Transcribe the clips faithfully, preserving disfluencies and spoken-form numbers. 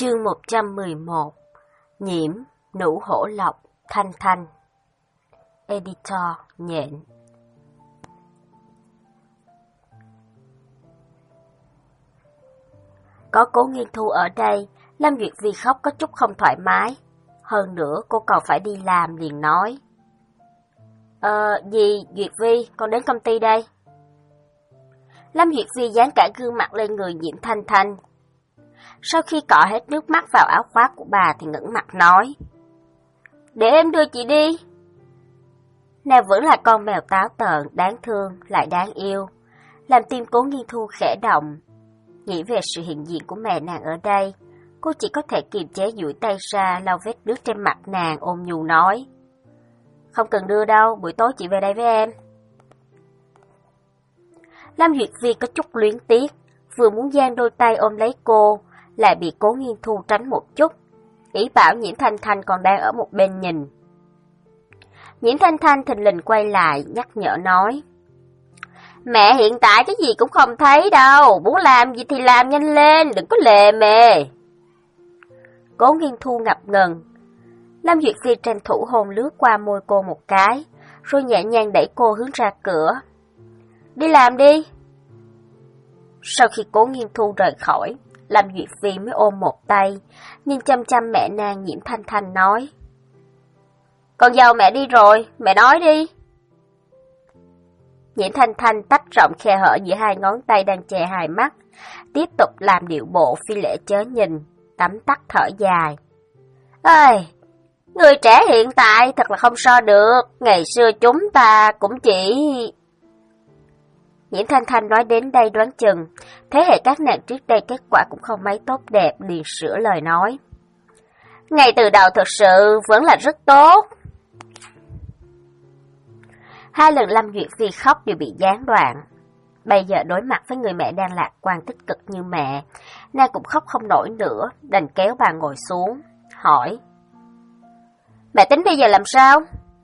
Chương một trăm mười một. Nhiễm, nụ hổ lộc, Thanh Thanh. Editor Nhện. Có Cố Nghiên Thu ở đây, Lâm Duyệt Vi khóc có chút không thoải mái. Hơn nữa cô còn phải đi làm liền nói. Ờ, gì, Duyệt Vi, con đến công ty đây. Lâm Duyệt Vi dán cả gương mặt lên người Nhiễm Thanh Thanh. Sau khi cọ hết nước mắt vào áo khoác của bà thì ngẩng mặt nói. Để em đưa chị đi. Nàng vẫn là con mèo táo tợn, đáng thương, lại đáng yêu. Làm tim Cố Nghiên Thu khẽ động. Nghĩ về sự hiện diện của mẹ nàng ở đây, cô chỉ có thể kiềm chế duỗi tay ra lau vết nước trên mặt nàng, ôm nhu nói. Không cần đưa đâu, buổi tối chị về đây với em. Lâm Duyệt Vi có chút luyến tiếc, vừa muốn giang đôi tay ôm lấy cô, lại bị Cố Nghiên Thu tránh một chút. Ý bảo Nhiễm Thanh Thanh còn đang ở một bên nhìn. Nhiễm Thanh Thanh thình lình quay lại, nhắc nhở nói. Mẹ hiện tại cái gì cũng không thấy đâu, muốn làm gì thì làm nhanh lên, đừng có lề mề. Cố Nghiên Thu ngập ngừng. Lâm Duyệt Vi tranh thủ hôn lướt qua môi cô một cái, rồi nhẹ nhàng đẩy cô hướng ra cửa. Đi làm đi. Sau khi Cố Nghiên Thu rời khỏi, Lâm Duyệt Vi mới ôm một tay, nhưng chăm chăm mẹ nàng Nhiễm Thanh Thanh nói. Con dâu mẹ đi rồi, mẹ nói đi. Nhiễm Thanh Thanh tách rộng khe hở giữa hai ngón tay đang che hai mắt, tiếp tục làm điệu bộ phi lễ chớ nhìn, tắm tắt thở dài. Ơi, người trẻ hiện tại thật là không so được, ngày xưa chúng ta cũng chỉ... Nhiễm Thanh Thanh nói đến đây đoán chừng, thế hệ các nàng trước đây kết quả cũng không mấy tốt đẹp, liền sửa lời nói. Ngay từ đầu thật sự vẫn là rất tốt. Hai lần Lâm Duyệt Vi khóc đều bị gián đoạn. Bây giờ đối mặt với người mẹ đang lạc quan tích cực như mẹ, nàng cũng khóc không nổi nữa, đành kéo bà ngồi xuống, hỏi. Mẹ tính bây giờ làm sao?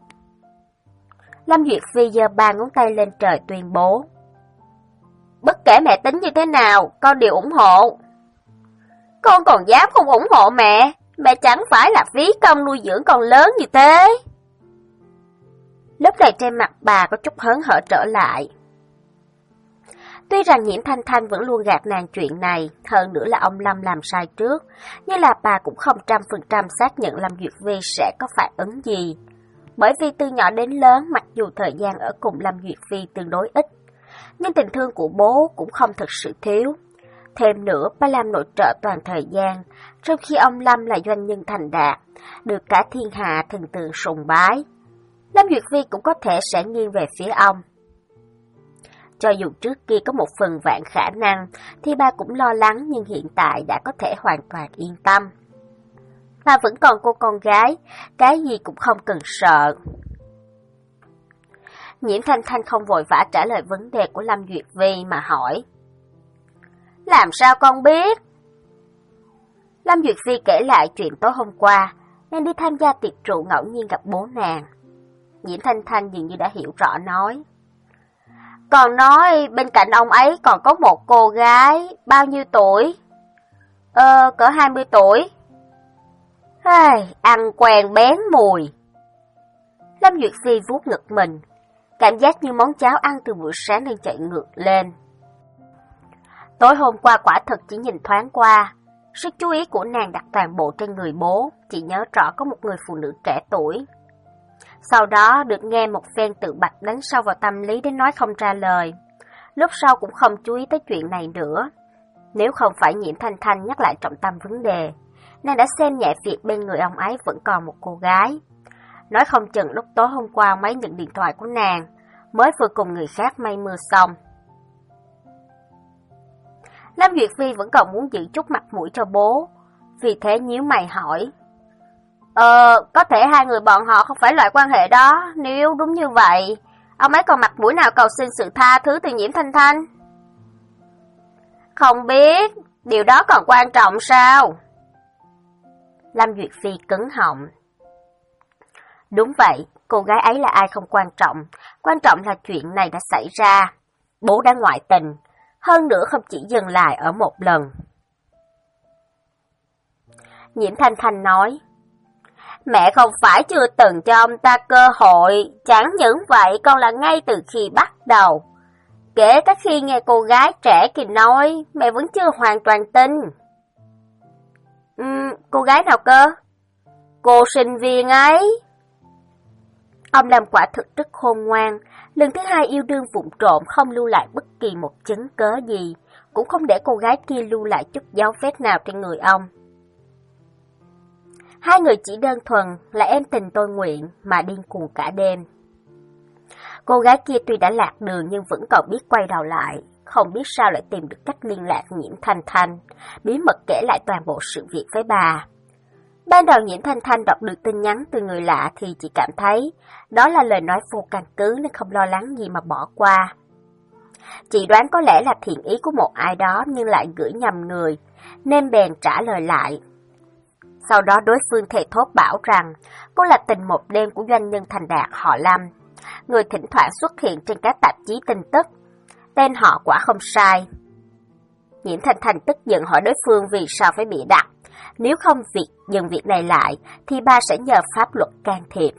Lâm Duyệt Vi giơ ba ngón tay lên trời tuyên bố. Bất kể mẹ tính như thế nào, con đều ủng hộ. Con còn dám không ủng hộ mẹ, mẹ chẳng phải là phí công nuôi dưỡng con lớn như thế. Lúc này trên mặt bà có chút hớn hở trở lại. Tuy rằng Nhiễm Thanh Thanh vẫn luôn gạt nàng chuyện này, hơn nữa là ông Lâm làm sai trước, nhưng là bà cũng không trăm phần trăm xác nhận Lâm Duyệt Vi sẽ có phản ứng gì. Bởi vì từ nhỏ đến lớn, mặc dù thời gian ở cùng Lâm Duyệt Vi tương đối ít, nhưng tình thương của bố cũng không thực sự thiếu. Thêm nữa, ba làm nội trợ toàn thời gian, trong khi ông Lâm là doanh nhân thành đạt, được cả thiên hạ thần tượng sùng bái. Lâm Duyệt Vi cũng có thể sẽ nghiêng về phía ông. Cho dù trước kia có một phần vạn khả năng, thì ba cũng lo lắng, nhưng hiện tại đã có thể hoàn toàn yên tâm. Bà vẫn còn cô con gái, cái gì cũng không cần sợ. Nhiễm Thanh Thanh không vội vã trả lời vấn đề của Lâm Duyệt Vi mà hỏi. Làm sao con biết? Lâm Duyệt Vi kể lại chuyện tối hôm qua, nên đi tham gia tiệc rượu ngẫu nhiên gặp bố nàng. Nhiễm Thanh Thanh dường như đã hiểu rõ nói. Còn nói bên cạnh ông ấy còn có một cô gái, bao nhiêu tuổi? Ờ, cỡ hai mươi tuổi. Ai, ăn quen bén mùi. Lâm Duyệt Vi vuốt ngực mình, cảm giác như món cháo ăn từ buổi sáng đang chạy ngược lên. Tối hôm qua quả thật chỉ nhìn thoáng qua, sức chú ý của nàng đặt toàn bộ trên người bố, chỉ nhớ rõ có một người phụ nữ trẻ tuổi. Sau đó được nghe một phen tự bạch đánh sâu vào tâm lý đến nói không ra lời. Lúc sau cũng không chú ý tới chuyện này nữa. Nếu không phải Nhiễm Thanh Thanh nhắc lại trọng tâm vấn đề, nàng đã xem nhẹ việc bên người ông ấy vẫn còn một cô gái. Nói không chừng lúc tối hôm qua mấy nhận điện thoại của nàng, mới vừa cùng người khác mây mưa xong. Lâm Duyệt Vi vẫn còn muốn giữ chút mặt mũi cho bố, vì thế nhíu mày hỏi. Ờ, có thể hai người bọn họ không phải loại quan hệ đó, nếu đúng như vậy, ông ấy còn mặt mũi nào cầu xin sự tha thứ từ Nhiễm Thanh Thanh? Không biết, điều đó còn quan trọng sao? Lâm Duyệt Vi cứng họng. Đúng vậy, cô gái ấy là ai không quan trọng, quan trọng là chuyện này đã xảy ra. Bố đã ngoại tình, hơn nữa không chỉ dừng lại ở một lần. Nhiễm Thanh Thanh nói, mẹ không phải chưa từng cho ông ta cơ hội, chẳng những vậy còn là ngay từ khi bắt đầu. Kể cả khi nghe cô gái trẻ kia nói, mẹ vẫn chưa hoàn toàn tin. Uhm, cô gái nào cơ? Cô sinh viên ấy. Ông Lâm quả thực rất khôn ngoan, lần thứ hai yêu đương vụng trộm không lưu lại bất kỳ một chứng cớ gì, cũng không để cô gái kia lưu lại chút dấu vết nào trên người ông. Hai người chỉ đơn thuần là em tình tôi nguyện mà điên cuồng cả đêm. Cô gái kia tuy đã lạc đường nhưng vẫn còn biết quay đầu lại, không biết sao lại tìm được cách liên lạc Nhiễm Thanh Thanh, bí mật kể lại toàn bộ sự việc với bà. Ban đầu Nhiễm Thanh Thanh đọc được tin nhắn từ người lạ thì chỉ cảm thấy đó là lời nói vô căn cứ nên không lo lắng gì mà bỏ qua. Chị đoán có lẽ là thiện ý của một ai đó nhưng lại gửi nhầm người, nên bèn trả lời lại. Sau đó đối phương thề thốt bảo rằng cô là tình một đêm của doanh nhân thành đạt họ Lâm, người thỉnh thoảng xuất hiện trên các tạp chí tin tức. Tên họ quả không sai. Nhiễm Thanh Thanh tức giận hỏi đối phương vì sao phải bịa đặt. Nếu không việc dừng việc này lại thì bà sẽ nhờ pháp luật can thiệp.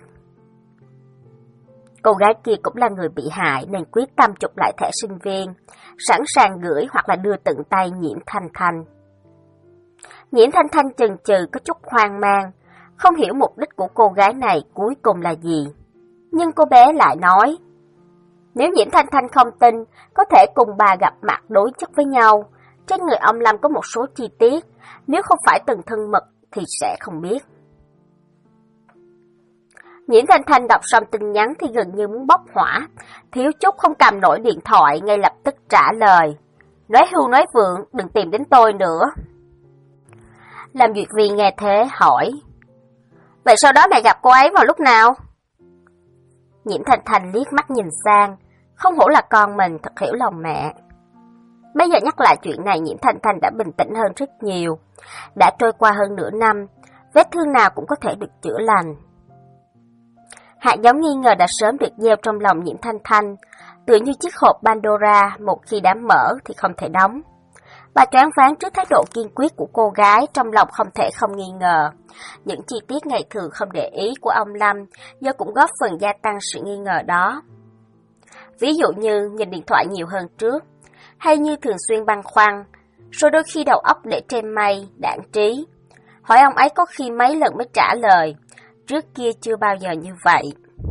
Cô gái kia cũng là người bị hại nên quyết tâm chụp lại thẻ sinh viên, sẵn sàng gửi hoặc là đưa tận tay Nhiễm Thanh Thanh. Nhiễm Thanh Thanh chần chừ có chút hoang mang, không hiểu mục đích của cô gái này cuối cùng là gì. Nhưng cô bé lại nói, nếu Nhiễm Thanh Thanh không tin, có thể cùng bà gặp mặt đối chất với nhau. Trên người ông Lâm có một số chi tiết, nếu không phải từng thân mật thì sẽ không biết. Nhiễm Thanh Thanh đọc xong tin nhắn thì gần như muốn bốc hỏa, thiếu chút không cầm nổi điện thoại ngay lập tức trả lời. Nói hưu nói vượng, đừng tìm đến tôi nữa. Lâm Duyệt Vi nghe thế hỏi, vậy sau đó mẹ gặp cô ấy vào lúc nào? Nhiễm Thanh Thanh liếc mắt nhìn sang, không hổ là con mình thật hiểu lòng mẹ. Bây giờ nhắc lại chuyện này Nhiễm Thanh Thanh đã bình tĩnh hơn rất nhiều. Đã trôi qua hơn nửa năm, vết thương nào cũng có thể được chữa lành. Hạt giống nghi ngờ đã sớm được gieo trong lòng Nhiễm Thanh Thanh, tựa như chiếc hộp Pandora một khi đã mở thì không thể đóng. Bà choáng váng trước thái độ kiên quyết của cô gái, trong lòng không thể không nghi ngờ. Những chi tiết ngày thường không để ý của ông Lâm giờ cũng góp phần gia tăng sự nghi ngờ đó. Ví dụ như nhìn điện thoại nhiều hơn trước, hay như thường xuyên băn khoăn, rồi đôi khi đầu óc để trên mây, đãng trí. Hỏi ông ấy có khi mấy lần mới trả lời, trước kia chưa bao giờ như vậy.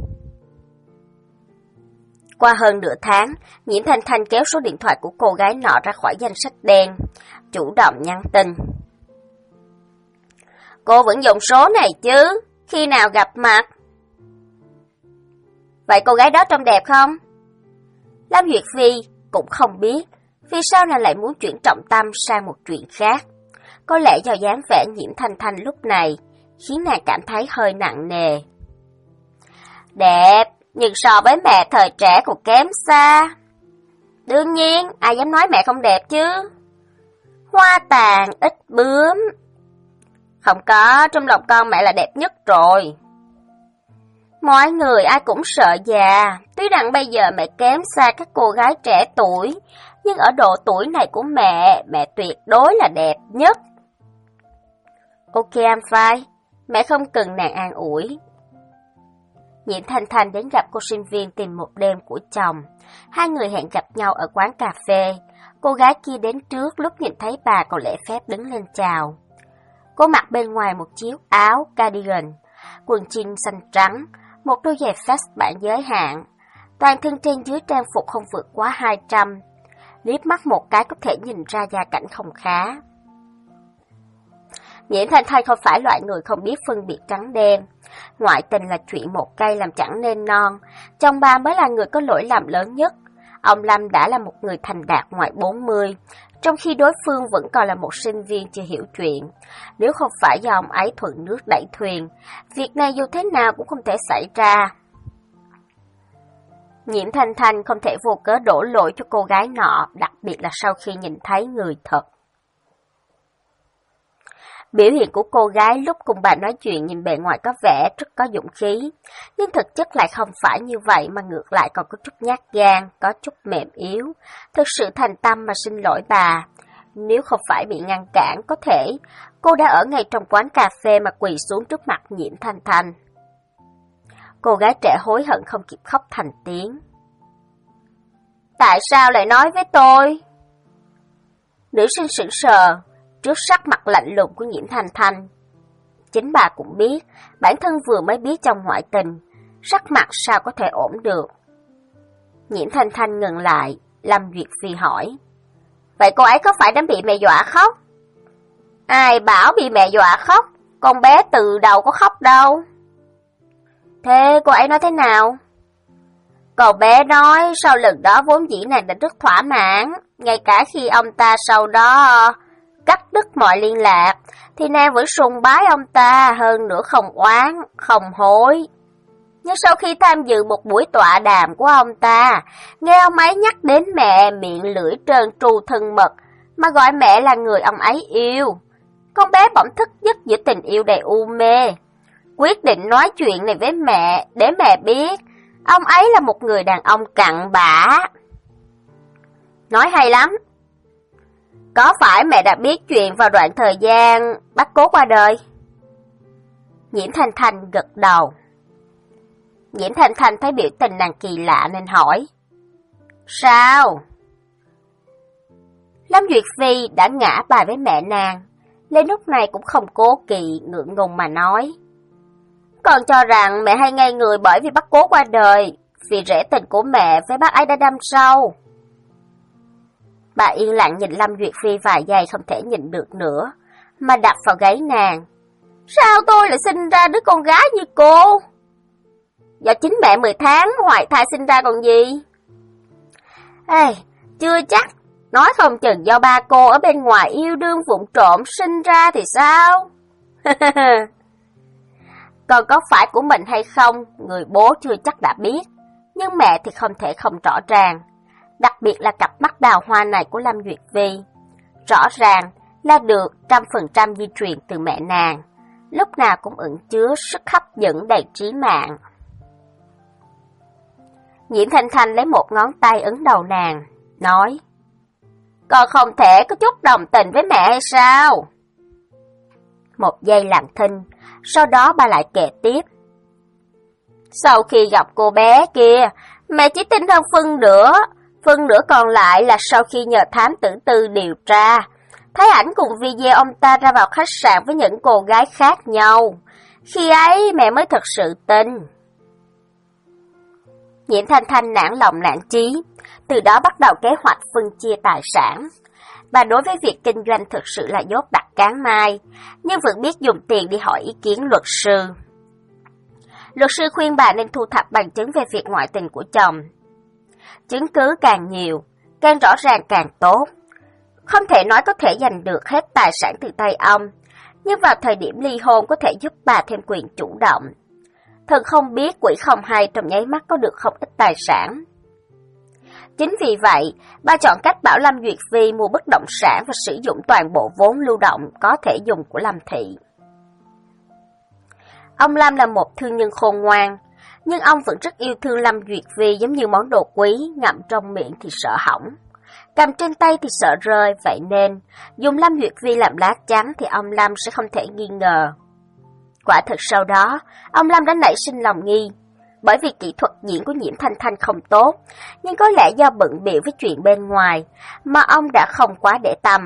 Qua hơn nửa tháng, Nhiễm Thanh Thanh kéo số điện thoại của cô gái nọ ra khỏi danh sách đen, chủ động nhắn tin. Cô vẫn dùng số này chứ, khi nào gặp mặt? Vậy cô gái đó trông đẹp không? Lâm Duyệt Vi cũng không biết, vì sao nàng lại muốn chuyển trọng tâm sang một chuyện khác. Có lẽ do dáng vẻ Nhiễm Thanh Thanh lúc này, khiến nàng cảm thấy hơi nặng nề. Đẹp, nhưng so với mẹ thời trẻ còn kém xa. Đương nhiên, ai dám nói mẹ không đẹp chứ. Hoa tàn, ít bướm. Không có, trong lòng con mẹ là đẹp nhất rồi. Mọi người ai cũng sợ già, tuy rằng bây giờ mẹ kém xa các cô gái trẻ tuổi, nhưng ở độ tuổi này của mẹ, mẹ tuyệt đối là đẹp nhất. Ok, I'm fine. Mẹ không cần nàng an ủi. Nhiễm Thanh Thanh đến gặp cô sinh viên tìm một đêm của chồng. Hai người hẹn gặp nhau ở quán cà phê. Cô gái kia đến trước, lúc nhìn thấy bà còn lễ phép đứng lên chào. Cô mặc bên ngoài một chiếc áo cardigan, quần jean xanh trắng, một đôi giày fast bản giới hạn. Toàn thân trên dưới trang phục không vượt quá hai trăm. Liếc mắt một cái có thể nhìn ra gia cảnh không khá. Nhiễm Thanh Thanh không phải loại người không biết phân biệt trắng đen. Ngoại tình là chuyện một cây làm chẳng nên non. Chồng bà mới là người có lỗi lầm lớn nhất. Ông Lâm đã là một người thành đạt ngoài bốn mươi, trong khi đối phương vẫn còn là một sinh viên chưa hiểu chuyện. Nếu không phải do ông ấy thuận nước đẩy thuyền, việc này dù thế nào cũng không thể xảy ra. Nhiễm Thanh Thanh không thể vô cớ đổ lỗi cho cô gái nọ, đặc biệt là sau khi nhìn thấy người thật. Biểu hiện của cô gái lúc cùng bà nói chuyện nhìn bề ngoài có vẻ rất có dũng khí, nhưng thực chất lại không phải như vậy mà ngược lại còn có chút nhát gan, có chút mềm yếu, thực sự thành tâm mà xin lỗi bà. Nếu không phải bị ngăn cản, có thể Cô đã ở ngay trong quán cà phê mà quỳ xuống trước mặt Nhiễm Thanh Thanh. Cô gái trẻ hối hận không kịp khóc thành tiếng. Tại sao lại nói với tôi? Nữ sinh sững sờ trước sắc mặt lạnh lùng của Nhiễm Thanh Thanh. Chính bà cũng biết, bản thân vừa mới biết trong ngoại tình, sắc mặt sao có thể ổn được. Nhiễm Thanh Thanh ngừng lại, Lâm Duyệt Phi hỏi. Vậy cô ấy có phải đã bị mẹ dọa khóc? Ai bảo bị mẹ dọa khóc, con bé từ đầu có khóc đâu. Thế cô ấy nói thế nào? Cậu bé nói sau lần đó vốn dĩ nàng đã rất thỏa mãn, ngay cả khi ông ta sau đó cắt đứt mọi liên lạc, thì nàng vẫn sùng bái ông ta, hơn nữa không oán, không hối. Nhưng sau khi tham dự một buổi tọa đàm của ông ta, nghe ông ấy nhắc đến mẹ, miệng lưỡi trơn tru thân mật, mà gọi mẹ là người ông ấy yêu. Con bé bỗng thức giấc giữa tình yêu đầy u mê, quyết định nói chuyện này với mẹ, để mẹ biết ông ấy là một người đàn ông cặn bã. Nói hay lắm. Có phải mẹ đã biết chuyện vào đoạn thời gian Bác Cố qua đời? Nhiễm Thanh Thanh gật đầu. Nhiễm Thanh Thanh thấy biểu tình nàng kỳ lạ nên hỏi. Sao? Lâm Duyệt Phi đã ngã bài với mẹ nàng, lên lúc này cũng không cố kỵ ngượng ngùng mà nói. Còn cho rằng mẹ hay ngây người bởi vì Bác Cố qua đời, vì rễ tình của mẹ với bác ấy đã đâm sâu. Bà yên lặng nhìn Lâm Duyệt Phi vài giây không thể nhìn được nữa, mà đập vào gáy nàng. Sao tôi lại sinh ra đứa con gái như cô? Do chính mẹ mười tháng hoài thai sinh ra còn gì? Ê, chưa chắc, nói không chừng do ba cô ở bên ngoài yêu đương vụng trộm sinh ra thì sao? Còn có phải của mình hay không, người bố chưa chắc đã biết, nhưng mẹ thì không thể không rõ ràng. Đặc biệt là cặp mắt đào hoa này của Lâm Duyệt Vi. Rõ ràng là được trăm phần trăm di truyền từ mẹ nàng, lúc nào cũng ẩn chứa sức hấp dẫn đầy trí mạng. Nhiễm Thanh Thanh lấy một ngón tay ấn đầu nàng, nói. Con không thể có chút đồng tình với mẹ hay sao? Một giây lặng thinh, sau đó bà lại kể tiếp. Sau khi gặp cô bé kia, mẹ chỉ tin hơn phân nửa, phân nửa còn lại là sau khi nhờ thám tử tư điều tra, thấy ảnh cùng video ông ta ra vào khách sạn với những cô gái khác nhau. Khi ấy mẹ mới thật sự tin. Nhiễm Thanh Thanh nản lòng nản chí, từ đó bắt đầu kế hoạch phân chia tài sản. Bà đối với việc kinh doanh thực sự là dốt đặt cán mai, nhưng vẫn biết dùng tiền đi hỏi ý kiến luật sư. Luật sư khuyên bà nên thu thập bằng chứng về việc ngoại tình của chồng. Chứng cứ càng nhiều, càng rõ ràng càng tốt. Không thể nói có thể giành được hết tài sản từ tay ông, nhưng vào thời điểm ly hôn có thể giúp bà thêm quyền chủ động. Thần không biết quỷ không hay, trong nháy mắt có được không ít tài sản. Chính vì vậy, bà chọn cách bảo Lâm Duyệt Vi mua bất động sản và sử dụng toàn bộ vốn lưu động có thể dùng của Lâm thị. Ông Lâm là một thương nhân khôn ngoan, nhưng ông vẫn rất yêu thương Lâm Duyệt Vi giống như món đồ quý, ngậm trong miệng thì sợ hỏng, cầm trên tay thì sợ rơi, vậy nên dùng Lâm Duyệt Vi làm lá chắn thì ông Lâm sẽ không thể nghi ngờ. Quả thực sau đó, ông Lâm đã nảy sinh lòng nghi, bởi vì kỹ thuật diễn của Nhiễm Thanh Thanh không tốt, nhưng có lẽ do bận bịu với chuyện bên ngoài mà ông đã không quá để tâm.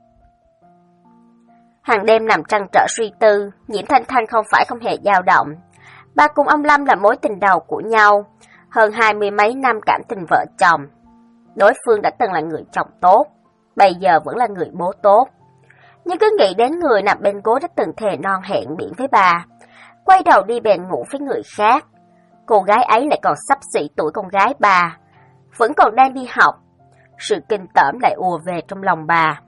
Hàng đêm nằm trăn trở suy tư, Nhiễm Thanh Thanh không phải không hề dao động. Bà cùng ông Lâm là mối tình đầu của nhau, hơn hai mươi mấy năm cảm tình vợ chồng. Đối phương đã từng là người chồng tốt, bây giờ vẫn là người bố tốt. Nhưng cứ nghĩ đến người nằm bên gối đã từng thề non hẹn biển với bà, quay đầu đi bèn ngủ với người khác. Cô gái ấy lại còn xấp xỉ tuổi con gái bà, vẫn còn đang đi học. Sự kinh tởm lại ùa về trong lòng bà.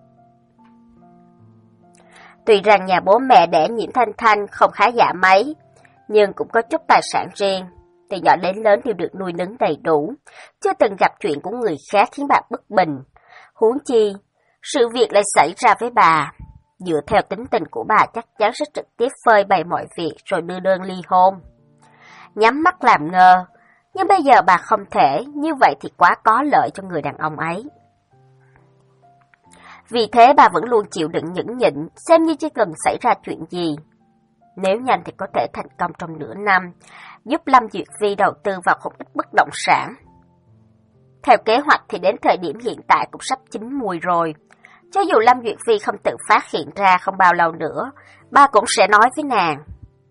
Tuy rằng nhà bố mẹ đẻ Nhiễm Thanh Thanh không khá giả mấy, nhưng cũng có chút tài sản riêng, từ nhỏ đến lớn đều được nuôi nấng đầy đủ, chưa từng gặp chuyện của người khác khiến bà bất bình. Huống chi, sự việc lại xảy ra với bà. Dựa theo tính tình của bà chắc chắn sẽ trực tiếp phơi bày mọi việc rồi đưa đơn ly hôn. Nhắm mắt làm ngơ, nhưng bây giờ bà không thể, như vậy thì quá có lợi cho người đàn ông ấy. Vì thế bà vẫn luôn chịu đựng nhẫn nhịn, xem như chỉ cần xảy ra chuyện gì. Nếu nhanh thì có thể thành công trong nửa năm, giúp Lâm Duyệt Phi đầu tư vào không ít bất động sản. Theo kế hoạch thì đến thời điểm hiện tại cũng sắp chín mùi rồi. Cho dù Lâm Duyệt Phi không tự phát hiện ra, không bao lâu nữa, ba cũng sẽ nói với nàng.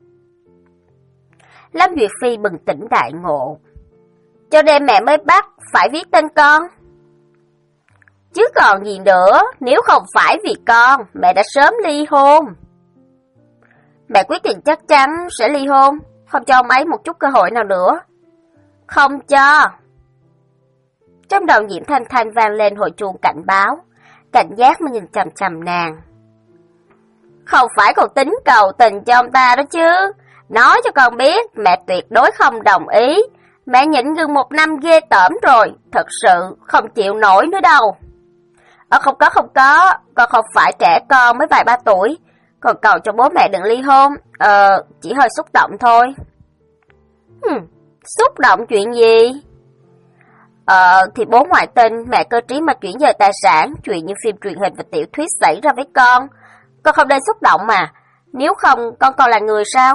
Lâm Duyệt Phi bừng tỉnh đại ngộ. Cho nên mẹ mới bắt phải viết tên con. Chứ còn gì nữa, nếu không phải vì con, mẹ đã sớm ly hôn. Mẹ quyết định chắc chắn sẽ ly hôn, không cho ông ấy một chút cơ hội nào nữa. Không cho. Trong đầu Nhiễm Thanh Thanh vang lên hồi chuông cảnh báo, cảnh giác mà nhìn chằm chằm nàng. Không phải còn tính cầu tình cho ông ta đó chứ. Nói cho con biết, mẹ tuyệt đối không đồng ý. Mẹ nhịn gần một năm ghê tởm rồi, thật sự không chịu nổi nữa đâu. Ờ không có không có, con không phải trẻ con mới vài ba tuổi, còn cầu cho bố mẹ đừng ly hôn, ờ chỉ hơi xúc động thôi. Hừm, xúc động chuyện gì? Ờ thì bố ngoại tình, mẹ cơ trí mà chuyển dời tài sản, chuyện như phim truyền hình và tiểu thuyết xảy ra với con. Con không nên xúc động mà, nếu không con còn là người sao?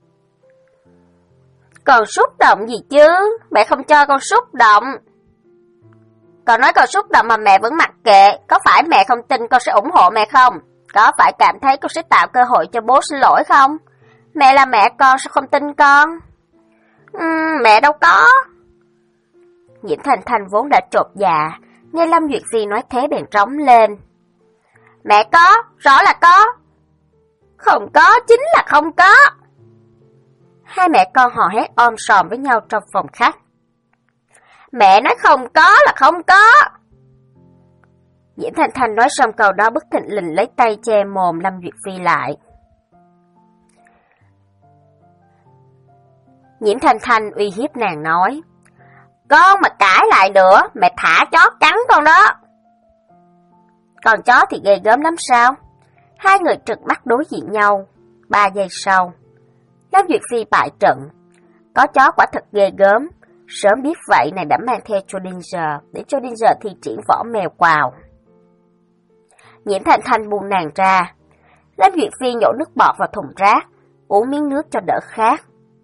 Còn xúc động gì chứ, mẹ không cho con xúc động. Con nói con xúc động mà mẹ vẫn mặc kệ, có phải mẹ không tin con sẽ ủng hộ mẹ không? Có phải cảm thấy con sẽ tạo cơ hội cho bố xin lỗi không? Mẹ là mẹ con sao không tin con? Uhm, mẹ đâu có. Nhiễm Thanh Thanh vốn đã chột dạ, nghe Lâm Duyệt Phi nói thế bèn trống lên. Mẹ có, rõ là có. Không có, chính là không có. Hai mẹ con hò hét om sòm với nhau trong phòng khách. Mẹ nói không có là không có. Nhiễm Thanh Thanh nói xong câu đó bất thình lình lấy tay che mồm Lâm Duyệt Phi lại. Nhiễm Thanh Thanh uy hiếp nàng nói. Con mà cãi lại nữa, mẹ thả chó cắn con đó. Còn chó thì ghê gớm lắm sao? Hai người trừng mắt đối diện nhau. Ba giây sau, Lâm Duyệt Phi bại trận. Có chó quả thật ghê gớm. Sớm biết vậy nàng đã mang theo Schrödinger để Schrödinger thi triển võ mèo quào. Nhiễm Thanh Thanh buông nàng ra. Lâm Duyệt Phi nhổ nước bọt vào thùng rác, uống miếng nước cho đỡ khát.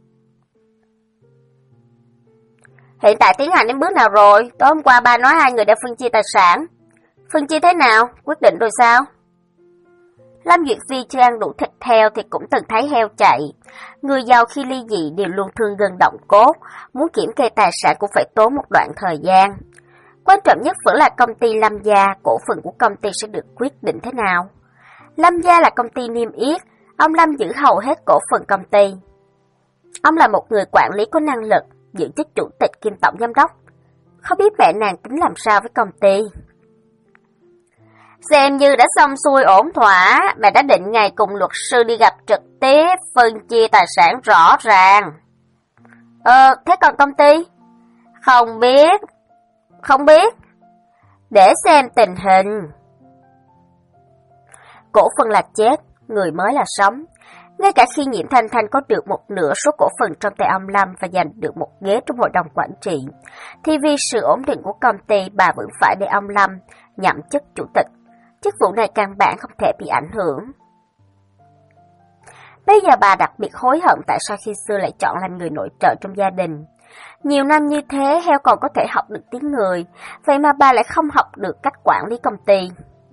Hiện tại tiến hành đến bước nào rồi? Tối hôm qua ba nói hai người đã phân chia tài sản. Phân chia thế nào? Quyết định rồi sao? Lâm Duyệt Phi chưa ăn đủ thịt heo thì cũng từng thấy heo chạy. Người giàu khi ly dị đều luôn thương gân động cốt, muốn kiểm kê tài sản cũng phải tốn một đoạn thời gian. Quan trọng nhất vẫn là công ty Lâm Gia, cổ phần của công ty sẽ được quyết định thế nào. Lâm Gia là công ty niêm yết, ông Lâm giữ hầu hết cổ phần công ty. Ông là một người quản lý có năng lực, giữ chức chủ tịch kiêm tổng giám đốc. Không biết mẹ nàng tính làm sao với công ty. Xem như đã xong xuôi ổn thỏa, mẹ đã định ngày cùng luật sư đi gặp trực tiếp, phân chia tài sản rõ ràng. Ờ, thế còn công ty? Không biết. Không biết. Để xem tình hình. Cổ phần là chết, người mới là sống. Ngay cả khi Nhiễm Thanh Thanh có được một nửa số cổ phần trong tay ông Lâm và giành được một ghế trong hội đồng quản trị, thì vì sự ổn định của công ty bà vẫn phải để ông Lâm nhậm chức chủ tịch. Chức vụ này căn bản không thể bị ảnh hưởng. Bây giờ bà đặc biệt hối hận tại sao khi xưa lại chọn làm người nội trợ trong gia đình. Nhiều năm như thế, heo còn có thể học được tiếng người, vậy mà bà lại không học được cách quản lý công ty.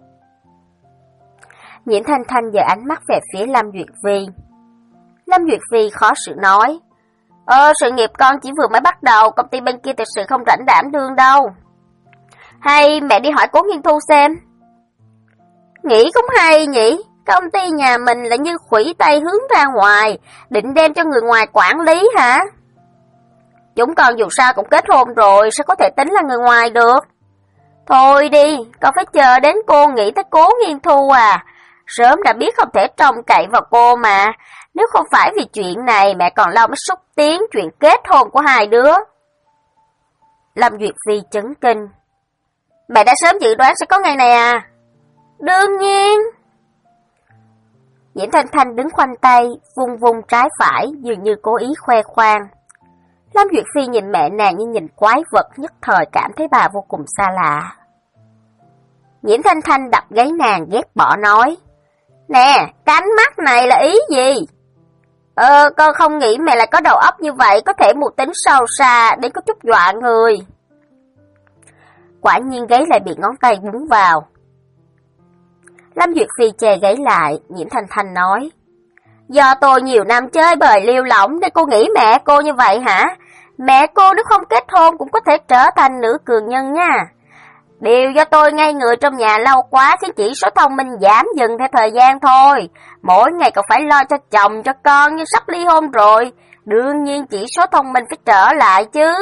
Nhiễm Thanh Thanh giờ ánh mắt về phía Lâm Duyệt Phi. Lâm Duyệt Phi khó xử nói, Ờ, sự nghiệp con chỉ vừa mới bắt đầu, công ty bên kia thực sự không rảnh đảm đương đâu. Hay mẹ đi hỏi Cố Nghiên Thu xem. Nghĩ cũng hay nhỉ, công ty nhà mình lại như khuỷu tay hướng ra ngoài, định đem cho người ngoài quản lý hả? Chúng con dù sao cũng kết hôn rồi, sao có thể tính là người ngoài được? Thôi đi, con phải chờ đến cô nghĩ tới Cố Nghiên Thu à. Sớm đã biết không thể trông cậy vào cô mà. Nếu không phải vì chuyện này, mẹ còn lâu mới xúc tiến chuyện kết hôn của hai đứa. Lâm Duyệt Phi chấn kinh. Mẹ đã sớm dự đoán sẽ có ngày này à? Đương nhiên. Nhiễm Thanh Thanh đứng khoanh tay, vung vung trái phải, dường như cố ý khoe khoang. Lâm Duyệt Phi nhìn mẹ nàng như nhìn quái vật, nhất thời cảm thấy bà vô cùng xa lạ. Nhiễm Thanh Thanh đập gáy nàng ghét bỏ nói. Nè, cái ánh mắt này là ý gì? Ờ, con không nghĩ mẹ lại có đầu óc như vậy, có thể mưu tính sâu xa đến có chút dọa người. Quả nhiên gáy lại bị ngón tay búng vào. Lâm Duyệt Phi chè gáy lại, Nhiễm Thanh Thanh nói. Do tôi nhiều năm chơi bời liêu lỏng nên cô nghĩ mẹ cô như vậy hả? Mẹ cô nếu không kết hôn cũng có thể trở thành nữ cường nhân nha. Điều do tôi ngây người trong nhà lâu quá khiến chỉ số thông minh giảm dần theo thời gian thôi. Mỗi ngày còn phải lo cho chồng cho con nhưng sắp ly hôn rồi. Đương nhiên chỉ số thông minh phải trở lại chứ.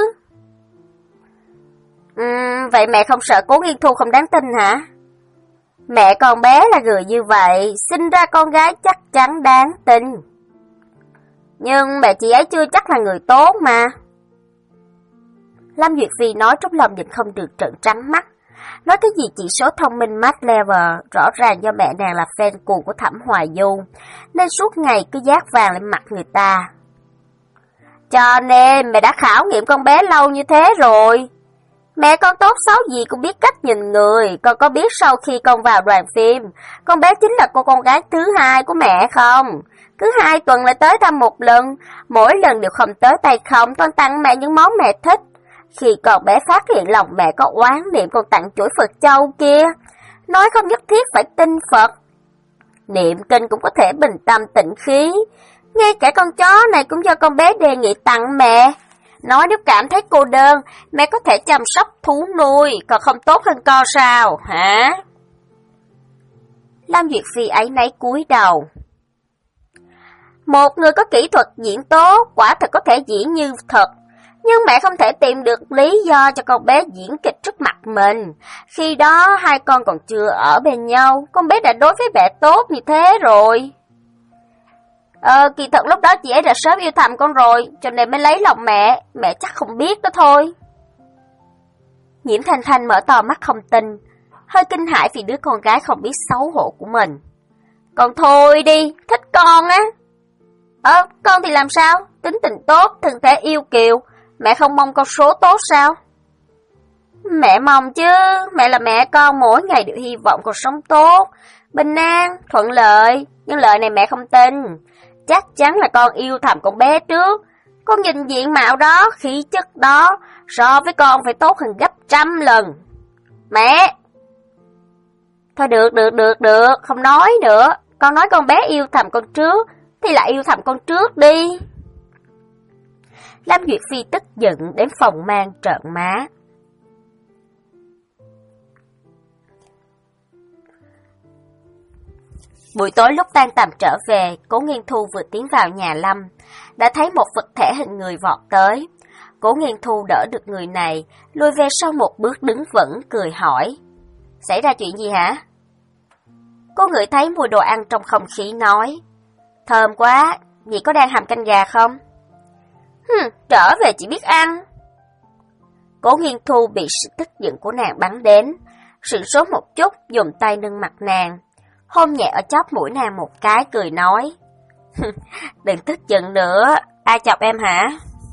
Uhm, vậy mẹ không sợ Cố Nghiên Thu không đáng tin hả? Mẹ con bé là người như vậy, sinh ra con gái chắc chắn đáng tin. Nhưng mẹ chị ấy chưa chắc là người tốt mà. Lâm Duyệt Phi nói trong lòng nhìn không được trợn trắng mắt. Nói cái gì chỉ số thông minh max level, rõ ràng do mẹ nàng là fan cuồng của Thẩm Hoài Du, nên suốt ngày cứ dát vàng lên mặt người ta. Cho nên mẹ đã khảo nghiệm con bé lâu như thế rồi. Mẹ con tốt xấu gì cũng biết cách nhìn người, con có biết sau khi con vào đoàn phim, con bé chính là cô con gái thứ hai của mẹ không? Cứ hai tuần lại tới thăm một lần, mỗi lần đều không tới tay không, con tặng mẹ những món mẹ thích. Khi con bé phát hiện lòng mẹ có oán niệm còn tặng chuỗi Phật châu kia, nói không nhất thiết phải tin Phật. Niệm kinh cũng có thể bình tâm tịnh khí, ngay cả con chó này cũng do con bé đề nghị tặng mẹ. Nói nếu cảm thấy cô đơn, mẹ có thể chăm sóc thú nuôi, còn không tốt hơn con sao, hả? Lâm Duyệt Phi ấy nấy cúi đầu. Một người có kỹ thuật diễn tốt, quả thật có thể diễn như thật. Nhưng mẹ không thể tìm được lý do cho con bé diễn kịch trước mặt mình. Khi đó hai con còn chưa ở bên nhau, con bé đã đối với mẹ tốt như thế rồi. Ờ, kỳ thật lúc đó chị ấy đã sớm yêu thầm con rồi, cho nên mới lấy lòng mẹ, mẹ chắc không biết đó thôi. Nhiễm Thanh Thanh mở to mắt không tin, hơi kinh hãi vì đứa con gái không biết xấu hổ của mình. Con thôi đi, thích con á. Ờ, con thì làm sao? Tính tình tốt, thân thể yêu kiều, mẹ không mong con số tốt sao? Mẹ mong chứ, mẹ là mẹ con mỗi ngày đều hy vọng con sống tốt, bình an, thuận lợi, nhưng lời này mẹ không tin. Chắc chắn là con yêu thầm con bé trước. Con nhìn diện mạo đó, khí chất đó, so với con phải tốt hơn gấp trăm lần. Mẹ! Thôi được, được, được, được, không nói nữa. Con nói con bé yêu thầm con trước, thì lại yêu thầm con trước đi. Lâm Duyệt Phi tức giận đến phòng mang trợn má. Buổi tối lúc tan tầm trở về, Cố Nghiên Thu vừa tiến vào nhà Lâm, đã thấy một vật thể hình người vọt tới. Cố Nghiên Thu đỡ được người này, lùi về sau một bước đứng vững, cười hỏi. Xảy ra chuyện gì hả? Cô ngửi thấy mùi đồ ăn trong không khí nói. Thơm quá, dì có đang hầm canh gà không? Hừm, trở về chỉ biết ăn. Cố Nghiên Thu bị sự tức giận của nàng bắn đến, sửng sốt một chút, dùng tay nâng mặt nàng, hôn nhẹ ở chóp mũi nàng một cái, cười nói. Đừng tức giận nữa, ai chọc em hả?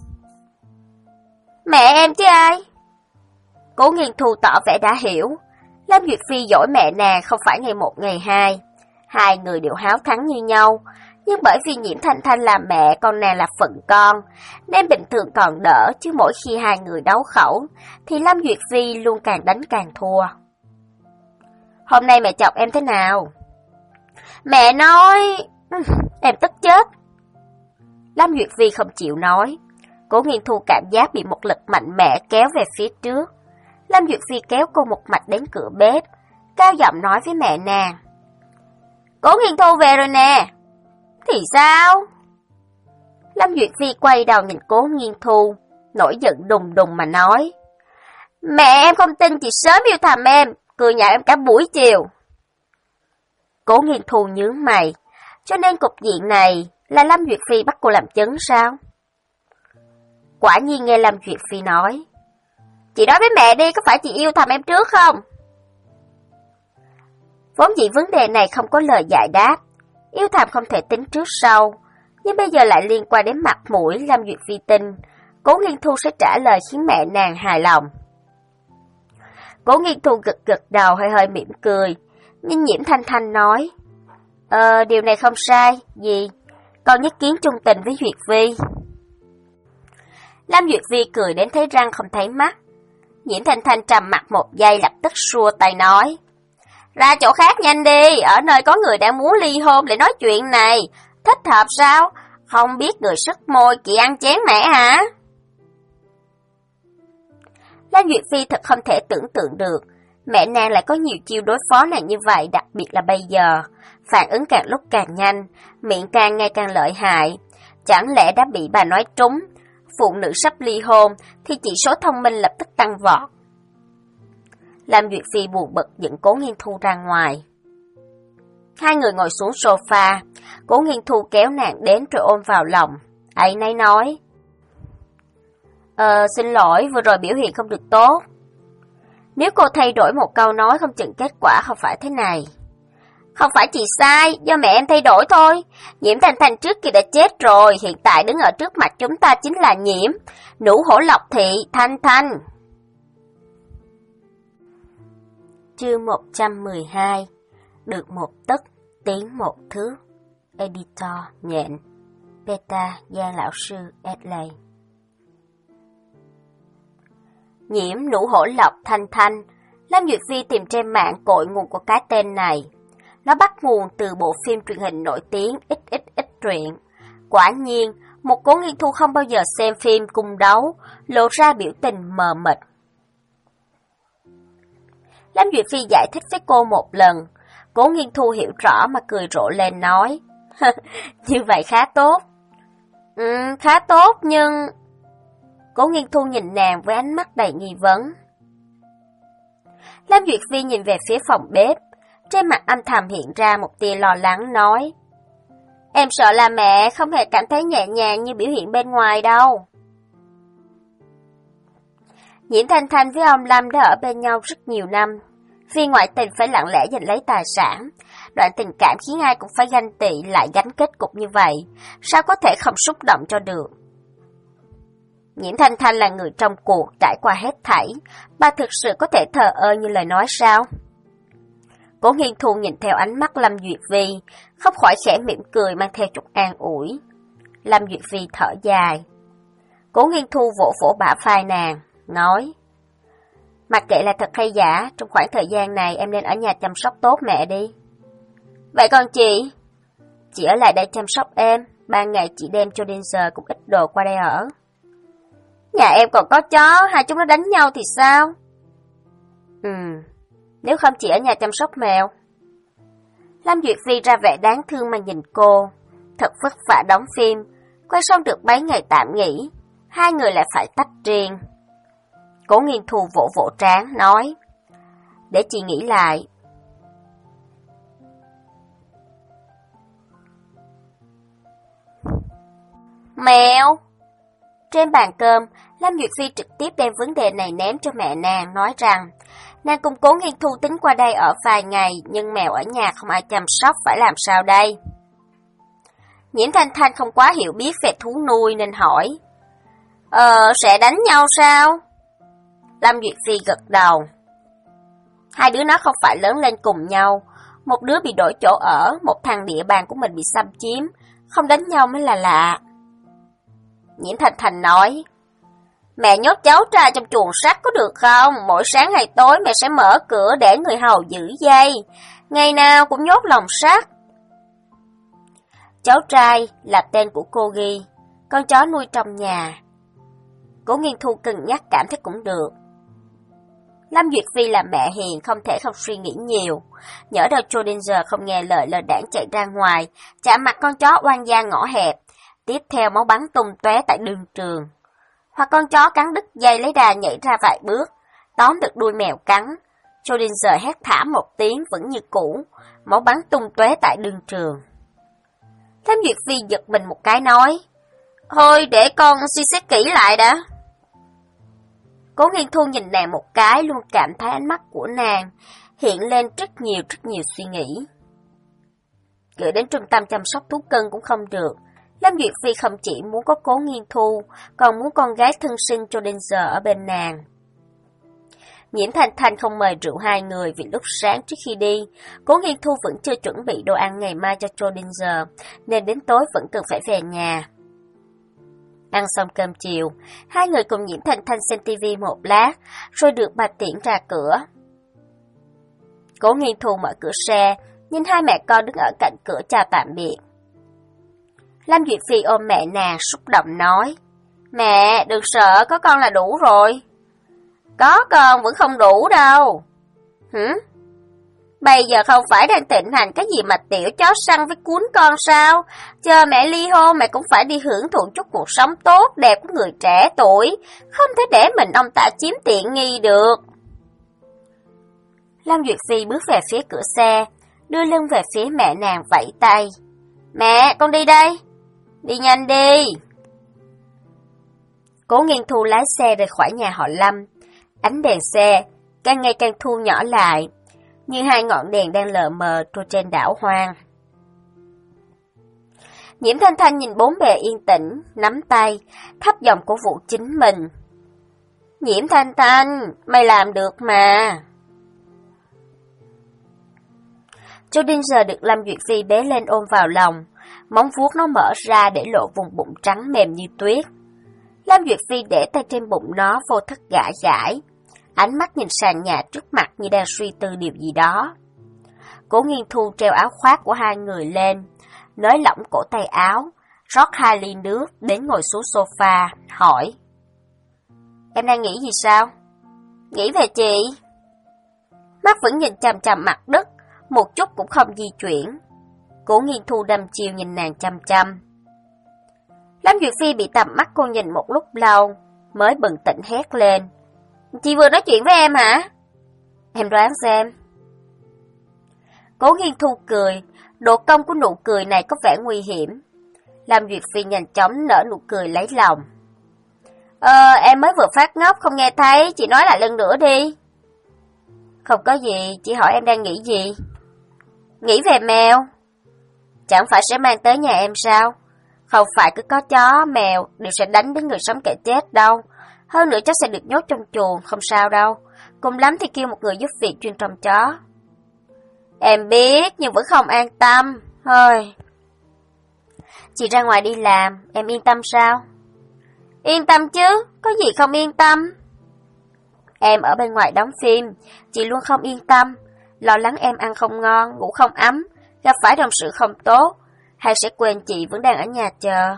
Mẹ em chứ ai? Cố Nghiên Thu tỏ vẻ đã hiểu. Lâm Duyệt Phi dỗi mẹ nàng không phải ngày một ngày hai. Hai người đều háo thắng như nhau, nhưng bởi vì Nhiễm Thanh Thanh là mẹ, con nàng là phận con, nên bình thường còn đỡ, chứ mỗi khi hai người đấu khẩu, thì Lâm Duyệt Phi luôn càng đánh càng thua. Hôm nay mẹ chọc em thế nào? Mẹ nói... em tức chết. Lâm Duyệt Phi không chịu nói. Cố Nghiên Thu cảm giác bị một lực mạnh mẽ kéo về phía trước. Lâm Duyệt Phi kéo cô một mạch đến cửa bếp, cao giọng nói với mẹ nàng. Cố Nghiên Thu về rồi nè. Thì sao? Lâm Duyệt Phi quay đầu nhìn Cố Nghiên Thu, nổi giận đùng đùng mà nói. Mẹ em không tin chị sớm yêu thầm em, cười nhạo em cả buổi chiều. Cố Nghiên Thu nhướng mày, cho nên cục diện này là Lâm Duyệt Phi bắt cô làm chứng sao? Quả nhiên nghe Lâm Duyệt Phi nói. Chị nói với mẹ đi, có phải chị yêu thầm em trước không? Vốn dĩ vấn đề này không có lời giải đáp, yêu thầm không thể tính trước sau, nhưng bây giờ lại liên quan đến mặt mũi Lâm Duyệt Phi tin, Cố Nghiên Thu sẽ trả lời khiến mẹ nàng hài lòng. Cố Nghiên Thu gật gật đầu hơi hơi mỉm cười, nhưng Nhiễm Thanh Thanh nói, Ờ, điều này không sai, gì? Con nhất kiến trung tình với Duyệt Vi. Lam Duyệt Vi cười đến thấy răng không thấy mắt. Nhiễm Thanh Thanh trầm mặt một giây lập tức xua tay nói, ra chỗ khác nhanh đi, ở nơi có người đang muốn ly hôn để nói chuyện này, thích hợp sao? Không biết người sức môi chị ăn chén mẹ hả? Lam Duyệt Phi thật không thể tưởng tượng được, mẹ nàng lại có nhiều chiêu đối phó nàng như vậy, đặc biệt là bây giờ. Phản ứng càng lúc càng nhanh, miệng càng ngày càng lợi hại. Chẳng lẽ đã bị bà nói trúng, phụ nữ sắp ly hôn thì chỉ số thông minh lập tức tăng vọt. Lam Duyệt Phi buồn bực dẫn Cố Nghiên Thu ra ngoài. Hai người ngồi xuống sofa, Cố Nghiên Thu kéo nàng đến rồi ôm vào lòng. Ấy nấy nói, Ờ, xin lỗi, vừa rồi biểu hiện không được tốt. Nếu cô thay đổi một câu nói không chừng kết quả không phải thế này. Không phải chị sai, do mẹ em thay đổi thôi. Nhiễm Thanh Thanh trước kia đã chết rồi, hiện tại đứng ở trước mặt chúng ta chính là Nhiễm, Nũ Hổ Lộc Thị, Thanh Thanh. Chương một trăm mười hai. Được một tấc, tiến một thước. Editor Nhện. Beta Giang Lão Sư Adelaide. Nhiễm Nũ Hổ Lộc Thanh Thanh. Lam Duyệt Vi tìm trên mạng cội nguồn của cái tên này. Nó bắt nguồn từ bộ phim truyền hình nổi tiếng ích ích ích truyện. Quả nhiên, một Cố Nghiên Thu không bao giờ xem phim cung đấu, lộ ra biểu tình mờ mịt. Lam Duyệt Phi giải thích với cô một lần, Cố Nghiên Thu hiểu rõ mà cười rộ lên nói, như vậy khá tốt. Ừ, khá tốt nhưng... Cố Nghiên Thu nhìn nàng với ánh mắt đầy nghi vấn. Lam Duyệt Phi nhìn về phía phòng bếp, trên mặt âm thầm hiện ra một tia lo lắng nói, em sợ là mẹ không hề cảm thấy nhẹ nhàng như biểu hiện bên ngoài đâu. Nhiễm Thanh Thanh với ông Lâm đã ở bên nhau rất nhiều năm, vì ngoại tình phải lặng lẽ giành lấy tài sản, đoạn tình cảm khiến ai cũng phải ganh tị lại gánh kết cục như vậy, sao có thể không xúc động cho được. Nhiễm Thanh Thanh là người trong cuộc trải qua hết thảy, bà thực sự có thể thờ ơ như lời nói sao? Cố Nghiên Thu nhìn theo ánh mắt Lâm Duyệt Vi, không khỏi khẽ mỉm cười mang theo chút an ủi. Lâm Duyệt Vi thở dài. Cố Nghiên Thu vỗ vỗ bả vai nàng, nói, mặc kệ là thật hay giả, trong khoảng thời gian này em nên ở nhà chăm sóc tốt mẹ đi. Vậy còn chị? Chị ở lại đây chăm sóc em, ban ngày chị đem cho đến giờ cũng ít đồ qua đây ở. Nhà em còn có chó, hai chúng nó đánh nhau thì sao? Ừ, nếu không chị ở nhà chăm sóc mèo. Lâm Duyệt Vi ra vẻ đáng thương mà nhìn cô, thật vất vả đóng phim, quay xong được mấy ngày tạm nghỉ, hai người lại phải tách riêng. Cố Nghiên Thu vỗ vỗ trán, nói, để chị nghĩ lại. Mèo! Trên bàn cơm, Lâm Duyệt Phi trực tiếp đem vấn đề này ném cho mẹ nàng, nói rằng, nàng cùng Cố Nghiên Thu tính qua đây ở vài ngày, nhưng mèo ở nhà không ai chăm sóc, phải làm sao đây? Nhiễm Thanh Thanh không quá hiểu biết về thú nuôi nên hỏi, Ờ, sẽ đánh nhau sao? Lâm Duyệt Phi gật đầu. Hai đứa nó không phải lớn lên cùng nhau, một đứa bị đổi chỗ ở, một thằng địa bàn của mình bị xâm chiếm, không đánh nhau mới là lạ. Nhiễm Thanh Thanh nói, mẹ nhốt cháu trai trong chuồng sắt có được không? Mỗi sáng hay tối mẹ sẽ mở cửa để người hầu giữ dây, ngày nào cũng nhốt lồng sắt. Cháu trai là tên của cô ghi, con chó nuôi trong nhà. Cố Nghiên Thu cân nhắc cảm thấy cũng được. Lâm Duyệt Phi là mẹ hiền, không thể không suy nghĩ nhiều. Nhỡ đâu Schrödinger không nghe lời lơ đãng chạy ra ngoài, chạm mặt con chó oan gia ngõ hẹp, tiếp theo máu bắn tung tóe tại đường trường. Hoặc con chó cắn đứt dây lấy đà nhảy ra vài bước, tóm được đuôi mèo cắn. Schrödinger hét thảm một tiếng vẫn như cũ, máu bắn tung tóe tại đường trường. Lâm Duyệt Phi giật mình một cái nói, thôi để con suy xét kỹ lại đã. Cố Nghiên Thu nhìn nàng một cái, luôn cảm thấy ánh mắt của nàng hiện lên rất nhiều rất nhiều suy nghĩ. Gửi đến trung tâm chăm sóc thú cưng cũng không được. Lâm Duyệt Phi không chỉ muốn có Cố Nghiên Thu, còn muốn con gái thân sinh Schrödinger ở bên nàng. Nhiễm Thanh Thanh không mời rượu hai người vì lúc sáng trước khi đi, Cố Nghiên Thu vẫn chưa chuẩn bị đồ ăn ngày mai cho Schrödinger, nên đến tối vẫn cần phải về nhà. Ăn xong cơm chiều, hai người cùng Nhiễm Thanh Thanh xem tivi một lát, rồi được bà tiễn ra cửa. Cố Nghiên Thu mở cửa xe, nhìn hai mẹ con đứng ở cạnh cửa chào tạm biệt. Lâm Duyệt Phi ôm mẹ nàng xúc động nói, mẹ, đừng sợ, có con là đủ rồi. Có con vẫn không đủ đâu. Hử? Bây giờ không phải đang thịnh hành cái gì mà tiểu chó săn với cuốn con sao? Chờ mẹ ly hôn mẹ cũng phải đi hưởng thụ chút cuộc sống tốt đẹp của người trẻ tuổi, không thể để mình ông ta chiếm tiện nghi được. Lâm Duyệt Phi bước về phía cửa xe, đưa lưng về phía mẹ nàng vẫy tay. Mẹ, con đi đây. Đi nhanh đi. Cố Nghiên Thu lái xe rời khỏi nhà họ Lâm. Ánh đèn xe càng ngày càng thu nhỏ lại, như hai ngọn đèn đang lờ mờ trôi trên đảo hoang. Nhiễm Thanh Thanh nhìn bốn bề yên tĩnh, nắm tay, thấp giọng cổ vũ chính mình. Nhiễm Thanh Thanh, mày làm được mà. Schrödinger được Lâm Duyệt Phi bế lên ôm vào lòng, móng vuốt nó mở ra để lộ vùng bụng trắng mềm như tuyết. Lâm Duyệt Phi để tay trên bụng nó vô thức gãi gãi, ánh mắt nhìn sàn nhà trước mặt như đang suy tư điều gì đó. Cố Nghiên Thu treo áo khoác của hai người lên, nới lỏng cổ tay áo, rót hai ly nước đến ngồi xuống sofa, hỏi. Em đang nghĩ gì sao? Nghĩ về chị. Mắt vẫn nhìn chằm chằm mặt đất, một chút cũng không di chuyển. Cố Nghiên Thu đăm chiêu nhìn nàng chăm chăm. Lâm Duyệt Phi bị tầm mắt cô nhìn một lúc lâu, mới bừng tỉnh hét lên. Chị vừa nói chuyện với em hả? Em đoán xem. Cố Nghiên Thu cười, độ cong của nụ cười này có vẻ nguy hiểm. Lâm Duyệt Phi nhanh chóng nở nụ cười lấy lòng. Ờ, em mới vừa phát ngốc không nghe thấy, chị nói lại lần nữa đi. Không có gì, chị hỏi em đang nghĩ gì? Nghĩ về mèo. Chẳng phải sẽ mang tới nhà em sao? Không phải cứ có chó, mèo đều sẽ đánh đến người sống kẻ chết đâu. Hơn nữa chắc sẽ được nhốt trong chuồng, không sao đâu. Cùng lắm thì kêu một người giúp việc chuyên trông chó. Em biết, nhưng vẫn không an tâm. Thôi. Chị ra ngoài đi làm, em yên tâm sao? Yên tâm chứ, có gì không yên tâm? Em ở bên ngoài đóng phim, chị luôn không yên tâm. Lo lắng em ăn không ngon, ngủ không ấm, gặp phải đồng sự không tốt, hay sẽ quên chị vẫn đang ở nhà chờ.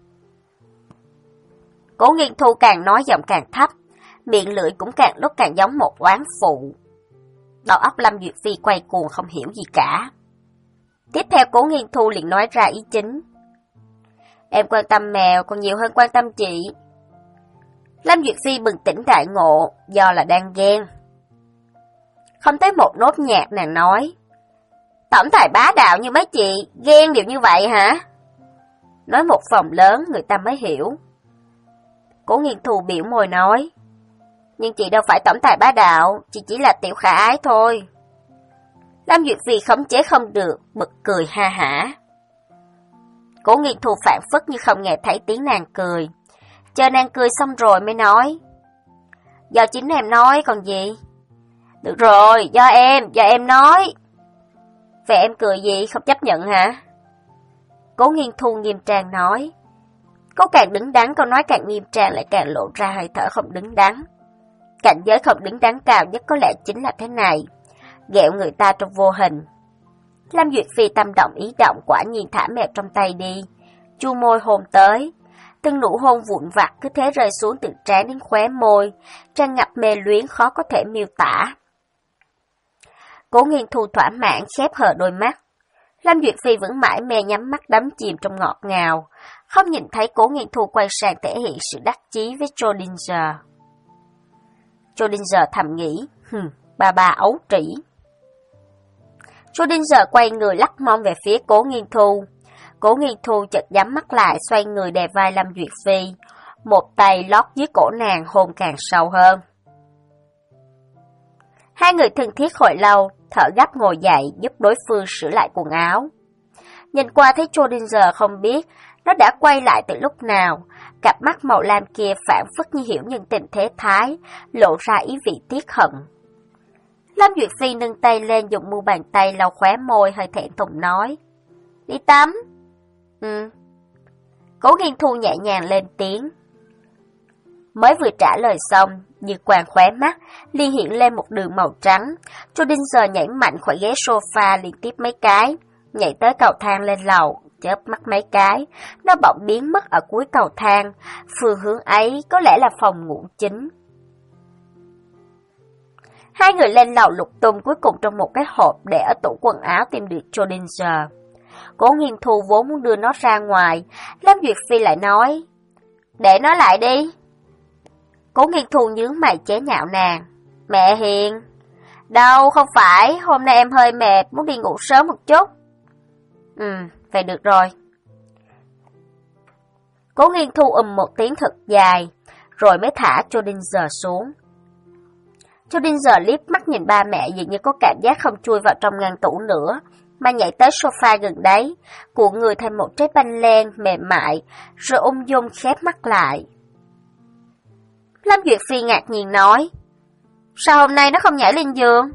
Cố Nghiên Thu càng nói giọng càng thấp, miệng lưỡi cũng càng lúc càng giống một oán phụ. Đầu óc Lâm Duyệt Phi quay cuồng không hiểu gì cả. Tiếp theo Cố Nghiên Thu liền nói ra ý chính. Em quan tâm mèo còn nhiều hơn quan tâm chị. Lâm Duyệt Phi bừng tỉnh đại ngộ, do là đang ghen. Không tới một nốt nhạc nàng nói. Tổng tài bá đạo như mấy chị, ghen đều như vậy hả? Nói một phòng lớn người ta mới hiểu. Cố Nghiên Thu biểu môi nói. Nhưng chị đâu phải tổng tài bá đạo, chị chỉ là tiểu khả ái thôi. Lâm Duyệt Phi khống chế không được, bật cười ha hả. Cố Nghiên Thu phản phất như không nghe thấy tiếng nàng cười. Chờ nàng cười xong rồi mới nói. Do chính em nói còn gì? Được rồi, do em, do em nói. Vậy em cười gì, không chấp nhận hả? Cố Nghiên Thu nghiêm trang nói. Cô càng đứng đắn, câu nói càng nghiêm trang lại càng lộ ra hơi thở không đứng đắn. Cảnh giới không đứng đắn cao nhất có lẽ chính là thế này. Ghẹo người ta trong vô hình. Lâm Duyệt Phi tâm động ý động quả nhiên thả mèo trong tay đi. Chu môi hôn tới. Từng nụ hôn vụn vặt cứ thế rơi xuống từ trán đến khóe môi, tràn ngập mê luyến khó có thể miêu tả. Cố Nghiên Thu thỏa mãn khép hờ đôi mắt. Lâm Duyệt Phi vẫn mãi mê nhắm mắt đắm chìm trong ngọt ngào, không nhìn thấy Cố Nghiên Thu quay sang thể hiện sự đắc chí với Schrödinger. Schrödinger thầm nghĩ, hừm, bà bà ấu trĩ. Schrödinger quay người lắc mông về phía Cố Nghiên Thu. Cố Nghiên Thu chợt nhắm mắt lại, xoay người đè vai Lâm Duyệt Phi, một tay lót dưới cổ nàng hôn càng sâu hơn. Hai người thân thiết hồi lâu, thở gấp ngồi dậy giúp đối phương sửa lại quần áo. Nhìn qua thấy Schrödinger không biết Nó đã quay lại từ lúc nào, cặp mắt màu lam kia phảng phất như hiểu nhân tình thế thái, lộ ra ý vị tiếc hận. Lâm Duyệt Phi nâng tay lên dùng mu bàn tay lau khóe môi hơi thẹn thùng nói. Đi tắm. Ừ. Cố Nghiên Thu nhẹ nhàng lên tiếng. Mới vừa trả lời xong, như quàng khóe mắt, liền hiện lên một đường màu trắng. Schrödinger nhảy mạnh khỏi ghế sofa liên tiếp mấy cái, nhảy tới cầu thang lên lầu, chớp mắt mấy cái, nó bỗng biến mất ở cuối cầu thang, phương hướng ấy có lẽ là phòng ngủ chính. Hai người lên lầu lục tung, cuối cùng trong một cái hộp để ở tủ quần áo tìm được Schrödinger. Cố Nghiên Thu vốn muốn đưa nó ra ngoài, Lâm Duyệt Phi lại nói, để nó lại đi. Cố Nghiên Thu nhướng mày chế nhạo nàng. Mẹ hiền. Đâu, không phải, hôm nay em hơi mệt, muốn đi ngủ sớm một chút. Ừ, vậy được rồi. Cố Nghiên Thu ừm một tiếng thật dài, rồi mới thả Schrödinger xuống. Schrödinger liếc mắt nhìn ba mẹ dường như có cảm giác không chui vào trong ngăn tủ nữa, mà nhảy tới sofa gần đấy, cuộn người thành một trái banh len mềm mại, rồi ung dung khép mắt lại. Lâm Duyệt Phi ngạc nhiên nói, sao hôm nay nó không nhảy lên giường?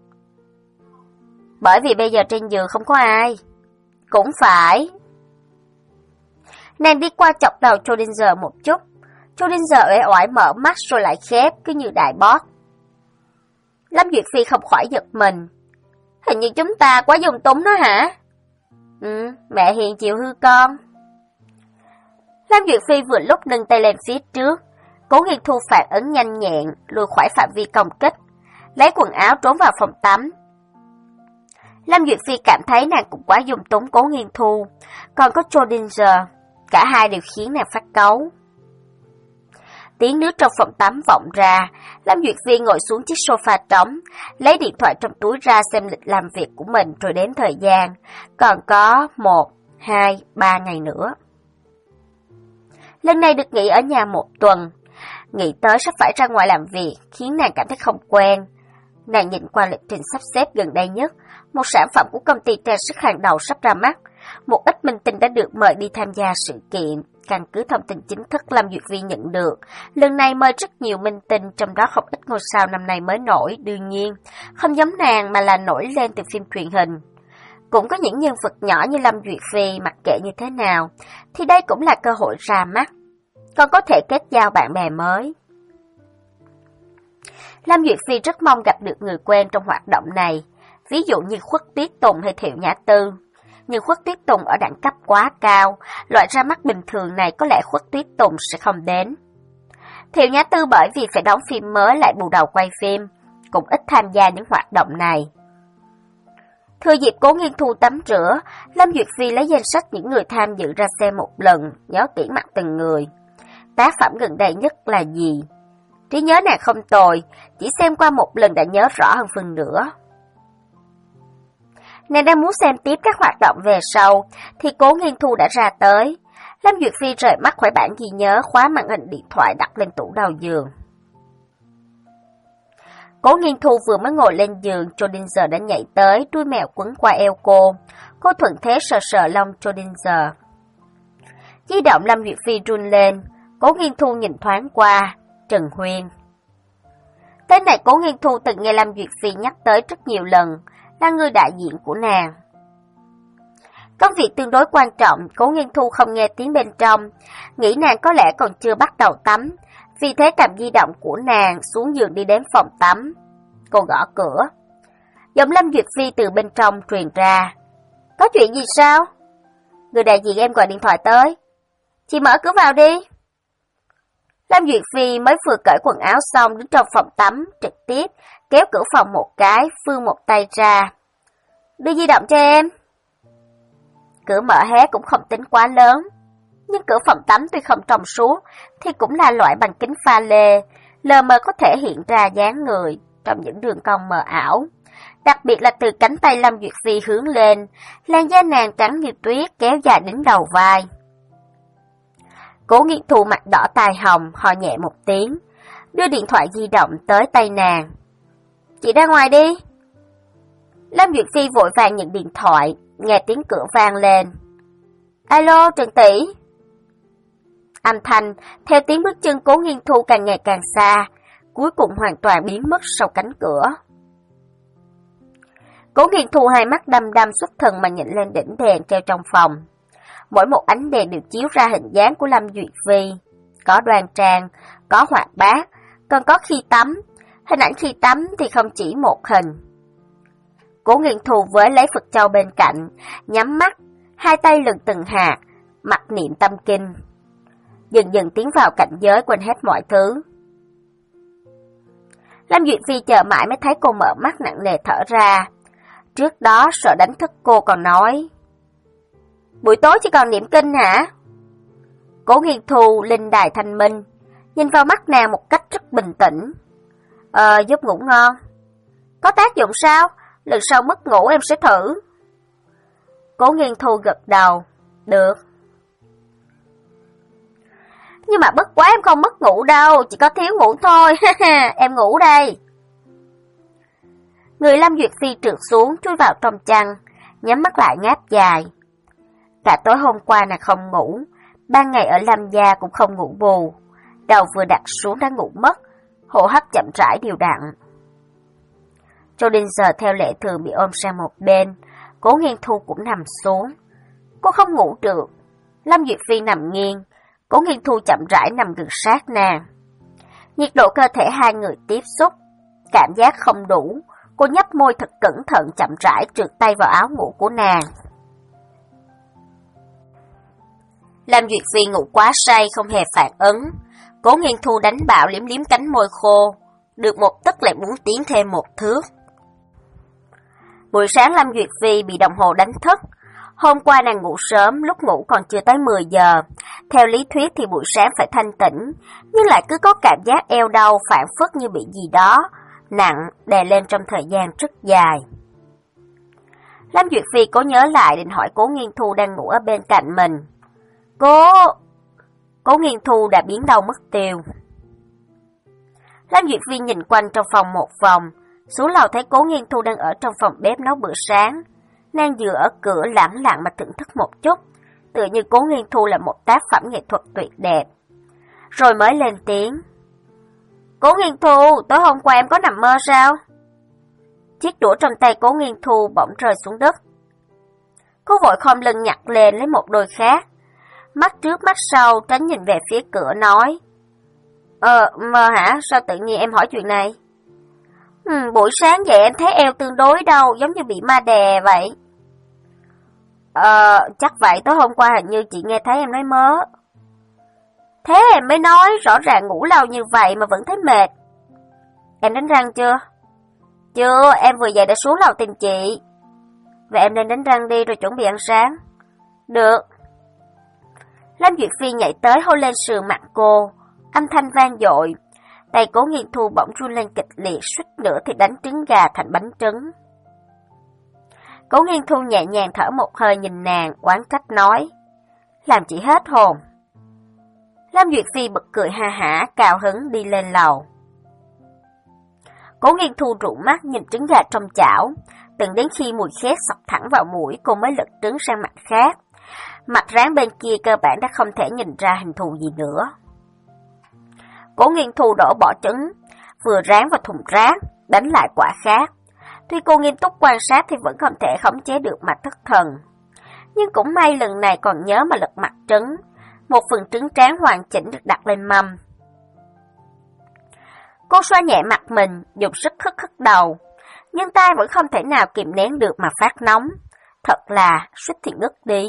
Bởi vì bây giờ trên giường không có ai. Cũng phải. Nàng đi qua chọc đầu Schrödinger một chút. Schrödinger uể oải mở mắt rồi lại khép, cứ như đại bót. Lâm Duyệt Phi không khỏi giật mình. Hình như chúng ta quá dung túng nó hả? Ừ, mẹ hiền chịu hư con. Lâm Duyệt Phi vừa lúc nâng tay lên phía trước, Cố Nghiên Thu phản ứng nhanh nhẹn, lùi khỏi phạm vi công kích, lấy quần áo trốn vào phòng tắm. Lâm Duyệt Phi cảm thấy nàng cũng quá dung túng Cố Nghiên Thu, còn có Schrödinger, cả hai đều khiến nàng phát cáu. Tiếng nước trong phòng tắm vọng ra, Lâm Duyệt Phi ngồi xuống chiếc sofa trống, lấy điện thoại trong túi ra xem lịch làm việc của mình rồi đếm thời gian, còn có một, hai, ba ngày nữa. Lần này được nghỉ ở nhà một tuần, nghĩ tới sắp phải ra ngoài làm việc khiến nàng cảm thấy không quen. Nàng nhìn qua lịch trình sắp xếp gần đây nhất, một sản phẩm của công ty trang sức hàng đầu sắp ra mắt, một ít minh tinh đã được mời đi tham gia sự kiện. Căn cứ thông tin chính thức Lâm Duyệt Phi nhận được, lần này mời rất nhiều minh tinh, trong đó không ít ngôi sao năm nay mới nổi, đương nhiên, không giống nàng mà là nổi lên từ phim truyền hình. Cũng có những nhân vật nhỏ như Lâm Duyệt Phi, mặc kệ như thế nào, thì đây cũng là cơ hội ra mắt, còn có thể kết giao bạn bè mới. Lâm Duyệt Phi rất mong gặp được người quen trong hoạt động này, ví dụ như Khuất Tuyết Tùng hay Thiệu Nhã Tư. Nhưng Khuất Tuyết Tùng ở đẳng cấp quá cao, loại ra mắt bình thường này có lẽ Khuất Tuyết Tùng sẽ không đến. Thiệu Nhã Tư bởi vì phải đóng phim mới lại bù đầu quay phim, cũng ít tham gia những hoạt động này. Thừa dịp Cố Nghiên Thu tắm rửa, Lâm Duyệt Phi lấy danh sách những người tham dự ra xem một lần, nhớ kỹ mặt từng người. Tác phẩm gần đây nhất là gì? Trí nhớ nàng không tồi, chỉ xem qua một lần đã nhớ rõ hơn phần nữa. Nàng đang muốn xem tiếp các hoạt động về sau, thì Cố Nghiên Thu đã ra tới. Lâm Duyệt Phi rời mắt khỏi bản ghi nhớ, khóa màn hình điện thoại đặt lên tủ đầu giường. Cố Nghiên Thu vừa mới ngồi lên giường, Schrödinger đã nhảy tới, đuôi mèo quấn qua eo cô. Cô thuận thế sờ sờ lông Schrödinger. Di động Lâm Duyệt Phi run lên, Cố Nghiên Thu nhìn thoáng qua, Trần Huyên. Tên này Cố Nghiên Thu từng nghe Lâm Duyệt Phi nhắc tới rất nhiều lần, là người đại diện của nàng. Công việc tương đối quan trọng, Cố Nghiên Thu không nghe tiếng bên trong, nghĩ nàng có lẽ còn chưa bắt đầu tắm, vì thế cầm di động của nàng xuống giường đi đến phòng tắm. Cô gõ cửa. Giọng Lâm Duyệt Phi từ bên trong truyền ra. Có chuyện gì sao? Người đại diện em gọi điện thoại tới. Chị mở cửa vào đi. Lâm Duyệt Phi mới vừa cởi quần áo xong đứng trong phòng tắm, trực tiếp kéo cửa phòng một cái, vươn một tay ra. Đưa di động cho em. Cửa mở hé cũng không tính quá lớn, nhưng cửa phòng tắm tuy không trong suốt thì cũng là loại bằng kính pha lê, lờ mờ có thể hiện ra dáng người trong những đường cong mờ ảo. Đặc biệt là từ cánh tay Lâm Duyệt Phi hướng lên, làn da nàng trắng như tuyết kéo dài đến đầu vai. Cố Nghiên Thu mặt đỏ tai hồng, ho nhẹ một tiếng, đưa điện thoại di động tới tay nàng. Chị ra ngoài đi. Lâm Duyệt Phi vội vàng nhận điện thoại, nghe tiếng cửa vang lên. Alo, Trần tỷ. Âm thanh theo tiếng bước chân Cố Nghiên Thu càng ngày càng xa, cuối cùng hoàn toàn biến mất sau cánh cửa. Cố Nghiên Thu hai mắt đăm đăm xuất thần mà nhìn lên đỉnh đèn treo trong phòng. Mỗi một ánh đèn đều chiếu ra hình dáng của Lâm Duyệt Phi, có đoan trang, có hoạt bát, còn có khi tắm. Hình ảnh khi tắm thì không chỉ một hình. Cố Nghiên Thu với lấy Phật châu bên cạnh, nhắm mắt, hai tay lừng từng hạt, mặc niệm tâm kinh. Dần dần tiến vào cảnh giới, quên hết mọi thứ. Lâm Duyệt Phi chờ mãi mới thấy cô mở mắt nặng nề thở ra. Trước đó sợ đánh thức cô còn nói: buổi tối chỉ còn niệm kinh hả? Cố Nghiên Thu linh đài thanh minh, nhìn vào mắt nàng một cách rất bình tĩnh. Ờ, giúp ngủ ngon. Có tác dụng sao? Lần sau mất ngủ em sẽ thử. Cố Nghiên Thu gật đầu. Được. Nhưng mà bất quá em không mất ngủ đâu, chỉ có thiếu ngủ thôi. Em ngủ đây. Người Lâm Duyệt Phi trượt xuống, chui vào trong chăn, nhắm mắt lại ngáp dài. Cả tối hôm qua nàng không ngủ, ban ngày ở Lâm gia cũng không ngủ bù. Đầu vừa đặt xuống đã ngủ mất, hô hấp chậm rãi đều đặn. Cho đến giờ theo lệ thường bị ôm sang một bên, Cố Nghiên Thu cũng nằm xuống. Cô không ngủ được. Lâm Duyệt Phi nằm nghiêng, Cố Nghiên Thu chậm rãi nằm gần sát nàng. Nhiệt độ cơ thể hai người tiếp xúc, cảm giác không đủ. Cô nhấp môi thật cẩn thận chậm rãi trượt tay vào áo ngủ của nàng. Lâm Duyệt Phi ngủ quá say không hề phản ứng. Cố Nghiên Thu đánh bạo liếm liếm cánh môi khô, được một tấc lại muốn tiến thêm một thước. Buổi sáng Lâm Duyệt Phi bị đồng hồ đánh thức. Hôm qua nàng ngủ sớm, lúc ngủ còn chưa tới mười giờ. Theo lý thuyết thì buổi sáng phải thanh tĩnh, nhưng lại cứ có cảm giác eo đau phản phất như bị gì đó nặng đè lên trong thời gian rất dài. Lâm Duyệt Phi cố nhớ lại định hỏi Cố Nghiên Thu đang ngủ ở bên cạnh mình. Cố... Cố Nghiên Thu đã biến đâu mất tiêu. Lâm Duyệt Phi nhìn quanh trong phòng một vòng, xuống lầu thấy Cố Nghiên Thu đang ở trong phòng bếp nấu bữa sáng. Nàng dựa ở cửa lẳng lặng mà thưởng thức một chút, tựa như Cố Nghiên Thu là một tác phẩm nghệ thuật tuyệt đẹp. Rồi mới lên tiếng. Cố Nghiên Thu, tối hôm qua em có nằm mơ sao? Chiếc đũa trong tay Cố Nghiên Thu bỗng rơi xuống đất. Cô vội khom lưng nhặt lên lấy một đôi khác. Mắt trước mắt sau tránh nhìn về phía cửa nói. Ờ, mơ hả? Sao tự nhiên em hỏi chuyện này? Ừ, buổi sáng vậy em thấy eo tương đối đau, giống như bị ma đè vậy. Ờ, chắc vậy, tối hôm qua hình như chị nghe thấy em nói mớ. Thế em mới nói, rõ ràng ngủ lâu như vậy mà vẫn thấy mệt. Em đánh răng chưa? Chưa, em vừa dậy đã xuống lầu tìm chị. Vậy em nên đánh răng đi rồi chuẩn bị ăn sáng. Được. Lâm Duyệt Phi nhảy tới hôn lên sườn mặt cô, âm thanh vang dội. Tay Cố Nghiên Thu bỗng run lên kịch liệt, suýt nữa thì đánh trứng gà thành bánh trứng. Cố Nghiên Thu nhẹ nhàng thở một hơi nhìn nàng, oán trách nói. Làm chị hết hồn. Lâm Duyệt Phi bật cười ha hả, cao hứng đi lên lầu. Cố Nghiên Thu rũ mắt nhìn trứng gà trong chảo, từng đến khi mùi khét sộc thẳng vào mũi cô mới lật trứng sang mặt khác. Mặt rán bên kia cơ bản đã không thể nhìn ra hình thù gì nữa. Cố Nghiên Thu đổ bỏ trứng, vừa rán vào thùng rác, đánh lại quả khác. Tuy cô nghiêm túc quan sát thì vẫn không thể khống chế được mà thất thần. Nhưng cũng may lần này còn nhớ mà lật mặt trứng, một phần trứng tráng hoàn chỉnh được đặt lên mâm. Cô xoa nhẹ mặt mình, dùng sức hất hất đầu, nhưng tay vẫn không thể nào kìm nén được mà phát nóng. Thật là suýt thì ngất đi.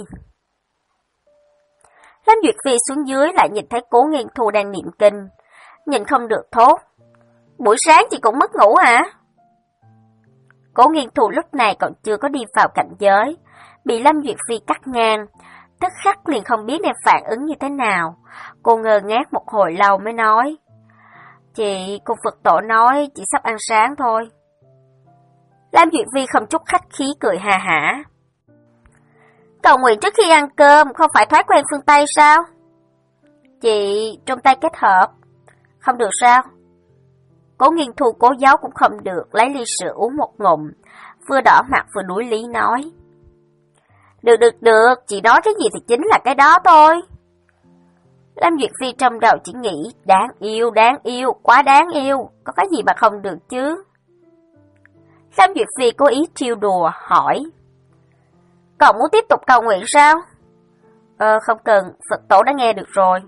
Lâm Duyệt Phi xuống dưới lại nhìn thấy Cố Nghiên Thu đang niệm kinh, nhìn không được thốt. Buổi sáng chị cũng mất ngủ hả? Cố Nghiên Thu lúc này còn chưa có đi vào cảnh giới, bị Lâm Duyệt Phi cắt ngang, tức khắc liền không biết nên phản ứng như thế nào. Cô ngơ ngác một hồi lâu mới nói. Chị, cô Phật tổ nói chị sắp ăn sáng thôi. Lâm Duyệt Phi không chút khách khí cười hà hả. Cầu nguyện trước khi ăn cơm không phải thói quen phương Tây sao? Chị, trong tay kết hợp. Không được sao? Cố Nghiên Thu cố giấu cũng không được, lấy ly sữa uống một ngụm, vừa đỏ mặt vừa đuổi lý nói. Được được được, chị nói cái gì thì chính là cái đó thôi. Lâm Duyệt Phi trong đầu chỉ nghĩ đáng yêu, đáng yêu, quá đáng yêu, có cái gì mà không được chứ. Lâm Duyệt Phi cố ý trêu đùa, hỏi. Cậu muốn tiếp tục cầu nguyện sao? Ờ, không cần, Phật tổ đã nghe được rồi.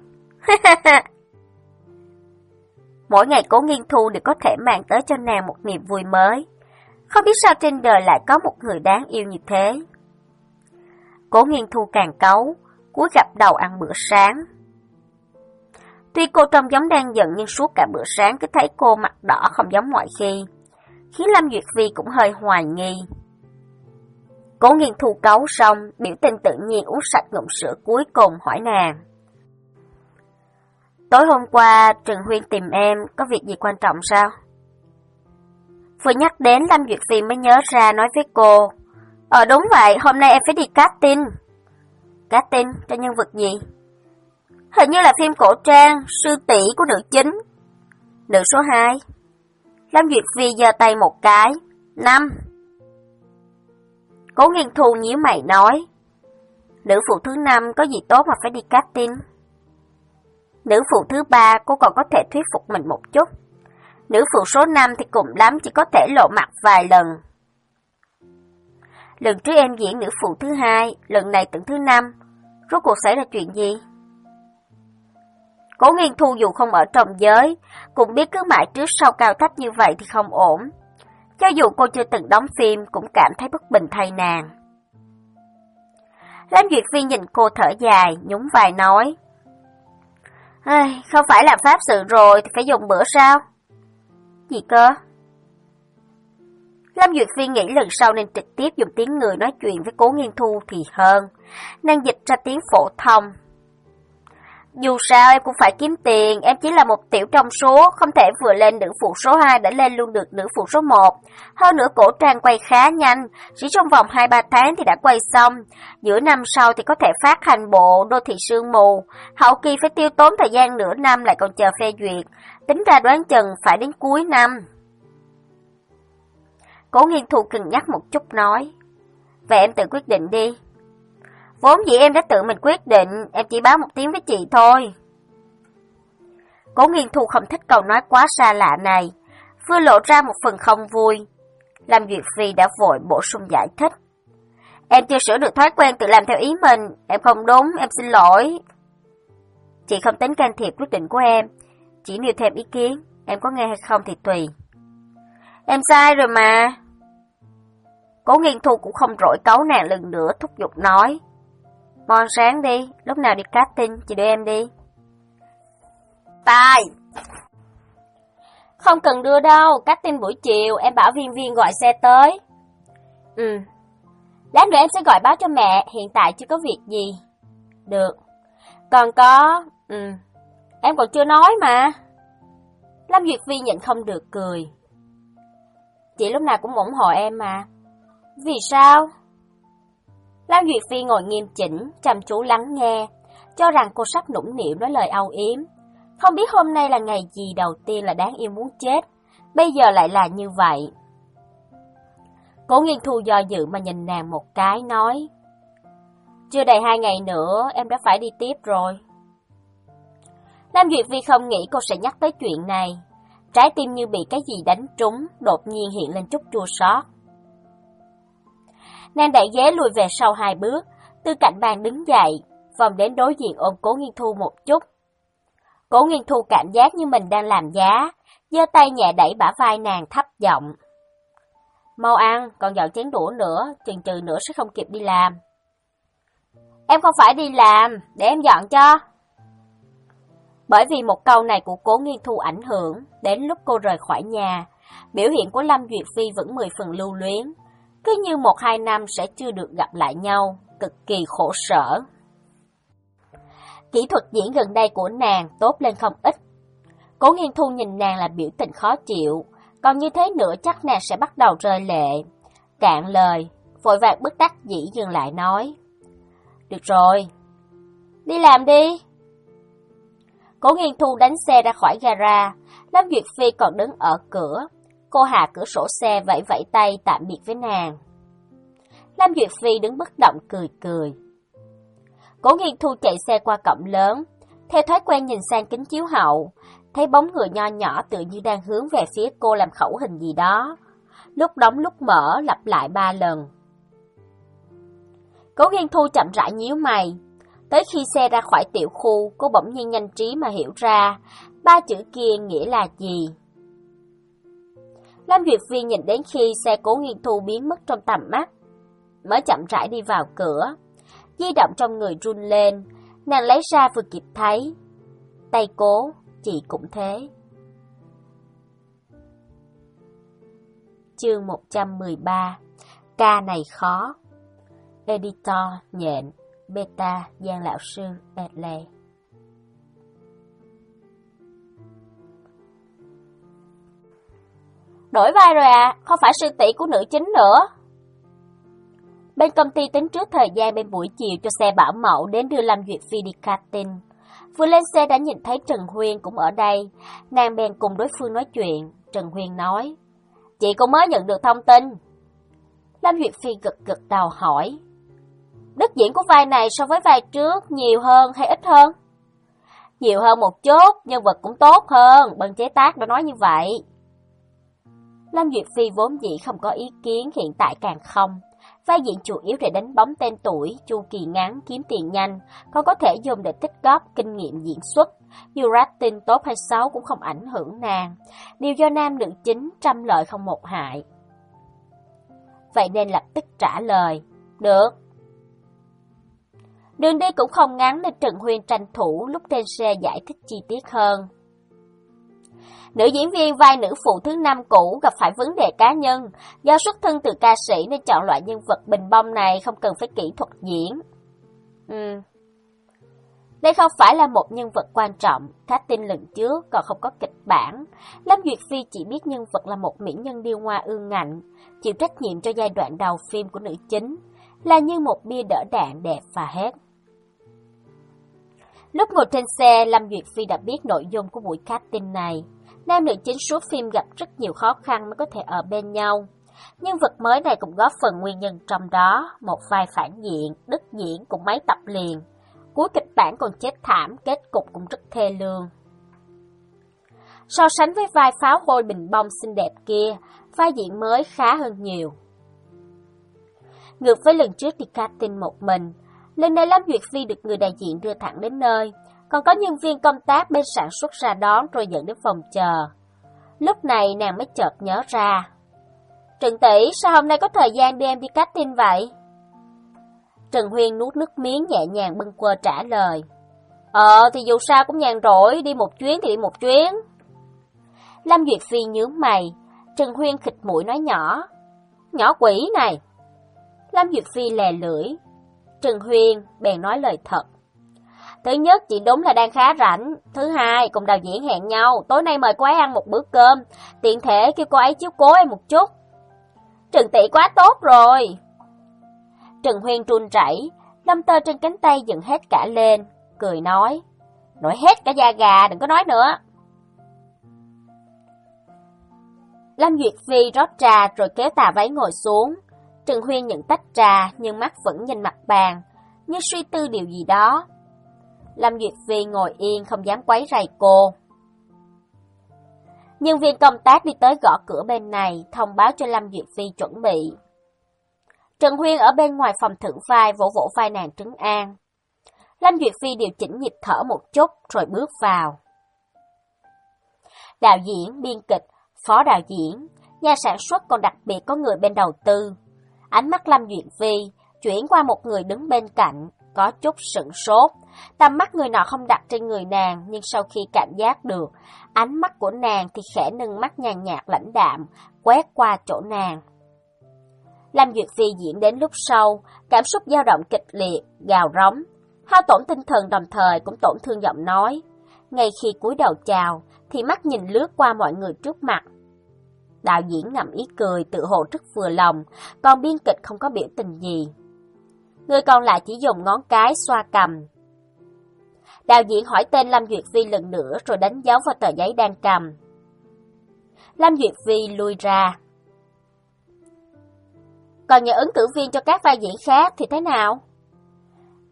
Mỗi ngày Cố Nghiên Thu đều có thể mang tới cho nàng một niềm vui mới. Không biết sao trên đời lại có một người đáng yêu như thế. Cố Nghiên Thu càng cáu, cúi gập đầu ăn bữa sáng. Tuy cô trông giống đang giận nhưng suốt cả bữa sáng cứ thấy cô mặt đỏ không giống mọi khi, khiến Lâm Duyệt Phi cũng hơi hoài nghi. Cố Nghiên Thu cấu xong, biểu tình tự nhiên uống sạch ngụm sữa cuối cùng hỏi nàng. Tối hôm qua Trừng Huyên tìm em, có việc gì quan trọng sao? Vừa nhắc đến Lâm Duyệt Phi mới nhớ ra nói với cô. Ờ đúng vậy, hôm nay em phải đi casting. Casting cho nhân vật gì? Hình như là phim cổ trang, sư tỷ của nữ chính. Nữ số hai. Lâm Duyệt Phi giơ tay một cái. Năm. Cố Nghiên Thu nhíu mày nói. Nữ phụ thứ năm có gì tốt mà phải đi casting? Nữ phụ thứ ba cô còn có thể thuyết phục mình một chút. Nữ phụ số năm thì cùng lắm chỉ có thể lộ mặt vài lần. Lần trước em diễn nữ phụ thứ hai, lần này tận thứ năm. Rốt cuộc xảy ra chuyện gì? Cố Nghiên Thu dù không ở trong giới, cũng biết cứ mãi trước sau cao thấp như vậy thì không ổn. Cho dù cô chưa từng đóng phim cũng cảm thấy bất bình thay nàng. Lâm Duyệt Phi nhìn cô thở dài, nhún vai nói. Không phải làm pháp sự rồi thì phải dùng bữa sao? Gì cơ? Lâm Duyệt Phi nghĩ lần sau nên trực tiếp dùng tiếng người nói chuyện với Cố Nghiên Thu thì hơn. Nàng dịch ra tiếng phổ thông. Dù sao em cũng phải kiếm tiền, em chỉ là một tiểu trong số, không thể vừa lên nữ phụ số hai đã lên luôn được nữ phụ số một. Hơn nữa cổ trang quay khá nhanh, chỉ trong vòng hai ba tháng thì đã quay xong. Giữa năm sau thì có thể phát hành bộ Đô thị sương mù, hậu kỳ phải tiêu tốn thời gian nửa năm lại còn chờ phê duyệt, tính ra đoán chừng phải đến cuối năm. Cố Nghiên Thu cân nhắc một chút nói, vậy em tự quyết định đi. Vốn dĩ em đã tự mình quyết định, em chỉ báo một tiếng với chị thôi. Cố Nghiên Thu không thích câu nói quá xa lạ này, vừa lộ ra một phần không vui. Lâm Duyệt Phi đã vội bổ sung giải thích. Em chưa sửa được thói quen tự làm theo ý mình, em không đúng, em xin lỗi. Chị không tính can thiệp quyết định của em, chỉ nêu thêm ý kiến, em có nghe hay không thì tùy. Em sai rồi mà. Cố Nghiên Thu cũng không rỗi cáu nàng lần nữa, thúc giục nói. Mau sáng đi, lúc nào đi casting, chị đưa em đi. Tai! Không cần đưa đâu, casting buổi chiều, em bảo viên viên gọi xe tới. Ừ. Lát nữa em sẽ gọi báo cho mẹ, hiện tại chưa có việc gì. Được. Còn có... Ừ. Em còn chưa nói mà. Lâm Duyệt Phi nhịn không được cười. Chị lúc nào cũng ủng hộ em mà. Vì sao? Lâm Duyệt Phi ngồi nghiêm chỉnh, chăm chú lắng nghe, cho rằng cô sắp nũng nịu nói lời âu yếm. Không biết hôm nay là ngày gì đầu tiên là đáng yêu muốn chết, bây giờ lại là như vậy. Cố Nghiên Thu do dự mà nhìn nàng một cái nói, chưa đầy hai ngày nữa em đã phải đi tiếp rồi. Lâm Duyệt Phi không nghĩ cô sẽ nhắc tới chuyện này, trái tim như bị cái gì đánh trúng, đột nhiên hiện lên chút chua xót. Nàng đẩy ghế lùi về sau hai bước, từ cạnh bàn đứng dậy, vòng đến đối diện ôm Cố Nghiên Thu một chút. Cố Nghiên Thu cảm giác như mình đang làm giá, giơ tay nhẹ đẩy bả vai nàng thấp giọng. Mau ăn, còn dọn chén đũa nữa, chừng chừ nữa sẽ không kịp đi làm. Em không phải đi làm, để em dọn cho. Bởi vì một câu này của Cố Nghiên Thu ảnh hưởng, đến lúc cô rời khỏi nhà, biểu hiện của Lâm Duyệt Phi vẫn mười phần lưu luyến. Cứ như một hai năm sẽ chưa được gặp lại nhau, cực kỳ khổ sở. Kỹ thuật diễn gần đây của nàng tốt lên không ít. Cố Nghiên Thu nhìn nàng là biểu tình khó chịu, còn như thế nữa chắc nàng sẽ bắt đầu rơi lệ. Cạn lời, vội vàng bất đắc dĩ dừng lại nói. Được rồi, đi làm đi. Cố Nghiên Thu đánh xe ra khỏi gara, Lâm Duyệt Phi còn đứng ở cửa. Cô hạ cửa sổ xe vẫy vẫy tay tạm biệt với nàng. Lâm Duyệt Phi đứng bất động cười cười. Cố Nghiên Thu chạy xe qua cổng lớn, Theo thói quen nhìn sang kính chiếu hậu, thấy bóng người nho nhỏ tự như đang hướng về phía cô làm khẩu hình gì đó. Lúc đóng lúc mở lặp lại ba lần. Cố Nghiên Thu chậm rãi nhíu mày. Tới khi xe ra khỏi tiểu khu, cô bỗng nhiên nhanh trí mà hiểu ra ba chữ kia nghĩa là gì. Lâm Duyệt Phi nhìn đến khi xe Cố Nghiên Thu biến mất trong tầm mắt, mới chậm rãi đi vào cửa. Di động trong người run lên, nàng lấy ra vừa kịp thấy. Tay Cố, chị cũng thế. Chương một trăm mười ba. Ca này khó. Editor Nhện, Beta Giang lão sư Adelaide. Đổi vai rồi à, không phải sư tỷ của nữ chính nữa. Bên công ty tính trước thời gian bên buổi chiều cho xe bảo mẫu đến đưa Lâm Duyệt Phi đi karting. Vừa lên xe đã nhìn thấy Trần Huyên cũng ở đây, nàng bèn cùng đối phương nói chuyện. Trần Huyên nói, chị cũng mới nhận được thông tin. Lâm Duyệt Phi gật gật đầu hỏi, đức diễn của vai này so với vai trước nhiều hơn hay ít hơn? Nhiều hơn một chút, nhân vật cũng tốt hơn, bên chế tác đã nói như vậy. Lâm Duyệt Phi vốn dĩ không có ý kiến, hiện tại càng không. Vai diễn chủ yếu để đánh bóng tên tuổi, chu kỳ ngắn, kiếm tiền nhanh, còn có thể dùng để tích góp kinh nghiệm diễn xuất. Dù rating tốt hay xấu cũng không ảnh hưởng nàng. Điều do nam nữ chính trăm lợi không một hại. Vậy nên lập tức trả lời, được. Đường đi cũng không ngắn nên Trần Huyên tranh thủ lúc trên xe giải thích chi tiết hơn. Nữ diễn viên vai nữ phụ thứ năm cũ gặp phải vấn đề cá nhân, do xuất thân từ ca sĩ nên chọn loại nhân vật bình bông này không cần phải kỹ thuật diễn. Ừ. Đây không phải là một nhân vật quan trọng, casting lần trước còn không có kịch bản. Lâm Duyệt Phi chỉ biết nhân vật là một mỹ nhân điêu ngoa ương ngạnh, chịu trách nhiệm cho giai đoạn đầu phim của nữ chính, là như một bia đỡ đạn đẹp và hết. Lúc ngồi trên xe, Lâm Duyệt Phi đã biết nội dung của buổi casting này. Nam nữ chính suốt phim gặp rất nhiều khó khăn mới có thể ở bên nhau. Nhân vật mới này cũng góp phần nguyên nhân trong đó, một vai phản diện, đứt diễn cùng mấy tập liền. Cuối kịch bản còn chết thảm, kết cục cũng rất thê lương. So sánh với vai pháo hôi bình bông xinh đẹp kia, vai diễn mới khá hơn nhiều. Ngược với lần trước đi casting một mình, lần này Lâm Duyệt Phi được người đại diện đưa thẳng đến nơi, còn có nhân viên công tác bên sản xuất ra đón rồi dẫn đến phòng chờ. Lúc này nàng mới chợt nhớ ra. Trần tỷ, sao hôm nay có thời gian đưa em đi casting vậy? Trần Huyên nuốt nước miếng nhẹ nhàng bâng quơ trả lời. Ờ thì dù sao cũng nhàn rỗi, đi một chuyến thì đi một chuyến. Lâm Duyệt Phi nhướng mày, Trần Huyên khịt mũi nói nhỏ. Nhỏ quỷ này. Lâm Duyệt Phi lè lưỡi. Trần Huyên bèn nói lời thật. Thứ nhất, chị đúng là đang khá rảnh. Thứ hai, cùng đạo diễn hẹn nhau, tối nay mời cô ấy ăn một bữa cơm, tiện thể kêu cô ấy chiếu cố em một chút. Trần tỷ quá tốt rồi. Trần Huyên run rẩy, lâm tơ trên cánh tay dựng hết cả lên, cười nói. Nổi hết cả da gà, đừng có nói nữa. Lâm Duyệt Phi rót trà rồi kéo tà váy ngồi xuống. Trần Huyên nhận tách trà nhưng mắt vẫn nhìn mặt bàn, như suy tư điều gì đó. Lâm Duyệt Phi ngồi yên không dám quấy rầy cô. Nhân viên công tác đi tới gõ cửa bên này, thông báo cho Lâm Duyệt Phi chuẩn bị. Trần Huyên ở bên ngoài phòng thử vai vỗ vỗ vai nàng trấn an. Lâm Duyệt Phi điều chỉnh nhịp thở một chút rồi bước vào. Đạo diễn, biên kịch, phó đạo diễn, nhà sản xuất còn đặc biệt có người bên đầu tư. Ánh mắt Lâm Duyệt Phi chuyển qua một người đứng bên cạnh, có chút sửng sốt. Tầm mắt người nọ không đặt trên người nàng, nhưng sau khi cảm giác được ánh mắt của nàng thì khẽ nâng mắt nhàn nhạt lãnh đạm, quét qua chỗ nàng. Lâm Duyệt Phi diễn đến lúc sau, cảm xúc dao động kịch liệt, gào rống, hao tổn tinh thần đồng thời cũng tổn thương giọng nói. Ngay khi cúi đầu chào, thì mắt nhìn lướt qua mọi người trước mặt. Đạo diễn ngậm ý cười, tự hồ rất vừa lòng, còn biên kịch không có biểu tình gì. Người còn lại chỉ dùng ngón cái xoa cầm. Đạo diễn hỏi tên Lâm Duyệt Phi lần nữa rồi đánh dấu vào tờ giấy đang cầm. Lâm Duyệt Phi lui ra. Còn những ứng cử viên cho các vai diễn khác thì thế nào?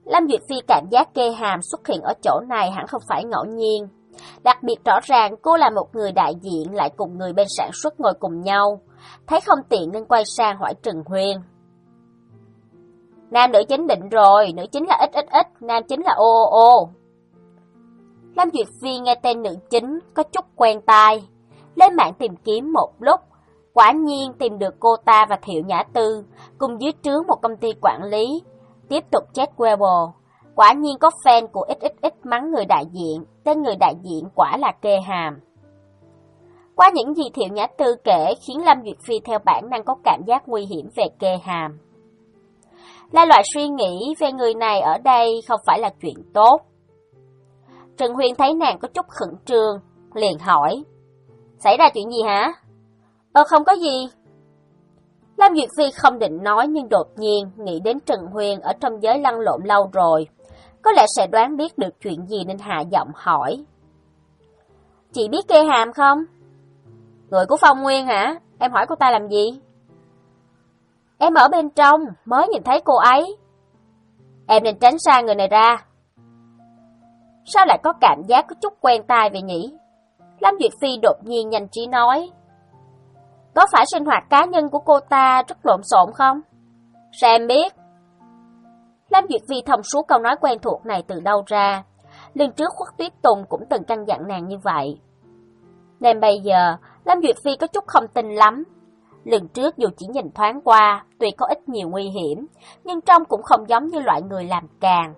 Lâm Duyệt Phi cảm giác Kê Hàm xuất hiện ở chỗ này hẳn không phải ngẫu nhiên. Đặc biệt rõ ràng cô là một người đại diện lại cùng người bên sản xuất ngồi cùng nhau. Thấy không tiện nên quay sang hỏi Trần Huyên. Nam nữ chính định rồi, nữ chính là ít ít ít, nam chính là ô ô ô. Lâm Duyệt Phi nghe tên nữ chính có chút quen tai. Lên mạng tìm kiếm một lúc, quả nhiên tìm được cô ta và Thiệu Nhã Tư, cùng dưới trướng một công ty quản lý. Tiếp tục check Weibo, quả nhiên có fan của ích ích ích mắng người đại diện, tên người đại diện quả là Kê Hàm. Qua những gì Thiệu Nhã Tư kể khiến Lâm Duyệt Phi theo bản năng có cảm giác nguy hiểm về Kê Hàm. Là loại suy nghĩ về người này ở đây không phải là chuyện tốt. Trần Huyên thấy nàng có chút khẩn trương, liền hỏi. Xảy ra chuyện gì hả? Ờ không có gì. Lâm Duyệt Phi không định nói nhưng đột nhiên nghĩ đến Trần Huyên ở trong giới lăn lộn lâu rồi. Có lẽ sẽ đoán biết được chuyện gì nên hạ giọng hỏi. Chị biết Kê Hàm không? Người của Phong Nguyên hả? Em hỏi cô ta làm gì? Em ở bên trong, mới nhìn thấy cô ấy. Em nên tránh xa người này ra. Sao lại có cảm giác có chút quen tai vậy nhỉ? Lâm Duyệt Phi đột nhiên nhanh trí nói. Có phải sinh hoạt cá nhân của cô ta rất lộn xộn không? Sao em biết? Lâm Duyệt Phi thông suốt câu nói quen thuộc này từ đâu ra. Lần trước Khuất Tuyết Tùng cũng từng căn dặn nàng như vậy. Nên bây giờ, Lâm Duyệt Phi có chút không tin lắm. Lần trước dù chỉ nhìn thoáng qua, tuy có ít nhiều nguy hiểm, nhưng trông cũng không giống như loại người làm càng.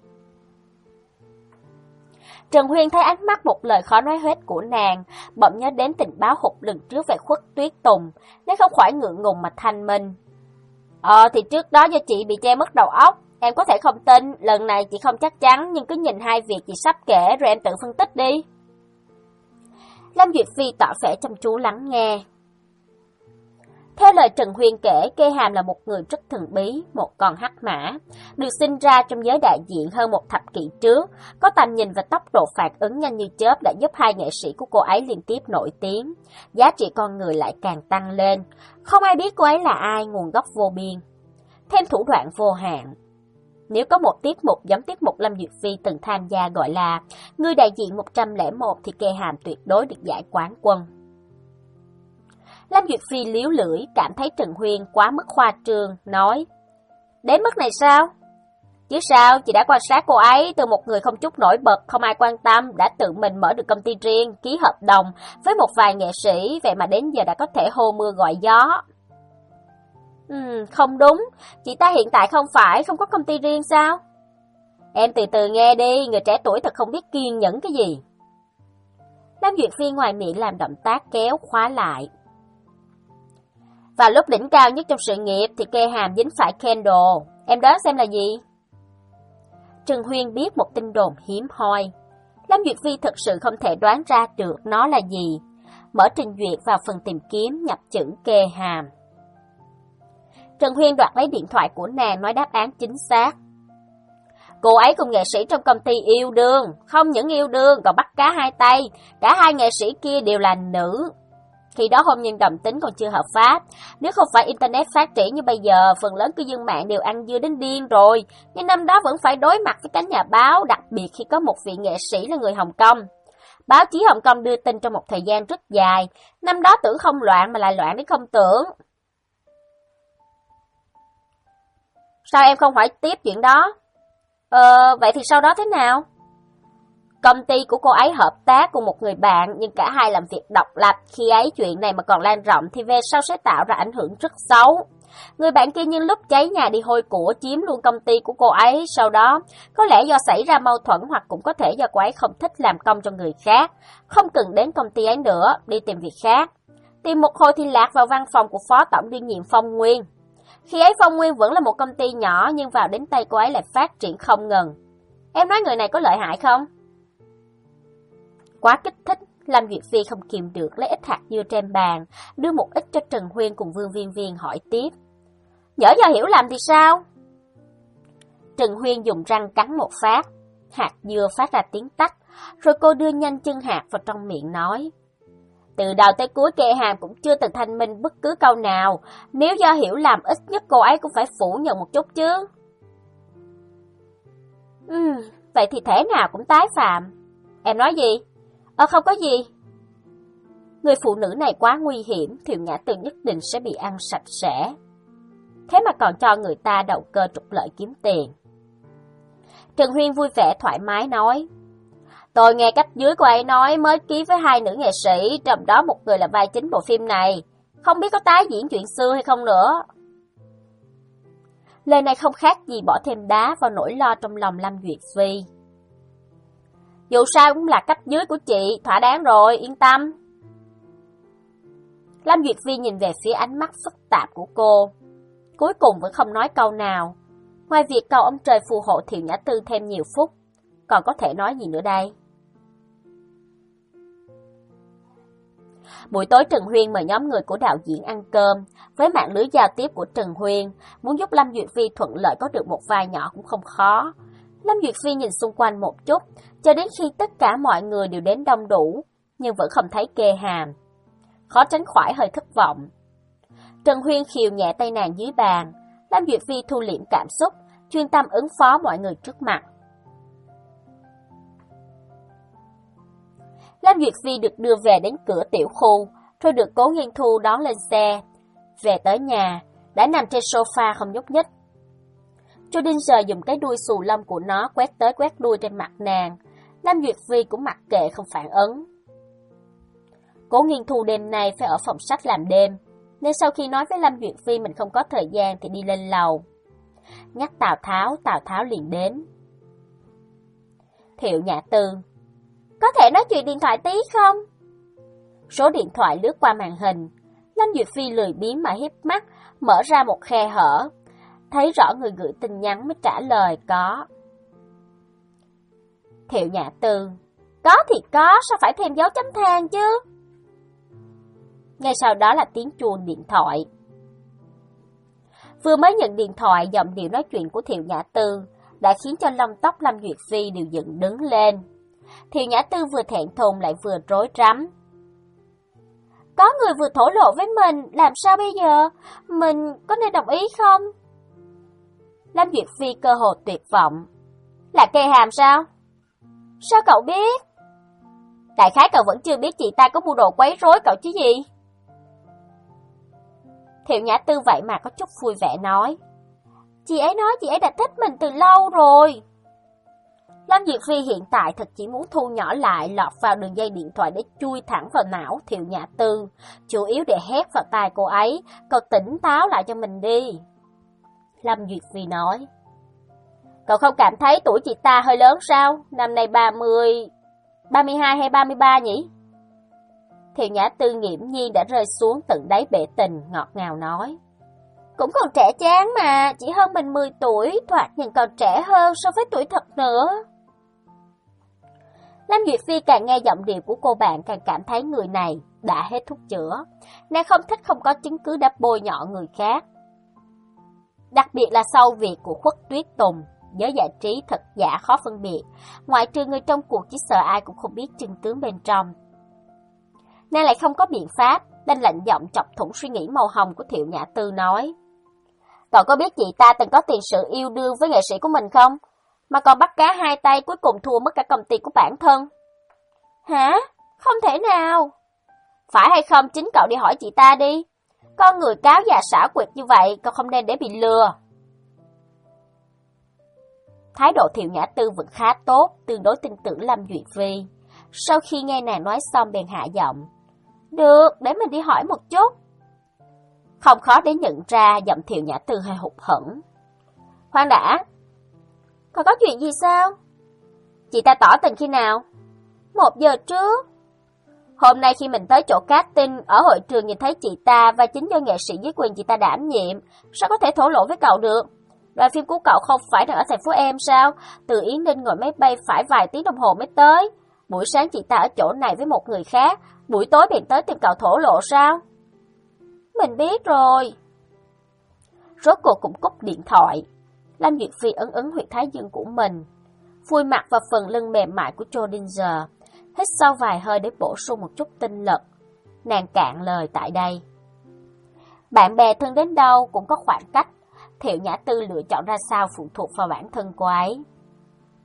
Trần Huyên thấy ánh mắt một lời khó nói hết của nàng, bỗng nhớ đến tình báo hụt lần trước về Khuất Tuyết Tùng, nên không khỏi ngượng ngùng mà thanh minh. Ờ thì trước đó do chị bị che mất đầu óc, em có thể không tin, lần này chị không chắc chắn, nhưng cứ nhìn hai việc chị sắp kể rồi em tự phân tích đi. Lâm Duyệt Phi tỏ vẻ chăm chú lắng nghe. Theo lời Trần Huyên kể, Kê Hàm là một người rất thần bí, một con hắc mã, được sinh ra trong giới đại diện hơn một thập kỷ trước, có tầm nhìn và tốc độ phản ứng nhanh như chớp đã giúp hai nghệ sĩ của cô ấy liên tiếp nổi tiếng, giá trị con người lại càng tăng lên, không ai biết cô ấy là ai, nguồn gốc vô biên, thêm thủ đoạn vô hạn. Nếu có một tiết mục giống tiết mục Lâm Duyệt Phi từng tham gia gọi là Người đại diện một trăm lẻ một thì Kê Hàm tuyệt đối được giải quán quân. Lâm Duyệt Phi liếu lưỡi, cảm thấy Trần Huyên quá mức khoa trương, nói. Đến mức này sao? Chứ sao, chị đã quan sát cô ấy từ một người không chút nổi bật, không ai quan tâm, đã tự mình mở được công ty riêng, ký hợp đồng với một vài nghệ sĩ, vậy mà đến giờ đã có thể hô mưa gọi gió. Ừ, không đúng, chị ta hiện tại không phải không có công ty riêng sao? Em từ từ nghe đi, người trẻ tuổi thật không biết kiên nhẫn cái gì. Lâm Duyệt Phi ngoài miệng làm động tác kéo khóa lại. Vào lúc đỉnh cao nhất trong sự nghiệp thì Kê Hàm dính phải Kendall. Em đoán xem là gì? Trần Huyên biết một tin đồn hiếm hoi. Lâm Duyệt Phi thực sự không thể đoán ra được nó là gì. Mở trình duyệt vào phần tìm kiếm nhập chữ Kê Hàm. Trần Huyên đoạt lấy điện thoại của nàng nói đáp án chính xác. Cô ấy cùng nghệ sĩ trong công ty yêu đương. Không những yêu đương còn bắt cá hai tay. Cả hai nghệ sĩ kia đều là nữ. Khi đó hôn nhân đồng tính còn chưa hợp pháp. Nếu không phải Internet phát triển như bây giờ, phần lớn cư dân mạng đều ăn dưa đến điên rồi. Nhưng năm đó vẫn phải đối mặt với cánh nhà báo, đặc biệt khi có một vị nghệ sĩ là người Hồng Kông. Báo chí Hồng Kông đưa tin trong một thời gian rất dài. Năm đó tưởng không loạn mà lại loạn đến không tưởng. Sao em không hỏi tiếp chuyện đó? Ờ, vậy thì sau đó thế nào? Công ty của cô ấy hợp tác cùng một người bạn, nhưng cả hai làm việc độc lập. Khi ấy chuyện này mà còn lan rộng thì về sau sẽ tạo ra ảnh hưởng rất xấu. Người bạn kia nhân lúc cháy nhà đi hôi của chiếm luôn công ty của cô ấy. Sau đó, có lẽ do xảy ra mâu thuẫn hoặc cũng có thể do cô ấy không thích làm công cho người khác. Không cần đến công ty ấy nữa, đi tìm việc khác. Tìm một hồi thì lạc vào văn phòng của Phó Tổng Biên nhiệm Phong Nguyên. Khi ấy Phong Nguyên vẫn là một công ty nhỏ nhưng vào đến tay cô ấy lại phát triển không ngừng. Em nói người này có lợi hại không? Quá kích thích, Lâm Duyệt Phi không kìm được lấy ít hạt dưa trên bàn, đưa một ít cho Trần Huyên cùng Vương Viên Viên hỏi tiếp. Nhỡ do hiểu lầm thì sao? Trần Huyên dùng răng cắn một phát, hạt dưa phát ra tiếng tách, rồi cô đưa nhanh chân hạt vào trong miệng nói. Từ đầu tới cuối Kê Hàm cũng chưa từng thanh minh bất cứ câu nào, nếu do hiểu lầm ít nhất cô ấy cũng phải phủ nhận một chút chứ. Ừm, vậy thì thể nào cũng tái phạm. Em nói gì? Ờ không có gì. Người phụ nữ này quá nguy hiểm, Thiệu Nhã Tư nhất định sẽ bị ăn sạch sẽ. Thế mà còn cho người ta đầu cơ trục lợi kiếm tiền. Trần Huyên vui vẻ thoải mái nói, tôi nghe cấp dưới của ấy nói mới ký với hai nữ nghệ sĩ, trong đó một người là vai chính bộ phim này. Không biết có tái diễn chuyện xưa hay không nữa. Lời này không khác gì bỏ thêm đá vào nỗi lo trong lòng Lâm Duyệt Phi. Dù sao cũng là cấp dưới của chị, thỏa đáng rồi, yên tâm. Lâm Duyệt Phi nhìn về phía ánh mắt phức tạp của cô. Cuối cùng vẫn không nói câu nào. Ngoài việc cầu ông trời phù hộ Thiệu Nhã Tư thêm nhiều phút, còn có thể nói gì nữa đây? Buổi tối Trần Huyên mời nhóm người của đạo diễn ăn cơm. Với mạng lưới giao tiếp của Trần Huyên, muốn giúp Lâm Duyệt Phi thuận lợi có được một vai nhỏ cũng không khó. Lâm Duyệt Phi nhìn xung quanh một chút, cho đến khi tất cả mọi người đều đến đông đủ, nhưng vẫn không thấy kê hàm. Khó tránh khỏi hơi thất vọng. Trần Huyên khiều nhẹ tay nàng dưới bàn, Lâm Duyệt Phi thu liễm cảm xúc, chuyên tâm ứng phó mọi người trước mặt. Lâm Duyệt Phi được đưa về đến cửa tiểu khu, rồi được Cố Nghiên Thu đón lên xe. Về tới nhà, đã nằm trên sofa không nhúc nhích. Chu Đinh giờ dùng cái đuôi xù lông của nó quét tới quét lui trên mặt nàng. Lâm Duyệt Phi cũng mặc kệ không phản ứng. Cố Nghiên Thu đêm nay phải ở phòng sách làm đêm, nên sau khi nói với Lâm Duyệt Phi mình không có thời gian thì đi lên lầu. Nhắc Tào Tháo, Tào Tháo liền đến. Thiệu Nhã Tư, có thể nói chuyện điện thoại tí không? Số điện thoại lướt qua màn hình. Lâm Duyệt Phi lười biếng mà híp mắt, mở ra một khe hở. Thấy rõ người gửi tin nhắn mới trả lời có. Thiệu Nhã Tư, có thì có, sao phải thêm dấu chấm than chứ? Ngay sau đó là tiếng chuông điện thoại. Vừa mới nhận điện thoại, giọng điệu nói chuyện của Thiệu Nhã Tư đã khiến cho lông tóc Lâm Duyệt Phi đều dựng đứng lên. Thiệu Nhã Tư vừa thẹn thùng lại vừa rối rắm. Có người vừa thổ lộ với mình, làm sao bây giờ? Mình có nên đồng ý không? Lâm Duyệt Phi cơ hồ tuyệt vọng. Là kê hàm sao? Sao cậu biết? Đại khái cậu vẫn chưa biết chị ta có mưu đồ quấy rối cậu chứ gì? Thiệu Nhã Tư vậy mà có chút vui vẻ nói. Chị ấy nói chị ấy đã thích mình từ lâu rồi. Lâm Duyệt Phi hiện tại thật chỉ muốn thu nhỏ lại, lọt vào đường dây điện thoại để chui thẳng vào não Thiệu Nhã Tư, chủ yếu để hét vào tai cô ấy, cậu tỉnh táo lại cho mình đi. Lâm Duyệt Phi nói. Cậu không cảm thấy tuổi chị ta hơi lớn sao? Năm nay ba mươi, ba mươi hai hay ba mươi ba nhỉ? Thiệu Nhã Tư nghiễm nhiên đã rơi xuống tận đáy bể tình, ngọt ngào nói. Cũng còn trẻ chán mà, chỉ hơn mình mười tuổi, thoạt nhìn còn trẻ hơn so với tuổi thật nữa. Lâm Duyệt Phi càng nghe giọng điệu của cô bạn càng cảm thấy người này đã hết thuốc chữa. Nàng không thích không có chứng cứ đã bôi nhọ người khác. Đặc biệt là sau việc của Khuất Tuyết Tùng, giới giải trí thật giả khó phân biệt. Ngoại trừ người trong cuộc chỉ sợ ai cũng không biết chân tướng bên trong. Nàng lại không có biện pháp, đành lạnh giọng chọc thủng suy nghĩ màu hồng của Thiệu Nhã Tư nói. Cậu có biết chị ta từng có tiền sự yêu đương với nghệ sĩ của mình không? Mà còn bắt cá hai tay cuối cùng thua mất cả công ty của bản thân. Hả? Không thể nào. Phải hay không chính cậu đi hỏi chị ta đi. Con người cáo già xảo quyệt như vậy, cậu không nên để bị lừa. Thái độ Thiệu Nhã Tư vẫn khá tốt, tương đối tin tưởng Lâm Duyệt Phi. Sau khi nghe nàng nói xong bèn hạ giọng. Được, để mình đi hỏi một chút. Không khó để nhận ra giọng Thiệu Nhã Tư hơi hụt hẫng. Khoan đã, còn có chuyện gì sao? Chị ta tỏ tình khi nào? Một giờ trước. Hôm nay khi mình tới chỗ casting ở hội trường nhìn thấy chị ta và chính do nghệ sĩ dưới quyền chị ta đảm nhiệm, sao có thể thổ lộ với cậu được? Đoàn phim của cậu không phải đang ở thành phố em sao? Từ Yến Ninh ngồi máy bay phải vài tiếng đồng hồ mới tới. Buổi sáng chị ta ở chỗ này với một người khác, buổi tối bèn tới tìm cậu thổ lộ sao? Mình biết rồi. Rốt cuộc cũng cúp điện thoại. Lâm Duyệt Phi ấn ấn huyệt thái dương của mình, phủi mặt vào phần lưng mềm mại của Schrödinger, hít sâu vài hơi để bổ sung một chút tinh lực. Nàng cạn lời tại đây. Bạn bè thân đến đâu cũng có khoảng cách, Thiệu Nhã Tư lựa chọn ra sao phụ thuộc vào bản thân cô ấy.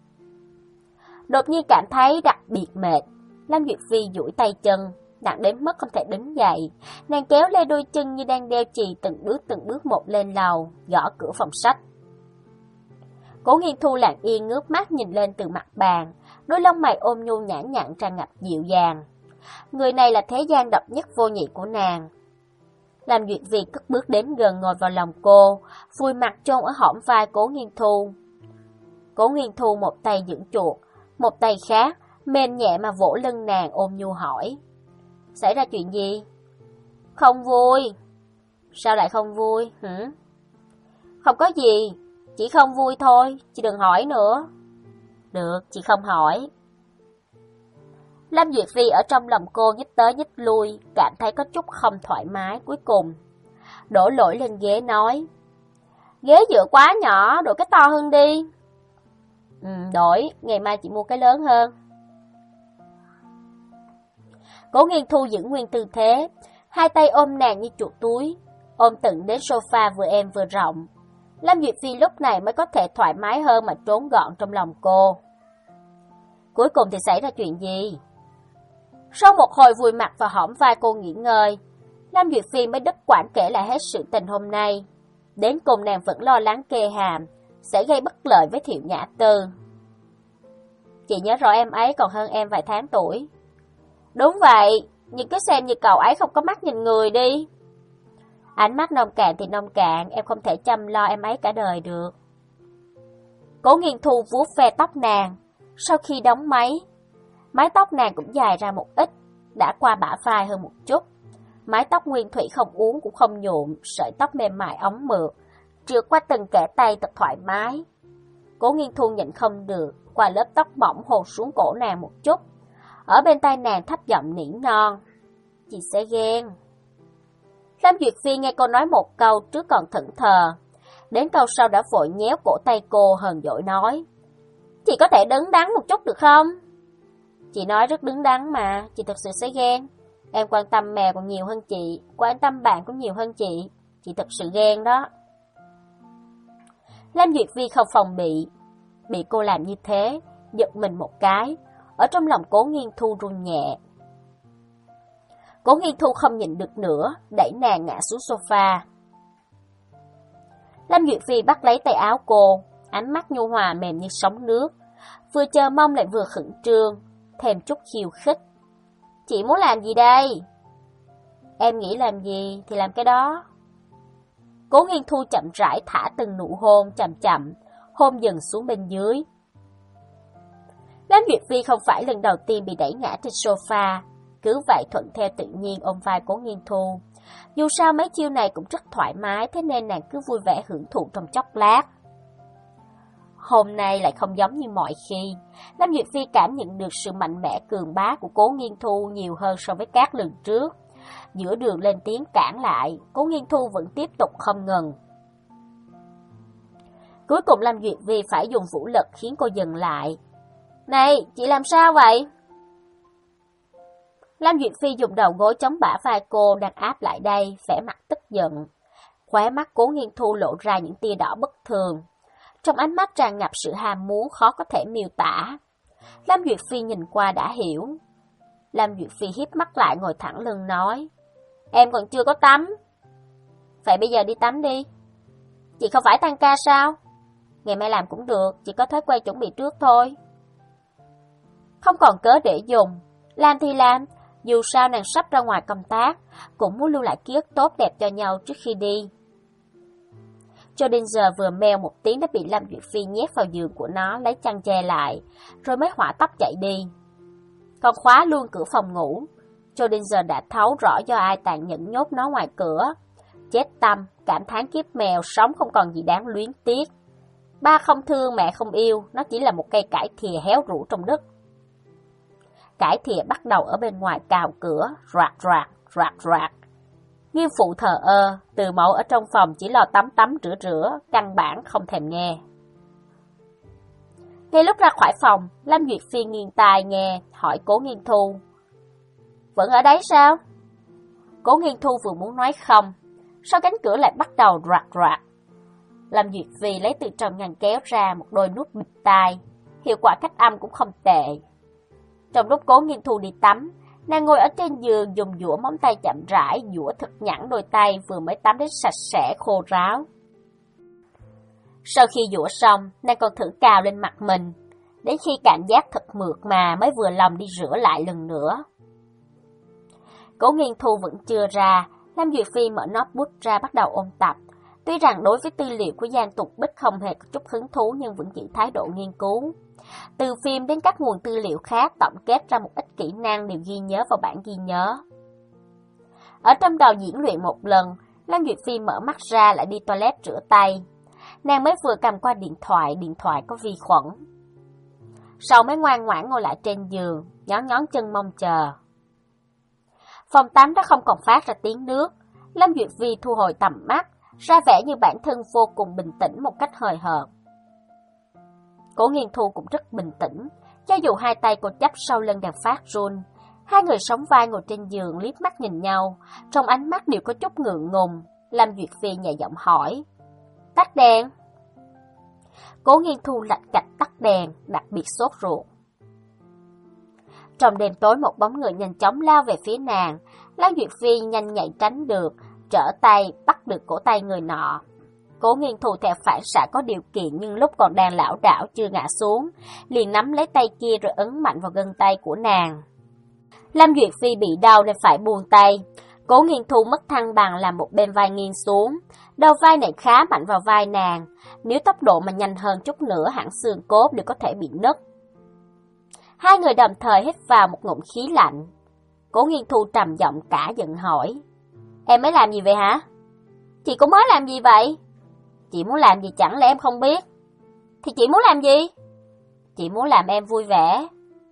Đột nhiên cảm thấy đặc biệt mệt. Lâm Duyệt Phi duỗi tay chân, nặng đến mức không thể đứng dậy. Nàng kéo lê đôi chân như đang đeo chì, từng bước từng bước một lên lầu, gõ cửa phòng sách. Cố Nghiên Thu lặng yên ngước mắt nhìn lên từ mặt bàn, đôi lông mày ôm nhu nhã nhặn tràn ngập dịu dàng. Người này là thế gian độc nhất vô nhị của nàng. Lâm Duyệt Phi cất bước đến gần ngồi vào lòng cô, vùi mặt chôn ở hõm vai Cố Nghiên Thu. Cố Nghiên Thu một tay giữ chuột, một tay khác mềm nhẹ mà vỗ lưng nàng, ôm nhu hỏi: Xảy ra chuyện gì? Không vui. Sao lại không vui? Hử? Không có gì, chỉ không vui thôi, chị đừng hỏi nữa. Được, chị không hỏi. Lâm Duyệt Phi ở trong lòng cô nhích tới nhích lui, cảm thấy có chút không thoải mái. Cuối cùng đổ lỗi lên ghế nói: Ghế dựa quá nhỏ, đổi cái to hơn đi. Ừ, đổi, ngày mai chị mua cái lớn hơn. Cố Nghiên Thu giữ nguyên tư thế, hai tay ôm nàng như chuột túi, ôm tận đến sofa vừa êm vừa rộng. Lâm Duyệt Phi lúc này mới có thể thoải mái hơn mà trốn gọn trong lòng cô. Cuối cùng thì xảy ra chuyện gì? Sau một hồi vùi mặt vào hõm vai cô nghỉ ngơi, Lâm Duyệt Phi mới đứt quãng kể lại hết sự tình hôm nay. Đến cùng nàng vẫn lo lắng Kê Hàm sẽ gây bất lợi với Thiệu Nhã Tư. Chị nhớ rõ em ấy còn hơn em vài tháng tuổi. Đúng vậy, nhưng cứ xem như cậu ấy không có mắt nhìn người đi. Ánh mắt nông cạn thì nông cạn, em không thể chăm lo em ấy cả đời được. Cố Nghiên Thu vuốt ve tóc nàng, sau khi đóng máy, mái tóc nàng cũng dài ra một ít, đã qua bả vai hơn một chút. Mái tóc nguyên thủy không uốn cũng không nhuộm, sợi tóc mềm mại óng mượt, trượt qua từng kẽ tay thật thoải mái. Cố Nghiên Thu nhịn không được, qua lớp tóc mỏng hôn xuống cổ nàng một chút. Ở bên tai nàng thấp giọng nỉ non: Chị sẽ ghen. Lâm Duyệt Phi nghe cô nói một câu trước còn thẫn thờ, đến câu sau đã vội nhéo cổ tay cô hờn dỗi nói: Chị có thể đứng đắn một chút được không? Chị nói rất đứng đắn mà, chị thật sự sẽ ghen. Em quan tâm mèo còn nhiều hơn chị, quan tâm bạn cũng nhiều hơn chị, chị thật sự ghen đó. Lâm Duyệt Phi không phòng bị, bị cô làm như thế, giật mình một cái, ở trong lòng Cố Nghiên Thu run nhẹ. Cố Nghiên Thu không nhịn được nữa, đẩy nàng ngã xuống sofa. Lâm Duyệt Phi bắt lấy tay áo cô, ánh mắt nhu hòa mềm như sóng nước, vừa chờ mong lại vừa khẩn trương, thêm chút khiêu khích. Chị muốn làm gì đây? Em nghĩ làm gì thì làm cái đó. Cố Nghiên Thu chậm rãi thả từng nụ hôn chậm chậm, hôn dần xuống bên dưới. Lâm Duyệt Phi không phải lần đầu tiên bị đẩy ngã trên sofa, cứ vậy thuận theo tự nhiên ôm vai Cố Nghiên Thu. Dù sao mấy chiêu này cũng rất thoải mái, thế nên nàng cứ vui vẻ hưởng thụ trong chốc lát. Hôm nay lại không giống như mọi khi, Lâm Duyệt Phi cảm nhận được sự mạnh mẽ cường bá của Cố Nghiên Thu nhiều hơn so với các lần trước. Giữa đường lên tiếng cản lại, Cố Nghiên Thu vẫn tiếp tục không ngừng. Cuối cùng Lâm Duyệt Phi phải dùng vũ lực khiến cô dừng lại. Này, chị làm sao vậy? Lâm Duyệt Phi dùng đầu gối chống bả vai cô đang áp lại đây, vẻ mặt tức giận. Khóe mắt Cố Nghiên Thu lộ ra những tia đỏ bất thường. Trong ánh mắt tràn ngập sự ham muốn khó có thể miêu tả. Lâm Duyệt Phi nhìn qua đã hiểu. Lâm Duyệt Phi híp mắt lại ngồi thẳng lưng nói: Em còn chưa có tắm. Vậy bây giờ đi tắm đi. Chị không phải tăng ca sao? Ngày mai làm cũng được, chỉ có thói quen chuẩn bị trước thôi. Không còn cớ để dùng, làm thì làm, dù sao nàng sắp ra ngoài công tác, cũng muốn lưu lại ký ức tốt đẹp cho nhau trước khi đi. Cho đến giờ vừa meo một tiếng đã bị Lâm Duyệt Phi nhét vào giường của nó, lấy chăn che lại, rồi mới hỏa tốc chạy đi. Còn khóa luôn cửa phòng ngủ, cho đến giờ đã thấu rõ do ai tàn nhẫn nhốt nó ngoài cửa. Chết tâm, cảm thán kiếp mèo sống không còn gì đáng luyến tiếc. Ba không thương, mẹ không yêu, nó chỉ là một cây cải thìa héo rũ trong đất. Cải thìa bắt đầu ở bên ngoài cào cửa, roạt roạt, roạt roạt. Nghiêm phụ thờ ơ, Từ Mẫu ở trong phòng chỉ lo tắm tắm rửa rửa, căn bản không thèm nghe. Ngay lúc ra khỏi phòng, Lâm Duyệt Phi nghiêng tai nghe, hỏi Cố Nghiên Thu: Vẫn ở đấy sao? Cố Nghiên Thu vừa muốn nói không, sau cánh cửa lại bắt đầu roạt roạt. Lâm Duyệt Phi lấy từ trong ngăn kéo ra một đôi nút bịt tai, hiệu quả cách âm cũng không tệ. Trong lúc Cố Nghiên Thu đi tắm, nàng ngồi ở trên giường dùng dũa móng tay chậm rãi dũa thật nhẵn đôi tay vừa mới tắm đến sạch sẽ khô ráo. Sau khi dũa xong, nàng còn thử cào lên mặt mình, đến khi cảm giác thật mượt mà mới vừa lòng đi rửa lại lần nữa. Cố Nghiên Thu vẫn chưa ra, Lam Duyệt Phi mở notebook ra bắt đầu ôn tập. Tuy rằng đối với tư liệu của Giang Tục Bích không hề có chút hứng thú nhưng vẫn giữ thái độ nghiên cứu. Từ phim đến các nguồn tư liệu khác tổng kết ra một ít kỹ năng đều ghi nhớ vào bản ghi nhớ. Ở trong đầu diễn luyện một lần, Lam Duyệt Phi mở mắt ra lại đi toilet rửa tay. Nàng mới vừa cầm qua điện thoại, điện thoại có vi khuẩn. Sau mới ngoan ngoãn ngồi lại trên giường, nhón nhón chân mong chờ. Phòng tắm đã không còn phát ra tiếng nước. Lam Duyệt Phi thu hồi tầm mắt, ra vẻ như bản thân vô cùng bình tĩnh một cách hời hợt. Cố Nghiên Thu cũng rất bình tĩnh, cho dù hai tay cô chắp sau lưng đang phát run. Hai người sóng vai ngồi trên giường liếc mắt nhìn nhau, trong ánh mắt đều có chút ngượng ngùng. Lam Duyệt Phi nhẹ giọng hỏi, tắt đèn. Cố Nghiên Thu lạch cạch tắt đèn, đặc biệt sốt ruột. Trong đêm tối một bóng người nhanh chóng lao về phía nàng, Lam Duyệt Phi nhanh nhạy tránh được, trở tay bắt được cổ tay người nọ. Cố Nghiên Thu theo phản xạ có điều kiện nhưng lúc còn đang lảo đảo chưa ngã xuống, liền nắm lấy tay kia rồi ấn mạnh vào gân tay của nàng. Lam Duyệt Phi bị đau nên phải buông tay. Cố Nghiên Thu mất thăng bằng làm một bên vai nghiêng xuống, đầu vai này khá mạnh vào vai nàng, nếu tốc độ mà nhanh hơn chút nữa hẳn xương cốt đều có thể bị nứt. Hai người đồng thời hít vào một ngụm khí lạnh. Cố Nghiên Thu trầm giọng cả giận hỏi, em mới làm gì vậy hả? Chị cũng mới làm gì vậy? Chị muốn làm gì chẳng lẽ em không biết? Thì chị muốn làm gì? Chị muốn làm em vui vẻ.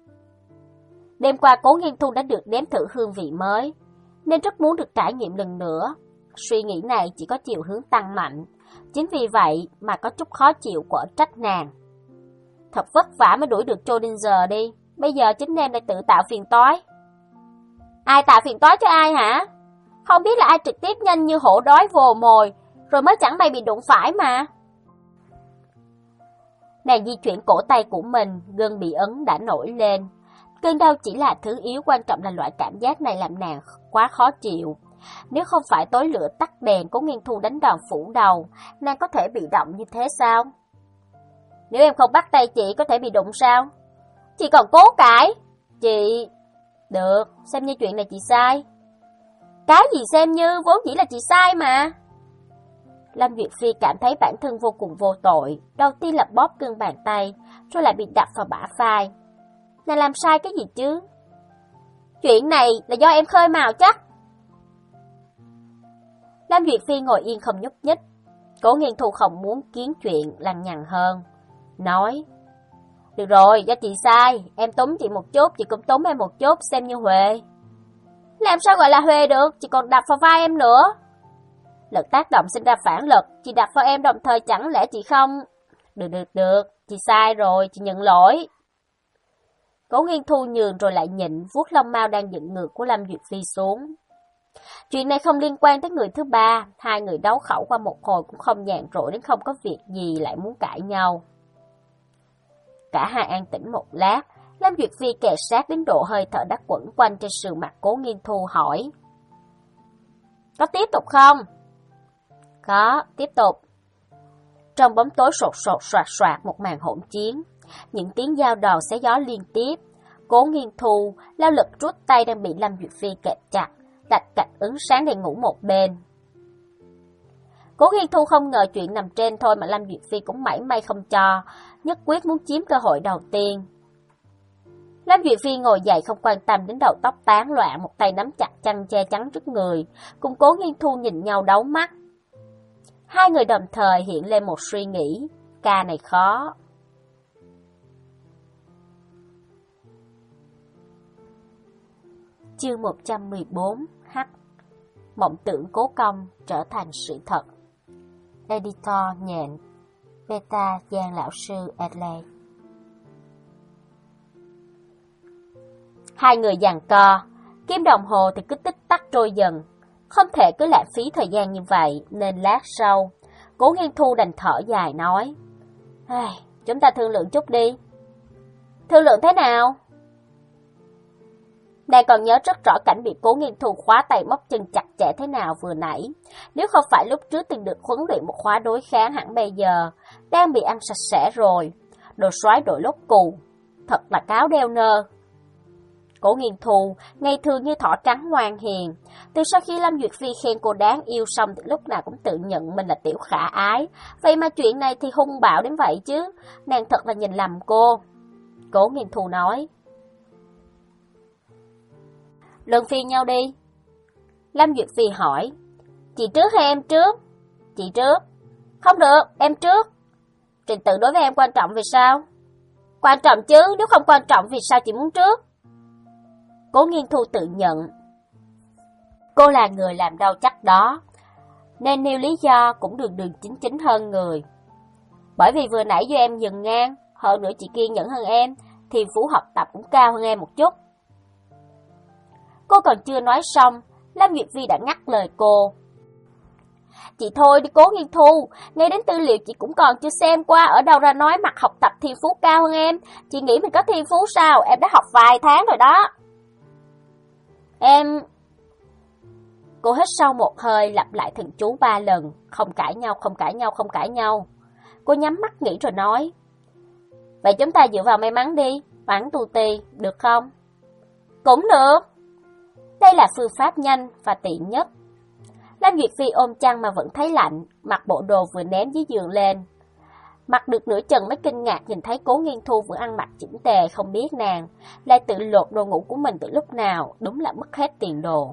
Đêm qua Cố Nghiên Thu đã được nếm thử hương vị mới, nên rất muốn được trải nghiệm lần nữa. Suy nghĩ này chỉ có chiều hướng tăng mạnh, chính vì vậy mà có chút khó chịu quở trách nàng. Thật vất vả mới đuổi được Schrödinger đi, bây giờ chính em lại tự tạo phiền toái. Ai tạo phiền toái cho ai hả? Không biết là ai trực tiếp nhanh như hổ đói vồ mồi, rồi mới chẳng may bị đụng phải mà. Nàng di chuyển cổ tay của mình, gân bị ấn đã nổi lên. Cơn đau chỉ là thứ yếu, quan trọng là loại cảm giác này làm nàng quá khó chịu. Nếu không phải tối lửa tắt đèn, Cố Nghiên Thu đánh đòn phủ đầu, nàng có thể bị động như thế sao? Nếu em không bắt tay chị có thể bị đụng sao? Chị còn cố cãi. Chị... Được, xem như chuyện này chị sai. Cái gì xem như, vốn chỉ là chị sai mà. Lam Duyệt Phi cảm thấy bản thân vô cùng vô tội, đầu tiên là bóp cơn bàn tay, rồi lại bị đập vào bả vai. Nàng làm sai cái gì chứ? Chuyện này là do em khơi mào chắc. Lam Duyệt Phi ngồi yên không nhúc nhích. Cố Nghiên Thu không muốn kiến chuyện lằng nhằng hơn, nói, được rồi, do chị sai, em túm chị một chút, chị cũng túm em một chút, xem như huề. Làm sao gọi là huề được, chị còn đập vào vai em nữa. Lực tác động sinh ra phản lực, chị đập vào em đồng thời chẳng lẽ chị không... Được được được, chị sai rồi, chị nhận lỗi. Cố Nghiên Thu nhường rồi lại nhịn, vuốt lông mao đang dựng ngược của Lam Duyệt Phi xuống. Chuyện này không liên quan tới người thứ ba, hai người đấu khẩu qua một hồi cũng không nhàn rỗi đến không có việc gì lại muốn cãi nhau. Cả hai an tĩnh một lát, Lam Duyệt Phi kề sát đến độ hơi thở đã quẩn quanh trên sườn mặt Cố Nghiên Thu hỏi, có tiếp tục không? Có, tiếp tục. Trong bóng tối sột sột soạt soạt một màn hỗn chiến, những tiếng dao đòn xé gió liên tiếp. Cố Nghiên Thu lao lực rút tay đang bị Lam Duyệt Phi kẹp chặt, lạch cạch ứng sáng để ngủ một bên. Cố Nghiên Thu không ngờ chuyện nằm trên thôi mà Lam Duyệt Phi cũng mảy may không cho, nhất quyết muốn chiếm cơ hội đầu tiên. Lam Duyệt Phi ngồi dậy không quan tâm đến đầu tóc tán loạn, một tay nắm chặt chăn che chắn trước người, cùng Cố Nghiên Thu nhìn nhau đấu mắt. Hai người đồng thời hiện lên một suy nghĩ, ca này khó. Chương một trăm mười bốn H. Mộng tưởng Cố Công trở thành sự thật. Editor nhện. Beta Giang lão sư Adelaide. Hai người giằng co, kim đồng hồ thì cứ tích tắc trôi dần. Không thể cứ lãng phí thời gian như vậy, nên lát sau, Cố Nghiên Thu đành thở dài nói, chúng ta thương lượng chút đi. Thương lượng thế nào? Nàng còn nhớ rất rõ cảnh bị Cố Nghiên Thu khóa tay móc chân chặt chẽ thế nào vừa nãy. Nếu không phải lúc trước từng được huấn luyện một khóa đối kháng, hẳn bây giờ đang bị ăn sạch sẽ rồi. Đồ soái đội lốt cù, thật là cáo đeo nơ. Cố Nghiên Thu ngày thường như thỏ trắng ngoan hiền. Từ sau khi Lâm Duyệt Phi khen cô đáng yêu xong thì lúc nào cũng tự nhận mình là tiểu khả ái. Vậy mà chuyện này thì hung bạo đến vậy chứ. Nàng thật là nhìn lầm cô. Cố Nghiên Thu nói. Luân phiên nhau đi. Lâm Duyệt Phi hỏi. Chị trước hay em trước? Chị trước. Không được, em trước. Trình tự đối với em quan trọng vì sao? Quan trọng chứ, nếu không quan trọng vì sao chị muốn trước? Cố Nghiên Thu tự nhận. Cô là người làm đâu chắc đó, nên nêu lý do cũng đường đường chính chính hơn người. Bởi vì vừa nãy do em dừng ngang, hơn nữa chị kiên nhẫn hơn em, thì phú học tập cũng cao hơn em một chút. Cô còn chưa nói xong, Lâm Duyệt Vi đã ngắt lời cô. Chị thôi đi Cố Nghiên Thu, ngay đến tư liệu chị cũng còn chưa xem qua, ở đâu ra nói mặt học tập thiên phú cao hơn em. Chị nghĩ mình có thiên phú sao, em đã học vài tháng rồi đó. Em... Cô hít sâu một hơi, lặp lại thần chú ba lần. Không cãi nhau, không cãi nhau, không cãi nhau. Cô nhắm mắt nghĩ rồi nói. Vậy chúng ta dựa vào may mắn đi, bắn tù tì, được không? Cũng được. Đây là phương pháp nhanh và tiện nhất. Lâm Duyệt Phi ôm chăn mà vẫn thấy lạnh, mặc bộ đồ vừa ném dưới giường lên. Mặc được nửa chừng mới kinh ngạc nhìn thấy Cố Nghiên Thu vẫn ăn mặc chỉnh tề, không biết nàng lại tự lột đồ ngủ của mình từ lúc nào, đúng là mất hết tiền đồ.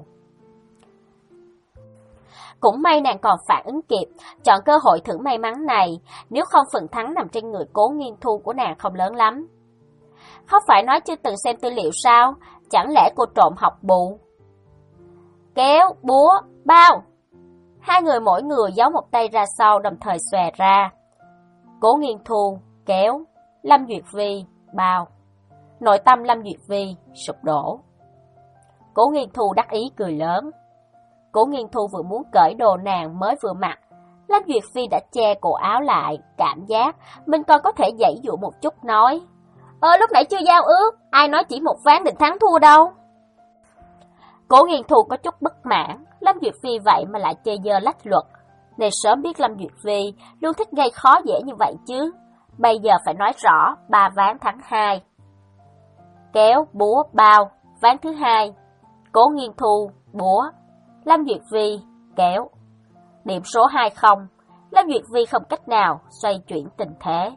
Cũng may nàng còn phản ứng kịp, chọn cơ hội thử may mắn này, nếu không phần thắng nằm trên người Cố Nghiên Thu của nàng không lớn lắm. Không phải nói chưa từng xem tư liệu sao, chẳng lẽ cô trộm học bù? Kéo, búa, bao. Hai người mỗi người giấu một tay ra sau, đồng thời xòe ra. Cố Nghiên Thu, kéo, Lâm Duyệt Vi, bao. Nội tâm Lâm Duyệt Vi sụp đổ. Cố Nghiên Thu đắc ý cười lớn. Cố Nghiên Thu vừa muốn cởi đồ nàng mới vừa mặc, Lâm Duyệt Phi đã che cổ áo lại, cảm giác mình còn có thể giãy dụa một chút nói. Ờ lúc nãy chưa giao ước, ai nói chỉ một ván định thắng thua đâu. Cố Nghiên Thu có chút bất mãn, Lâm Duyệt Phi vậy mà lại chơi dơ lách luật. Nên sớm biết Lâm Duyệt Phi luôn thích gây khó dễ như vậy chứ. Bây giờ phải nói rõ, ba ván thắng hai. Kéo, búa, bao, ván thứ hai. Cố Nghiên Thu, búa. Lâm Duyệt Vi, kéo. Điểm số hai không. Lâm Duyệt Vi không cách nào xoay chuyển tình thế.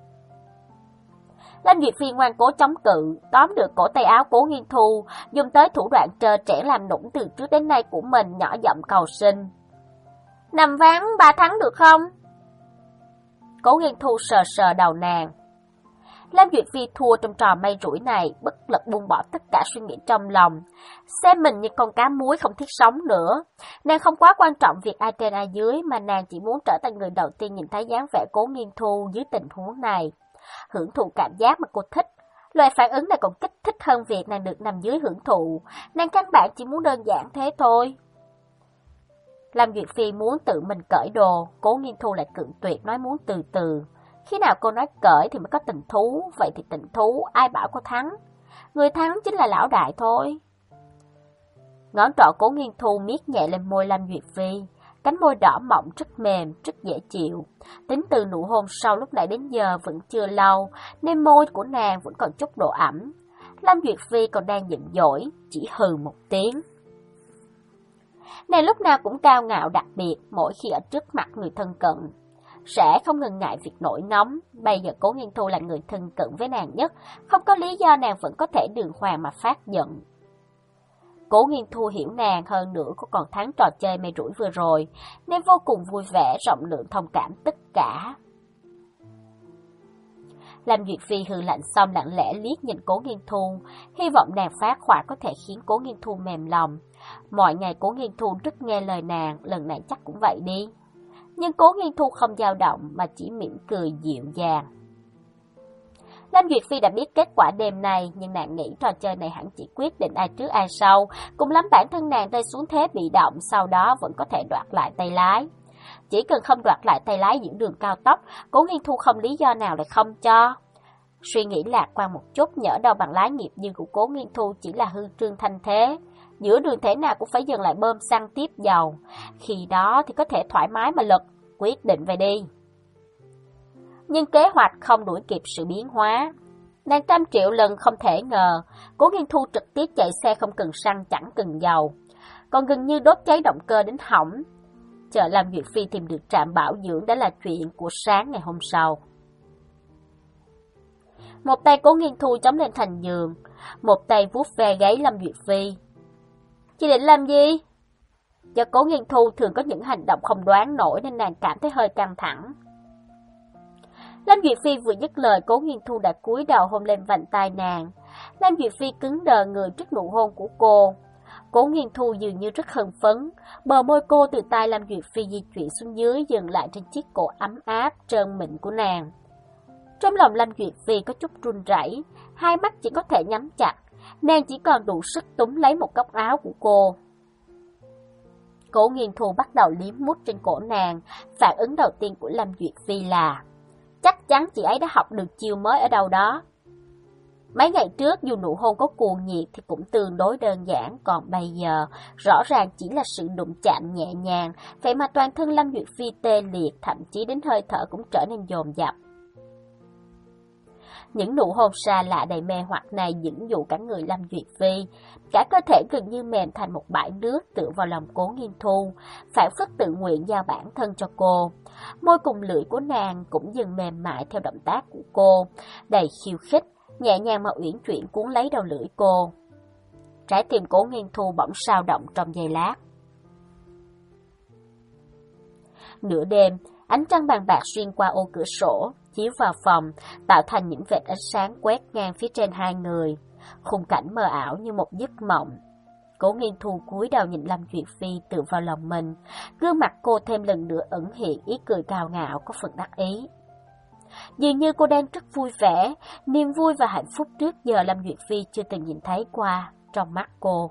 Lâm Duyệt Phi ngoan cố chống cự, tóm được cổ tay áo Cố Nghiên Thu, dùng tới thủ đoạn trơ trẽn làm nũng từ trước đến nay của mình, nhỏ giọng cầu xin. Nằm ván ba thắng được không? Cố Nghiên Thu sờ sờ đầu nàng. Lâm Duyệt Phi thua trong trò may rủi này, bất lực buông bỏ tất cả suy nghĩ trong lòng, xem mình như con cá muối không thiết sống nữa. Nàng không quá quan trọng việc ai trên ai dưới, mà nàng chỉ muốn trở thành người đầu tiên nhìn thấy dáng vẻ Cố Nghiên Thu dưới tình huống này, hưởng thụ cảm giác mà cô thích. Loại phản ứng này còn kích thích hơn việc nàng được nằm dưới hưởng thụ. Nàng căn bản chỉ muốn đơn giản thế thôi. Lâm Duyệt Phi muốn tự mình cởi đồ, Cố Nghiên Thu lại cự tuyệt, nói muốn từ từ. Khi nào cô nói cởi thì mới có tình thú, vậy thì tình thú, ai bảo cô thắng? Người thắng chính là lão đại thôi. Ngón trỏ Cố Nghiên Thu miết nhẹ lên môi Lâm Duyệt Phi, cánh môi đỏ mọng rất mềm, rất dễ chịu. Tính từ nụ hôn sau lúc nãy đến giờ vẫn chưa lâu, nên môi của nàng vẫn còn chút độ ẩm. Lâm Duyệt Phi còn đang giận dỗi, chỉ hừ một tiếng. Nàng lúc nào cũng cao ngạo đặc biệt, mỗi khi ở trước mặt người thân cận sẽ không ngần ngại việc nổi nóng. Bây giờ Cố Nghiên Thu là người thân cận với nàng nhất, không có lý do nàng vẫn có thể đường hoàng mà phát giận. Cố Nghiên Thu hiểu nàng, hơn nữa cô còn thắng trò chơi may rủi vừa rồi, nên vô cùng vui vẻ, rộng lượng thông cảm tất cả. Lâm Duyệt Phi hừ lạnh xong lặng lẽ liếc nhìn Cố Nghiên Thu, hy vọng nàng phát hỏa có thể khiến Cố Nghiên Thu mềm lòng. Mọi ngày Cố Nghiên Thu rất nghe lời nàng, lần này chắc cũng vậy đi. Nhưng Cố Nghiên Thu không dao động mà chỉ mỉm cười dịu dàng. Lâm Duyệt Phi đã biết kết quả đêm nay, nhưng nàng nghĩ trò chơi này hẳn chỉ quyết định ai trước ai sau, cùng lắm bản thân nàng rơi xuống thế bị động, sau đó vẫn có thể đoạt lại tay lái. Chỉ cần không đoạt lại tay lái giữa đường cao tốc, Cố Nghiên Thu không lý do nào lại không cho. Suy nghĩ lạc quan một chút, nhỡ đâu bằng lái nghiệp dư của Cố Nghiên Thu chỉ là hư trương thanh thế. Giữa đường thế nào cũng phải dừng lại bơm xăng tiếp dầu. Khi đó thì có thể thoải mái mà lực, quyết định về đi. Nhưng kế hoạch không đuổi kịp sự biến hóa. Nàng trăm triệu lần không thể ngờ, Cố Nghiên Thu trực tiếp chạy xe không cần xăng chẳng cần dầu, còn gần như đốt cháy động cơ đến hỏng. Chờ Lâm Duyệt Phi tìm được trạm bảo dưỡng đã là chuyện của sáng ngày hôm sau. Một tay Cố Nghiên Thu chống lên thành giường, một tay vuốt ve gáy Lâm Duyệt Phi. Chị định làm gì? Do Cố Nghiên Thu thường có những hành động không đoán nổi nên nàng cảm thấy hơi căng thẳng. Lâm Duyệt Phi vừa dứt lời, Cố Nghiên Thu đã cúi đầu hôn lên vành tai nàng. Lâm Duyệt Phi cứng đờ người trước nụ hôn của cô. Cố Nghiên Thu dường như rất hưng phấn, bờ môi cô từ tai Lâm Duyệt Phi di chuyển xuống dưới, dừng lại trên chiếc cổ ấm áp trơn mịn của nàng. Trong lòng Lâm Duyệt Phi có chút run rẩy, hai mắt chỉ có thể nhắm chặt, nàng chỉ còn đủ sức túm lấy một góc áo của cô. Cố Nghiên Thu bắt đầu liếm mút trên cổ nàng, phản ứng đầu tiên của Lâm Duyệt Phi là chắc chắn chị ấy đã học được chiêu mới ở đâu đó. Mấy ngày trước dù nụ hôn có cuồng nhiệt thì cũng tương đối đơn giản, còn bây giờ rõ ràng chỉ là sự đụng chạm nhẹ nhàng, vậy mà toàn thân Lâm Duyệt Phi tê liệt, thậm chí đến hơi thở cũng trở nên dồn dập. Những nụ hôn xa lạ đầy mê hoặc này dẫn dụ cả người Lâm Duyệt Phi, cả cơ thể gần như mềm thành một bãi nước tựa vào lòng Cố Nghiên Thu, phản phất tự nguyện giao bản thân cho cô. Môi cùng lưỡi của nàng cũng dần mềm mại theo động tác của cô, đầy khiêu khích, nhẹ nhàng mà uyển chuyển cuốn lấy đầu lưỡi cô. Trái tim Cố Nghiên Thu bỗng sao động trong giây lát. Nửa đêm, ánh trăng bàn bạc xuyên qua ô cửa sổ, chiếu vào phòng, tạo thành những vệt ánh sáng quét ngang phía trên hai người. Khung cảnh mơ ảo như một giấc mộng. Cố Nghiên Thu cúi đầu nhìn Lâm Duyệt Phi tựa vào lòng mình, gương mặt cô thêm lần nữa ẩn hiện ý cười cao ngạo có phần đắc ý. Dường như cô đang rất vui vẻ, niềm vui và hạnh phúc trước giờ Lâm Duyệt Phi chưa từng nhìn thấy qua trong mắt cô.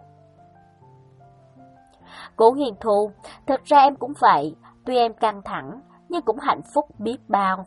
Cố Nghiên Thu, thật ra em cũng vậy, tuy em căng thẳng, nhưng cũng hạnh phúc biết bao.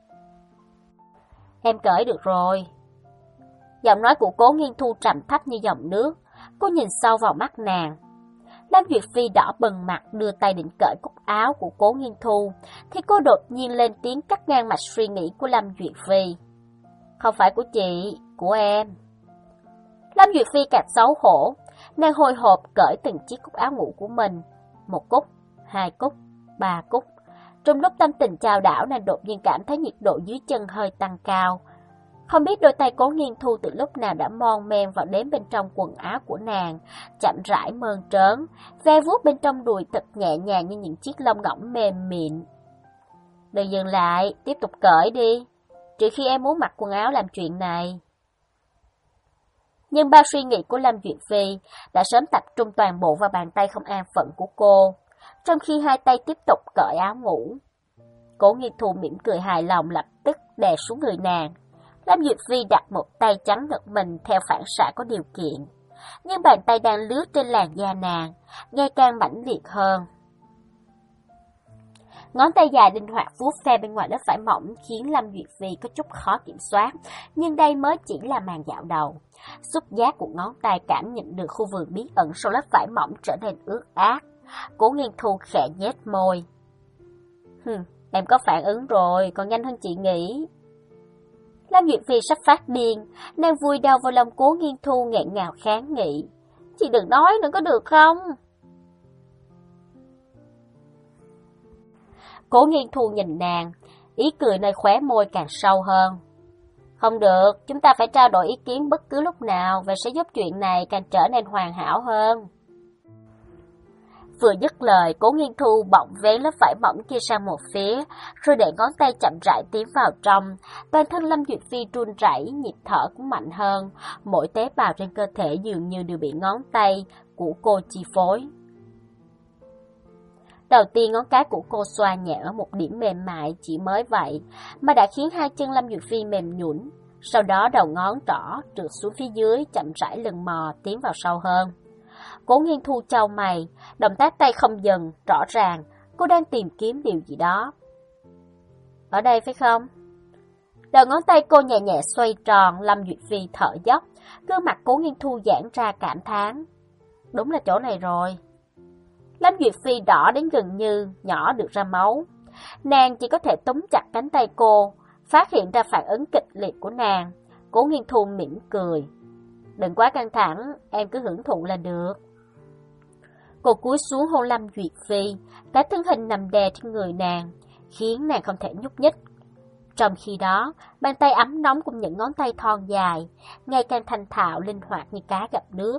Em cởi được rồi. Giọng nói của Cố Nghiên Thu trầm thấp như dòng nước, cô nhìn sâu vào mắt nàng. Lâm Duyệt Phi đỏ bừng mặt đưa tay định cởi cúc áo của Cố Nghiên Thu, thì cô đột nhiên lên tiếng cắt ngang mạch suy nghĩ của Lâm Duyệt Phi. Không phải của chị, của em. Lâm Duyệt Phi càng xấu hổ, nàng hồi hộp cởi từng chiếc cúc áo ngủ của mình. Một cúc, hai cúc, ba cúc. Trong lúc tâm tình chao đảo, nàng đột nhiên cảm thấy nhiệt độ dưới chân hơi tăng cao. Không biết đôi tay Cố Nghiên Thu từ lúc nào đã mon men vào đếm bên trong quần áo của nàng, chậm rãi mơn trớn, ve vuốt bên trong đùi thật nhẹ nhàng như những chiếc lông ngỗng mềm mịn. Đừng dừng lại, tiếp tục cởi đi, trừ khi em muốn mặc quần áo làm chuyện này. Nhưng bao suy nghĩ của Lâm Duyệt Phi đã sớm tập trung toàn bộ vào bàn tay không an phận của cô, trong khi hai tay tiếp tục cởi áo ngủ. Cố Nghiên Thu mỉm cười hài lòng lập tức đè xuống người nàng. Lâm Duyệt Phi đặt một tay trắng ngực mình theo phản xạ có điều kiện, nhưng bàn tay đang lướt trên làn da nàng, ngày càng mãnh liệt hơn. Ngón tay dài linh hoạt vuốt ve bên ngoài lớp vải mỏng khiến Lâm Duyệt Phi có chút khó kiểm soát, nhưng đây mới chỉ là màn dạo đầu. Xúc giác của ngón tay cảm nhận được khu vườn bí ẩn sau lớp vải mỏng trở nên ướt át. Cố Nghiên Thu khẽ nhếch môi. Hừm, em có phản ứng rồi, còn nhanh hơn chị nghĩ. Lâm Duyệt Phi sắp phát điên, nàng vùi đầu vào lòng Cố Nghiên Thu nghẹn ngào kháng nghị. Chị đừng nói nữa có được không? Cố Nghiên Thu nhìn nàng, ý cười nơi khóe môi càng sâu hơn. Không được, chúng ta phải trao đổi ý kiến bất cứ lúc nào và sẽ giúp chuyện này càng trở nên hoàn hảo hơn. Vừa dứt lời, Cố Nghiên Thu bỗng vén lớp vải mỏng kia sang một phía, rồi để ngón tay chậm rãi tiến vào trong. Toàn thân Lâm Duyệt Phi run rẩy, nhịp thở cũng mạnh hơn, mỗi tế bào trên cơ thể dường như đều bị ngón tay của cô chi phối. Đầu tiên ngón cái của cô xoa nhẹ ở một điểm mềm mại chỉ mới vậy, mà đã khiến hai chân Lâm Duyệt Phi mềm nhũn. Sau đó đầu ngón trỏ trượt xuống phía dưới, chậm rãi lần mò tiến vào sâu hơn. Cố Nghiên Thu chau mày, động tác tay không dừng, rõ ràng cô đang tìm kiếm điều gì đó. Ở đây phải không? Đầu ngón tay cô nhẹ nhẹ xoay tròn, Lâm Duyệt Phi thở dốc, gương mặt Cố Nghiên Thu giãn ra cảm thán. Đúng là chỗ này rồi. Lâm Duyệt Phi đỏ đến gần như nhỏ được ra máu. Nàng chỉ có thể túm chặt cánh tay cô, phát hiện ra phản ứng kịch liệt của nàng. Cố Nghiên Thu mỉm cười. Đừng quá căng thẳng, em cứ hưởng thụ là được. Cô cúi xuống hôn Lâm Duyệt Phi, cái thân hình nằm đè trên người nàng, khiến nàng không thể nhúc nhích. Trong khi đó, bàn tay ấm nóng cùng những ngón tay thon dài, ngày càng thành thạo linh hoạt như cá gặp nước.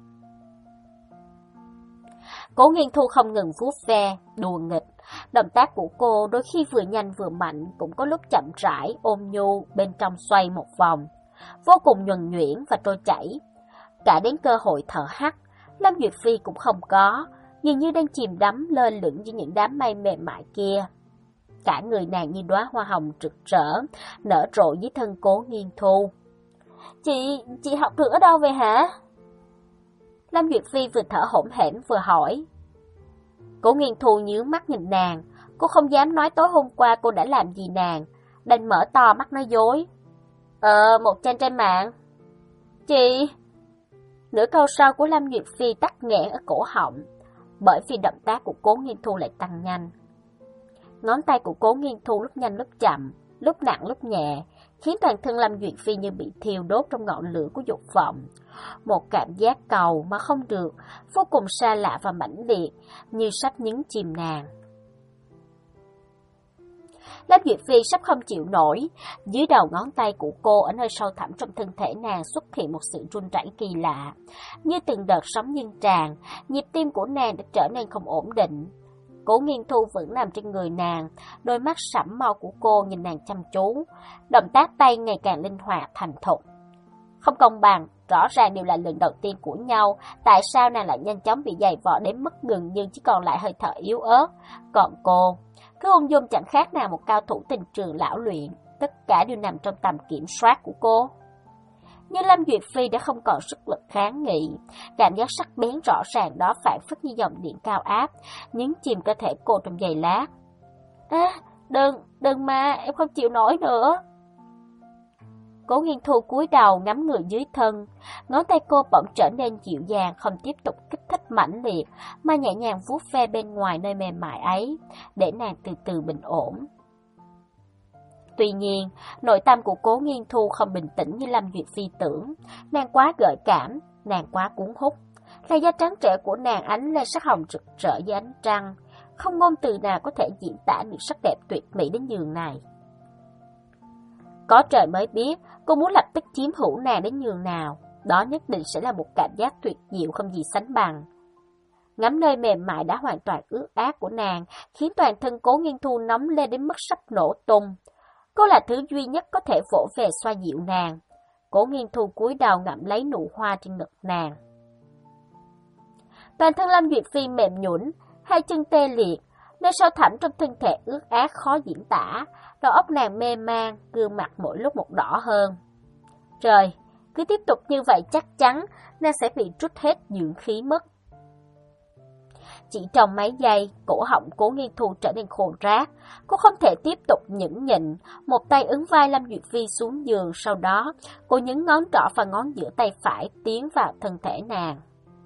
Cố Nghiên Thu không ngừng vuốt ve, đùa nghịch. Động tác của cô đôi khi vừa nhanh vừa mạnh, cũng có lúc chậm rãi, ôn nhu, bên trong xoay một vòng, vô cùng nhuần nhuyễn và trôi chảy. Cả đến cơ hội thở hắt, Lâm Duyệt Phi cũng không có, dường như đang chìm đắm lơ lửng dưới những đám mây mềm mại kia. Cả người nàng như đóa hoa hồng rực rỡ, nở rộ dưới thân Cố Nghiên Thu. Chị, chị học được ở đâu vậy hả? Lâm Duyệt Phi vừa thở hổn hển vừa hỏi. Cố Nghiên Thu nhíu mắt nhìn nàng, cô không dám nói tối hôm qua cô đã làm gì nàng, đành mở to mắt nói dối. Ờ, một trang trên mạng. Chị... Nửa câu sau của Lâm Duyệt Phi tắc nghẹn ở cổ họng, bởi vì động tác của Cố Nghiên Thu lại tăng nhanh. Ngón tay của Cố Nghiên Thu lúc nhanh lúc chậm, lúc nặng lúc nhẹ, khiến toàn thân Lâm Duyệt Phi như bị thiêu đốt trong ngọn lửa của dục vọng. Một cảm giác cầu mà không được, vô cùng xa lạ và mãnh liệt, như sắp nhấn chìm nàng. Lâm Duyệt Phi sắp không chịu nổi, dưới đầu ngón tay của cô ở nơi sâu thẳm trong thân thể nàng xuất hiện một sự run rẩy kỳ lạ, như từng đợt sóng nhân tràn, nhịp tim của nàng đã trở nên không ổn định. Cố Nghiên Thu vẫn nằm trên người nàng, đôi mắt sẫm màu của cô nhìn nàng chăm chú, động tác tay ngày càng linh hoạt thành thục. Không công bằng, rõ ràng đều là lần đầu tiên của nhau, tại sao nàng lại nhanh chóng bị dày vò đến mức gần như chỉ còn lại hơi thở yếu ớt, còn cô cứ ung dung chẳng khác nào một cao thủ tình trường lão luyện, tất cả đều nằm trong tầm kiểm soát của cô. Nhưng Lâm Duyệt Phi đã không còn sức lực kháng nghị, cảm giác sắc bén rõ ràng đó phản phất như dòng điện cao áp, nhấn chìm cơ thể cô trong giây lát. À, đừng, đừng mà, em không chịu nổi nữa. Cố Nghiên Thu cúi đầu ngắm người dưới thân, ngón tay cô bỗng trở nên dịu dàng, không tiếp tục kích thích mãnh liệt, mà nhẹ nhàng vuốt ve bên ngoài nơi mềm mại ấy, để nàng từ từ bình ổn. Tuy nhiên, nội tâm của Cố Nghiên Thu không bình tĩnh như Lâm Duyệt Phi tưởng, nàng quá gợi cảm, nàng quá cuốn hút. Làn da trắng trẻo của nàng ánh lên sắc hồng rực rỡ dưới ánh trăng, không ngôn từ nào có thể diễn tả được sắc đẹp tuyệt mỹ đến nhường này. Có trời mới biết, cô muốn lập tức chiếm hữu nàng đến nhường nào, đó nhất định sẽ là một cảm giác tuyệt diệu không gì sánh bằng. Ngắm nơi mềm mại đã hoàn toàn ướt át của nàng, khiến toàn thân Cố Nghiên Thu nóng lên đến mức sắp nổ tung. Cô là thứ duy nhất có thể vỗ về xoa dịu nàng. Cố Nghiên Thu cúi đầu ngậm lấy nụ hoa trên ngực nàng. Toàn thân Lâm Duyệt Phi mềm nhũn, hai chân tê liệt, nơi sâu thẳm trong thân thể ướt át khó diễn tả, đầu óc nàng mê man, gương mặt mỗi lúc một đỏ hơn. Trời, cứ tiếp tục như vậy chắc chắn nàng sẽ bị trút hết dưỡng khí mất. Chỉ trong mấy giây, cổ họng Cố Nghiên Thu trở nên khô rát, cô không thể tiếp tục nhẫn nhịn, một tay ấn vai Lâm Duyệt Phi xuống giường, sau đó cô nhấn ngón trỏ và ngón giữa tay phải tiến vào thân thể nàng.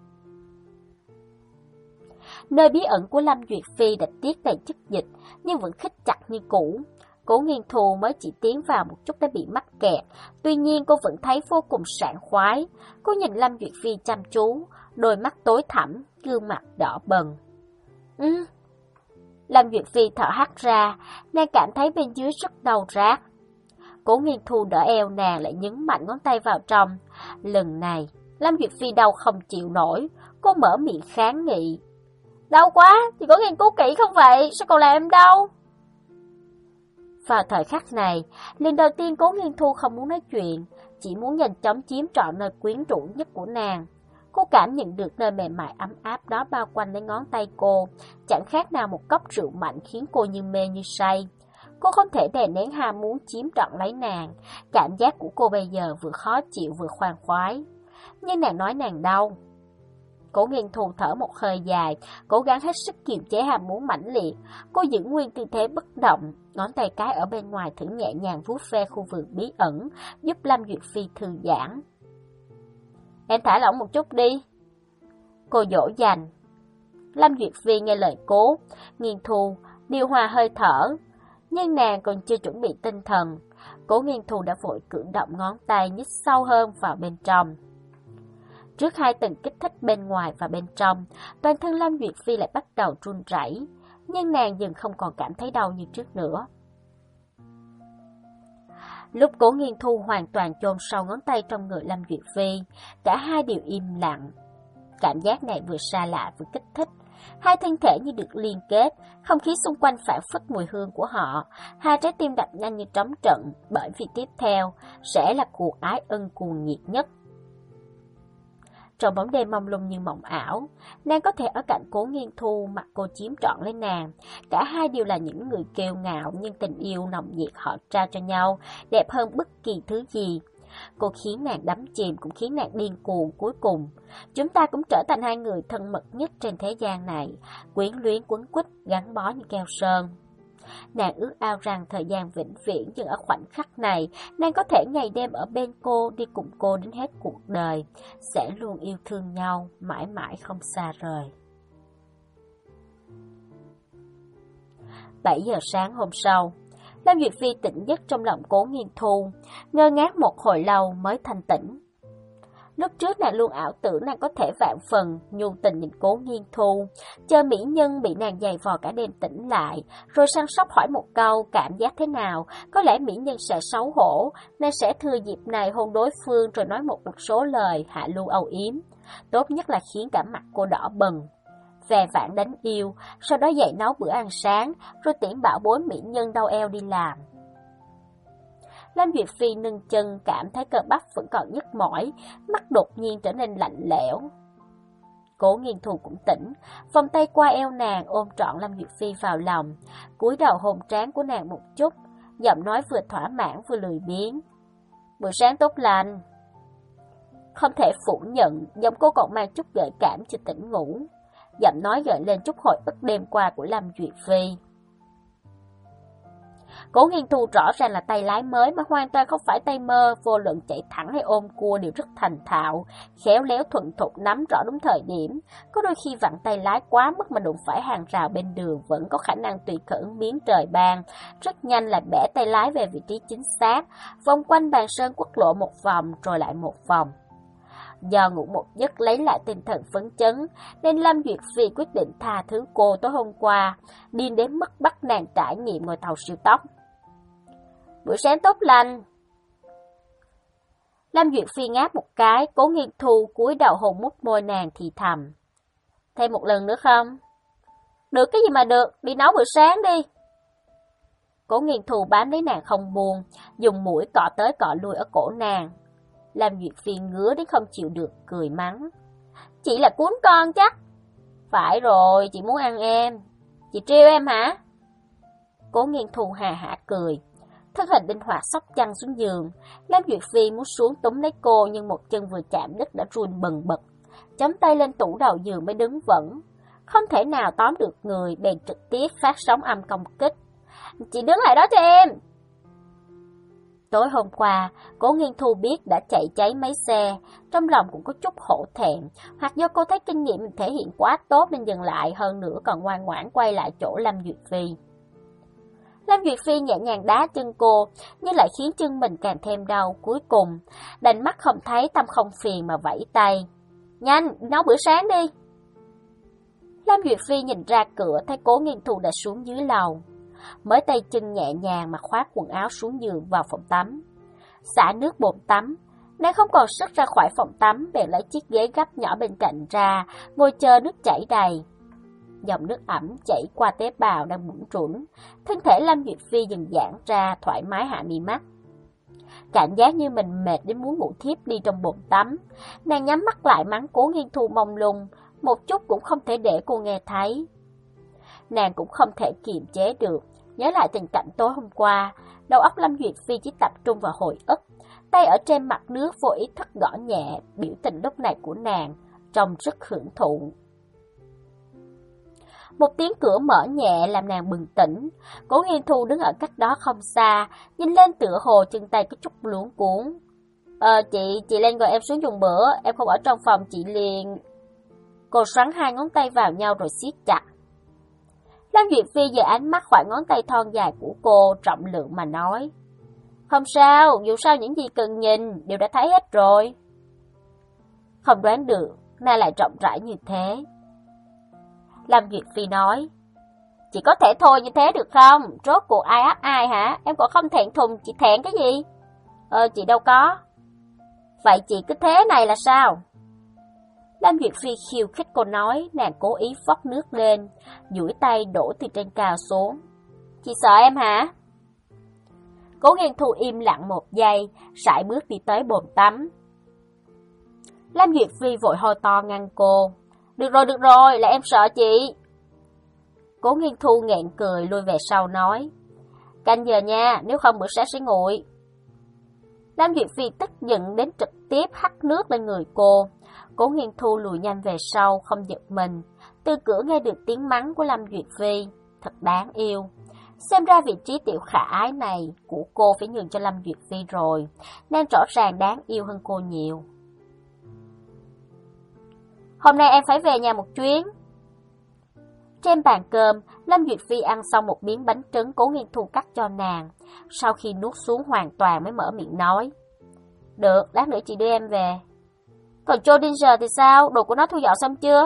Nơi bí ẩn của Lâm Duyệt Phi đã tiết đầy chất dịch, nhưng vẫn khít chặt như cũ. Cố Nghiên Thu mới chỉ tiến vào một chút đã bị mắc kẹt, tuy nhiên cô vẫn thấy vô cùng sảng khoái. Cô nhìn Lâm Duyệt Phi chăm chú, đôi mắt tối thẳm, gương mặt đỏ bừng. Ừ. Lâm Duyệt Phi thở hắt ra, nàng cảm thấy bên dưới rất đau rát. Cố Nghiên Thu đỡ eo nàng lại nhấn mạnh ngón tay vào trong. Lần này, Lâm Duyệt Phi đau không chịu nổi, cô mở miệng kháng nghị. Đau quá, chị có nghiên cứu kỹ không vậy? Sao còn làm em đau? Vào thời khắc này, lần đầu tiên Cố Nghiên Thu không muốn nói chuyện, chỉ muốn nhanh chóng chiếm trọn nơi quyến rũ nhất của nàng. Cô cảm nhận được nơi mềm mại ấm áp đó bao quanh lấy ngón tay cô, chẳng khác nào một cốc rượu mạnh khiến cô như mê như say. Cô không thể đè nén ham muốn chiếm trọn lấy nàng, cảm giác của cô bây giờ vừa khó chịu vừa khoan khoái. Nhưng nàng nói nàng đau. Cố Nghiên Thu thở một hơi dài, cố gắng hết sức kiềm chế ham muốn mãnh liệt. Cô giữ nguyên tư thế bất động, ngón tay cái ở bên ngoài thử nhẹ nhàng vuốt ve khu vườn bí ẩn, giúp Lâm Duyệt Phi thư giãn. Em thả lỏng một chút đi. Cô dỗ dành. Lâm Duyệt Phi nghe lời Cố Nghiên Thu, điều hòa hơi thở, nhưng nàng còn chưa chuẩn bị tinh thần. Cố Nghiên Thu đã vội cử động ngón tay nhích sâu hơn vào bên trong. Trước hai tầng kích thích bên ngoài và bên trong, toàn thân Lâm Duyệt Phi lại bắt đầu run rẩy, nhưng nàng dần không còn cảm thấy đau như trước nữa. Lúc Cố Nghiên Thu hoàn toàn chôn sâu ngón tay trong người Lâm Duyệt Phi, cả hai đều im lặng. Cảm giác này vừa xa lạ vừa kích thích, hai thân thể như được liên kết, không khí xung quanh phảng phất mùi hương của họ, hai trái tim đập nhanh như trống trận, bởi vì tiếp theo sẽ là cuộc ái ân cuồng nhiệt nhất. Trong bóng đêm mông lung như mộng ảo, nàng có thể ở cạnh Cố Nghiên Thu, mặt cô chiếm trọn lấy nàng. Cả hai đều là những người kiêu ngạo, nhưng tình yêu nồng nhiệt họ trao cho nhau đẹp hơn bất kỳ thứ gì. Cô khiến nàng đắm chìm, cũng khiến nàng điên cuồng. Cuối cùng, chúng ta cũng trở thành hai người thân mật nhất trên thế gian này, quyến luyến quấn quýt, gắn bó như keo sơn. Nàng ước ao rằng thời gian vĩnh viễn dừng ở khoảnh khắc này, nàng có thể ngày đêm ở bên cô, đi cùng cô đến hết cuộc đời, sẽ luôn yêu thương nhau, mãi mãi không xa rời. bảy giờ sáng hôm sau, Lâm Duyệt Phi tỉnh giấc trong lòng Cố Nghiên Thu, ngơ ngác một hồi lâu mới thanh tỉnh. Lúc trước nàng luôn ảo tưởng nàng có thể vạn phần nhu tình nhìn Cố Nghiên Thu, chờ mỹ nhân bị nàng giày vò cả đêm tỉnh lại, rồi săn sóc hỏi một câu cảm giác thế nào, có lẽ mỹ nhân sẽ xấu hổ, nên sẽ thừa dịp này hôn đối phương rồi nói một số lời hạ lưu âu yếm, tốt nhất là khiến cả mặt cô đỏ bừng. Về vãn đánh yêu, sau đó dậy nấu bữa ăn sáng, rồi tiễn bảo bối mỹ nhân đau eo đi làm. Lâm Duyệt Phi nâng chân cảm thấy cơ bắp vẫn còn nhức mỏi, mắt đột nhiên trở nên lạnh lẽo. Cố Nghiên Thu cũng tỉnh, vòng tay qua eo nàng ôm trọn Lâm Duyệt Phi vào lòng, cúi đầu hôn trán của nàng một chút, giọng nói vừa thỏa mãn vừa lười biếng. Buổi sáng tốt lành. Không thể phủ nhận, giọng cô còn mang chút gợi cảm chưa tỉnh ngủ. Giọng nói gợi lên chút hồi ức đêm qua của Lâm Duyệt Phi. Cố Nghiên Thu rõ ràng là tay lái mới mà hoàn toàn không phải tay mơ, vô luận chạy thẳng hay ôm cua đều rất thành thạo, khéo léo thuận thục nắm rõ đúng thời điểm. Có đôi khi vặn tay lái quá mức mà đụng phải hàng rào bên đường vẫn có khả năng tùy cơ ứng biến trời ban, rất nhanh là bẻ tay lái về vị trí chính xác, vòng quanh bàn sơn quốc lộ một vòng rồi lại một vòng. Do ngủ một giấc lấy lại tinh thần phấn chấn, nên Lâm Duyệt Phi quyết định tha thứ cô tối hôm qua, điên đến mức bắt nàng trải nghiệm ngồi tàu siêu tốc. Buổi sáng tốt lành. Lâm Duyệt Phi ngáp một cái, Cố Nghiên Thu cúi đầu hôn mút môi nàng thì thầm. Thêm một lần nữa không? Được cái gì mà được, đi nấu bữa sáng đi. Cố Nghiên Thu bám lấy nàng không buông, dùng mũi cọ tới cọ lui ở cổ nàng. Lâm Duyệt Phi ngứa đến không chịu được, cười mắng. Chị là cuốn con chắc. Phải rồi, chị muốn ăn em. Chị trêu em hả? Cố Nghiên Thu hà hả cười. Thân hình linh hoạt xốc chăn xuống giường. Lâm Duyệt Phi muốn xuống túm lấy cô, nhưng một chân vừa chạm đất đã run bần bật. Chấm tay lên tủ đầu giường mới đứng vững. Không thể nào tóm được người, bèn trực tiếp phát sóng âm công kích. Chị đứng lại đó cho em. Tối hôm qua, Cố Nghiên Thu biết đã chạy cháy mấy xe, trong lòng cũng có chút hổ thẹn, hoặc do cô thấy kinh nghiệm mình thể hiện quá tốt nên dừng lại, hơn nữa còn ngoan ngoãn quay lại chỗ Lâm Duyệt Phi. Lâm Duyệt Phi nhẹ nhàng đá chân cô, nhưng lại khiến chân mình càng thêm đau. Cuối cùng, đành mắt không thấy tâm không phiền mà vẫy tay. Nhanh, nấu bữa sáng đi. Lâm Duyệt Phi nhìn ra cửa thấy Cố Nghiên Thu đã xuống dưới lầu. Mới tay chân nhẹ nhàng mà khoác quần áo xuống giường vào phòng tắm. Xả nước bồn tắm, nàng không còn sức ra khỏi phòng tắm, bèn lấy chiếc ghế gấp nhỏ bên cạnh ra, ngồi chờ nước chảy đầy. Dòng nước ẩm chảy qua tế bào đang bủn rủn, thân thể Lâm Duyệt Phi dần giãn ra, thoải mái hạ mi mắt. Cảm giác như mình mệt đến muốn ngủ thiếp đi trong bồn tắm, nàng nhắm mắt lại mắng Cố Nghiên Thu mông lung, một chút cũng không thể để cô nghe thấy. Nàng cũng không thể kiềm chế được, nhớ lại tình cảnh tối hôm qua, đầu óc Lâm Duyệt Phi chỉ tập trung vào hồi ức, tay ở trên mặt nước vô ý thức gõ nhẹ, biểu tình lúc này của nàng trông rất hưởng thụ. Một tiếng cửa mở nhẹ làm nàng bừng tỉnh. Cố Nghiên Thu đứng ở cách đó không xa, nhìn lên tựa hồ chân tay có chút luống cuống. Ờ chị, chị lên gọi em xuống dùng bữa, em không ở trong phòng chị liền. Cô xoắn hai ngón tay vào nhau rồi siết chặt. Lam Duyệt Phi giơ ánh mắt khỏi ngón tay thon dài của cô, trọng lượng mà nói. Không sao, dù sao những gì cần nhìn đều đã thấy hết rồi. Không đoán được, nay lại rộng rãi như thế. Lam Duyệt Phi nói, chị có thể thôi như thế được không? Rốt cuộc ai áp ai hả? Em còn không thẹn thùng, chị thẹn cái gì? Ờ, chị đâu có. Vậy chị cứ thế này là sao? Lam Duyệt Phi khiêu khích cô nói, nàng cố ý vót nước lên, duỗi tay đổ từ trên cao xuống. Chị sợ em hả? Cố Nghiên Thu im lặng một giây, sải bước đi tới bồn tắm. Lam Duyệt Phi vội hô to ngăn cô. Được rồi, được rồi, là em sợ chị. Cố Nghiên Thu nghẹn cười lui về sau nói. Canh giờ nha, nếu không bữa sáng sẽ nguội. Lam Duyệt Phi tức giận đến trực tiếp hắt nước lên người cô. Cố Nghiên Thu lùi nhanh về sau, không giật mình. Từ cửa nghe được tiếng mắng của Lam Duyệt Phi. Thật đáng yêu. Xem ra vị trí tiểu khả ái này của cô phải nhường cho Lam Duyệt Phi rồi. Nên rõ ràng đáng yêu hơn cô nhiều. Hôm nay em phải về nhà một chuyến. Trên bàn cơm, Lam Duyệt Phi ăn xong một miếng bánh trứng Cố Nghiên Thu cắt cho nàng. Sau khi nuốt xuống hoàn toàn mới mở miệng nói. Được, lát nữa chị đưa em về. Còn Jodinger thì sao? Đồ của nó thu dọn xong chưa?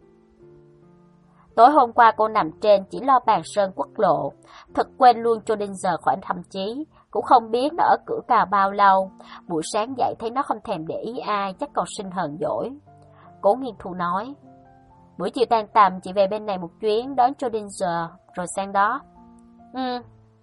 Tối hôm qua cô nằm trên chỉ lo bàn sơn quốc lộ. Thật quên luôn Jodinger khỏi thậm chí. Cũng không biết nó ở cửa cào bao lâu. Buổi sáng dậy thấy nó không thèm để ý ai, chắc còn sinh hờn dỗi. Cố Nghiên Thu nói. Buổi chiều tan tầm chị về bên này một chuyến đón Jodinger rồi sang đó. Ừ.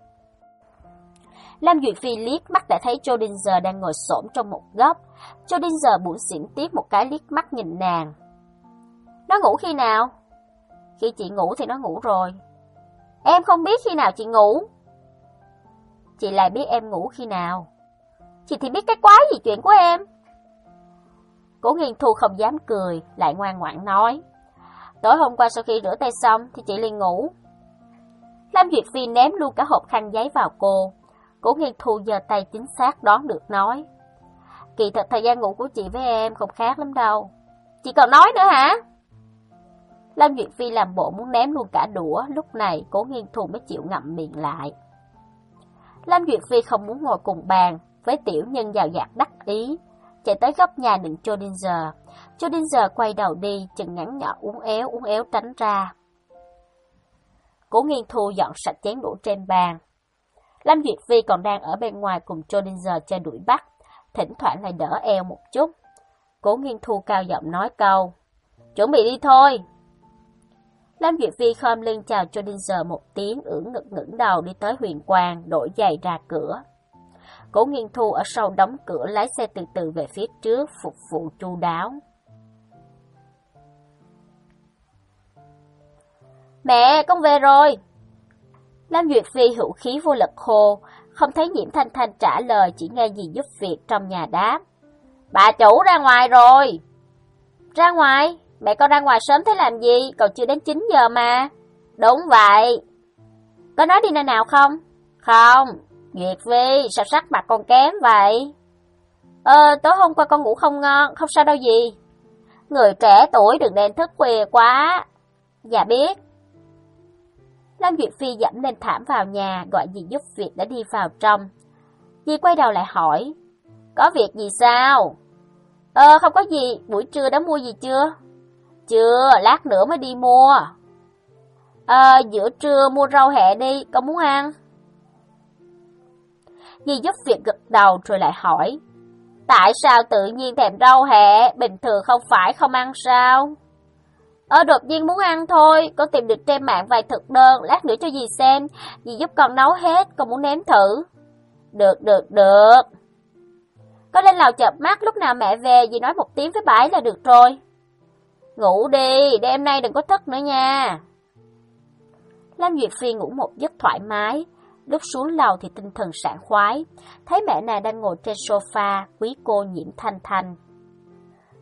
Lam Duyệt Phi liếc mắt đã thấy Jodinger đang ngồi xổm trong một góc. Jodinger buồn xỉn tiếp một cái liếc mắt nhìn nàng. Nó ngủ khi nào? Khi chị ngủ thì nó ngủ rồi. Em không biết khi nào chị ngủ. Chị lại biết em ngủ khi nào. Chị thì biết cái quái gì chuyện của em. Cố Nghiên Thu không dám cười, lại ngoan ngoãn nói. Tối hôm qua sau khi rửa tay xong thì chị liền ngủ. Lam Duyệt Phi ném luôn cả hộp khăn giấy vào cô. Cố Nghiên Thu giơ tay chính xác đoán được nói. Kỳ thật thời gian ngủ của chị với em không khác lắm đâu. Chị còn nói nữa hả? Lam Duyệt Phi làm bộ muốn ném luôn cả đũa, lúc này Cố Nghiên Thu mới chịu ngậm miệng lại. Lam Duyệt Phi không muốn ngồi cùng bàn với tiểu nhân giàu dạt đắc ý, chạy tới góc nhà đựng Jodinger. Jodinger quay đầu đi, chân ngắn nhỏ uốn éo uốn éo tránh ra. Cố Nghiên Thu dọn sạch chén đũa trên bàn. Lam Duyệt Phi còn đang ở bên ngoài cùng Jodinger chơi đuổi bắt, thỉnh thoảng lại đỡ eo một chút. Cố Nghiên Thu cao giọng nói câu, chuẩn bị đi thôi. Lam Duyệt Phi khom lưng chào Jodinger một tiếng, ưỡn ngực ngẩng đầu đi tới Huyền Quang, đổi giày ra cửa. Cố Nghiên Thu ở sau đóng cửa lái xe từ từ về phía trước, phục vụ chu đáo. Mẹ, con về rồi. Lam Duyệt Phi hữu khí vô lực hô, không thấy Nhiễm Thanh Thanh trả lời, chỉ nghe dì giúp việc trong nhà đáp. Bà chủ ra ngoài rồi. Ra ngoài? Mẹ con ra ngoài sớm thế làm gì, còn chưa đến chín giờ mà. Đúng vậy. Có nói đi nơi nào không? Không. Duyệt Phi, sao sắc mặt con kém vậy? Ờ, tối hôm qua con ngủ không ngon, không sao đâu gì. Người trẻ tuổi đừng nên thức khuya quá. Dạ biết. Lam Duyệt Phi dẫm lên thảm vào nhà, gọi dì giúp việc đã đi vào trong. Dì quay đầu lại hỏi, có việc gì sao? Ờ, không có gì, buổi trưa đã mua gì chưa? Chưa, lát nữa mới đi mua. Ờ, giữa trưa mua rau hẹ đi, con muốn ăn? Dì giúp việc gật đầu rồi lại hỏi, tại sao tự nhiên thèm rau hẹ, bình thường không phải không ăn sao? Ờ, đột nhiên muốn ăn thôi, con tìm được trên mạng vài thực đơn, lát nữa cho dì xem, dì giúp con nấu hết, con muốn nếm thử. Được, được, được. Con lên lầu chợp mắt, lúc nào mẹ về, dì nói một tiếng với bà ấy là được rồi. Ngủ đi, đêm nay đừng có thức nữa nha. Lam Duyệt Phi ngủ một giấc thoải mái, lúc xuống lầu thì tinh thần sảng khoái, thấy mẹ nàng đang ngồi trên sofa, quý cô Nhiễm Thanh Thanh.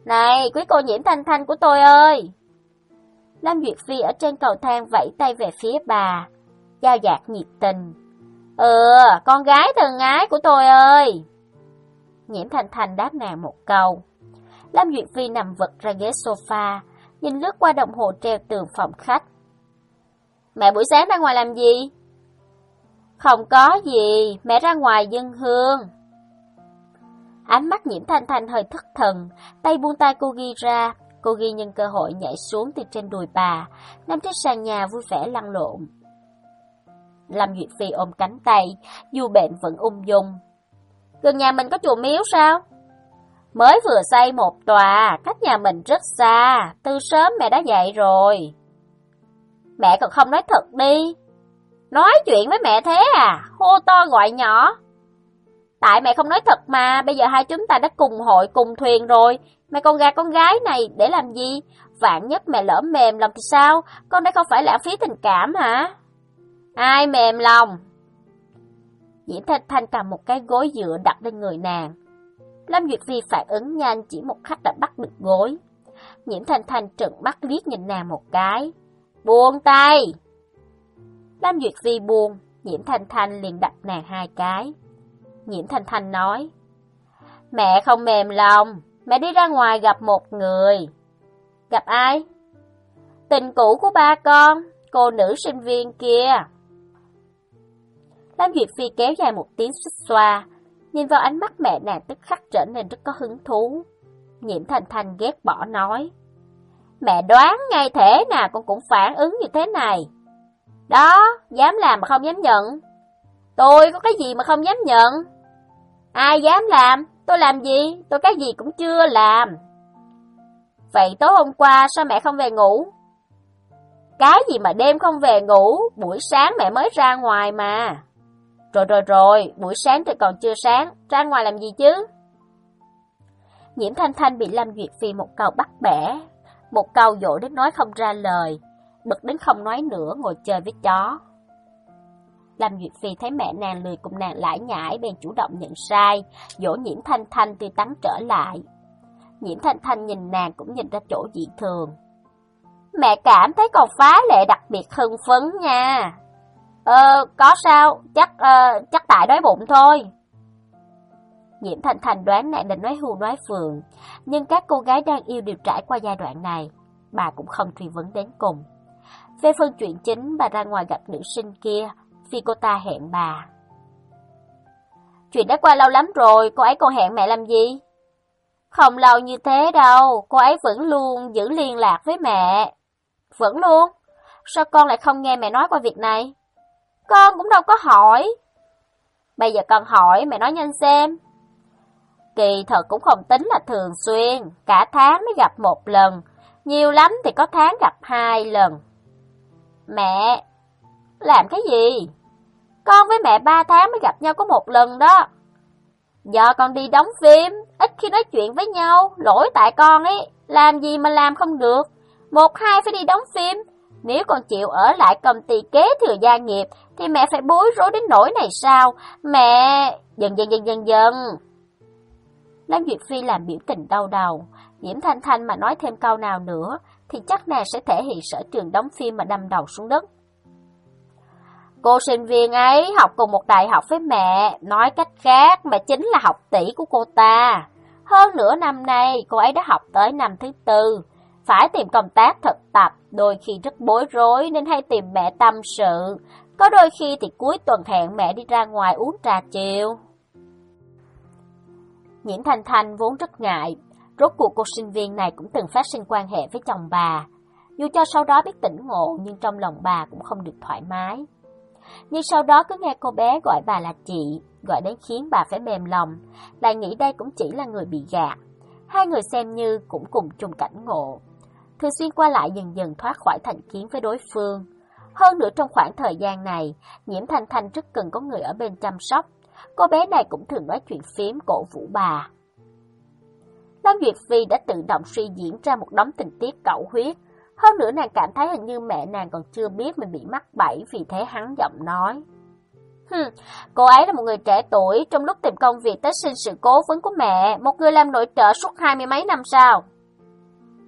Này, quý cô Nhiễm Thanh Thanh của tôi ơi! Lâm Duyệt Phi ở trên cầu thang vẫy tay về phía bà, dao dạt nhiệt tình. Ừ, con gái thân ái của tôi ơi! Nhiễm Thanh Thanh đáp nàng một câu. Lâm Duyệt Phi nằm vật ra ghế sofa, nhìn lướt qua đồng hồ treo tường phòng khách. Mẹ buổi sáng ra ngoài làm gì? Không có gì, mẹ ra ngoài dâng hương. Ánh mắt Nhiễm Thanh Thanh hơi thất thần, tay buông tay cô ghi ra. Cô ghi nhân cơ hội nhảy xuống từ trên đùi bà, nằm trên sàn nhà vui vẻ lăn lộn. Lâm Duyệt Phi ôm cánh tay, dù bệnh vẫn ung dung. Gần nhà mình có chùa miếu sao? Mới vừa xây một tòa, cách nhà mình rất xa, từ sớm mẹ đã dậy rồi. Mẹ còn không nói thật đi. Nói chuyện với mẹ thế à, hô to gọi nhỏ. Tại mẹ không nói thật mà, bây giờ hai chúng ta đã cùng hội cùng thuyền rồi. Mẹ con gà con gái này để làm gì? Vạn nhất mẹ lỡ mềm lòng thì sao? Con đây không phải lãng phí tình cảm hả? Ai mềm lòng? Diễm Thanh Thanh cầm một cái gối dựa đặt lên người nàng. Lâm Duyệt Phi phản ứng nhanh, chỉ một khắc đã bắt được gối. Nhiễm Thanh Thanh trợn mắt liếc nhìn nàng một cái. Buông tay! Lâm Duyệt Phi buông, Nhiễm Thanh Thanh liền đập nàng hai cái. Nhiễm Thanh Thanh nói, mẹ không mềm lòng, mẹ đi ra ngoài gặp một người. Gặp ai? Tình cũ của ba con, cô nữ sinh viên kia. Lâm Duyệt Phi kéo dài một tiếng xích xoa, nhìn vào ánh mắt mẹ nàng tức khắc trở nên rất có hứng thú. Nhiễm Thanh Thanh ghét bỏ nói, mẹ đoán ngay thế nào con cũng phản ứng như thế này. Đó, dám làm mà không dám nhận. Tôi có cái gì mà không dám nhận? Ai dám làm? Tôi làm gì? Tôi cái gì cũng chưa làm. Vậy tối hôm qua sao mẹ không về ngủ? Cái gì mà đêm không về ngủ, buổi sáng mẹ mới ra ngoài mà. Rồi rồi rồi, buổi sáng thì còn chưa sáng, ra ngoài làm gì chứ? Nhiễm Thanh Thanh bị Lâm Duyệt Phi một câu bắt bẻ, một câu dỗ đến nói không ra lời, bực đến không nói nữa, ngồi chơi với chó. Lâm Duyệt Phi thấy mẹ nàng lười cùng nàng lải nhải, bèn chủ động nhận sai, dỗ Nhiễm Thanh Thanh tươi tắn trở lại. Nhiễm Thanh Thanh nhìn nàng cũng nhìn ra chỗ dị thường. Mẹ cảm thấy còn phá lệ đặc biệt hưng phấn nha. Ờ, có sao, chắc ờ, chắc tại đói bụng thôi. Nhiễm Thanh Thanh đoán nàng định nói hưu nói phượng, nhưng các cô gái đang yêu đều trải qua giai đoạn này, bà cũng không truy vấn đến cùng. Về phần chuyện chính, bà ra ngoài gặp nữ sinh kia, vì cô ta hẹn bà. Chuyện đã qua lâu lắm rồi, cô ấy còn hẹn mẹ làm gì? Không lâu như thế đâu, cô ấy vẫn luôn giữ liên lạc với mẹ. Vẫn luôn? Sao con lại không nghe mẹ nói qua việc này? Con cũng đâu có hỏi. Bây giờ con hỏi, mẹ nói nhanh xem. Kỳ thật cũng không tính là thường xuyên, cả tháng mới gặp một lần, nhiều lắm thì có tháng gặp hai lần. Mẹ, làm cái gì? Con với mẹ ba tháng mới gặp nhau có một lần đó. Giờ con đi đóng phim, ít khi nói chuyện với nhau, lỗi tại con ấy, làm gì mà làm không được. Một hai phải đi đóng phim, nếu con chịu ở lại công ty kế thừa gia nghiệp, thì mẹ phải bối rối đến nỗi này sao? Mẹ, dần dần dần dần dần. Lâm Duyệt Phi làm biểu tình đau đầu, Nhiễm Thanh Thanh mà nói thêm câu nào nữa, thì chắc nàng sẽ thể hiện sở trường đóng phim mà đâm đầu xuống đất. Cô sinh viên ấy học cùng một đại học với mẹ, nói cách khác mẹ chính là học tỷ của cô ta. Hơn nửa năm nay cô ấy đã học tới năm thứ tư, phải tìm công tác thực tập, đôi khi rất bối rối nên hay tìm mẹ tâm sự, có đôi khi thì cuối tuần hẹn mẹ đi ra ngoài uống trà chiều. Nhiễm Thanh Thanh vốn rất ngại, rốt cuộc cô sinh viên này cũng từng phát sinh quan hệ với chồng bà. Dù cho sau đó biết tỉnh ngộ nhưng trong lòng bà cũng không được thoải mái. Nhưng sau đó cứ nghe cô bé gọi bà là chị, gọi đến khiến bà phải mềm lòng, lại nghĩ đây cũng chỉ là người bị gạt. Hai người xem như cũng cùng chung cảnh ngộ. Thường xuyên qua lại dần dần thoát khỏi thành kiến với đối phương. Hơn nữa trong khoảng thời gian này, Nhiễm Thanh Thanh rất cần có người ở bên chăm sóc. Cô bé này cũng thường nói chuyện phím cổ vũ bà. Lâm Duyệt Phi đã tự động suy diễn ra một đống tình tiết cẩu huyết. Hơn nữa nàng cảm thấy hình như mẹ nàng còn chưa biết mình bị mắc bẫy, vì thế hắn giọng nói. Hừm, cô ấy là một người trẻ tuổi, trong lúc tìm công việc tới sinh sự cố vấn của mẹ, một người làm nội trợ suốt hai mươi mấy năm sau.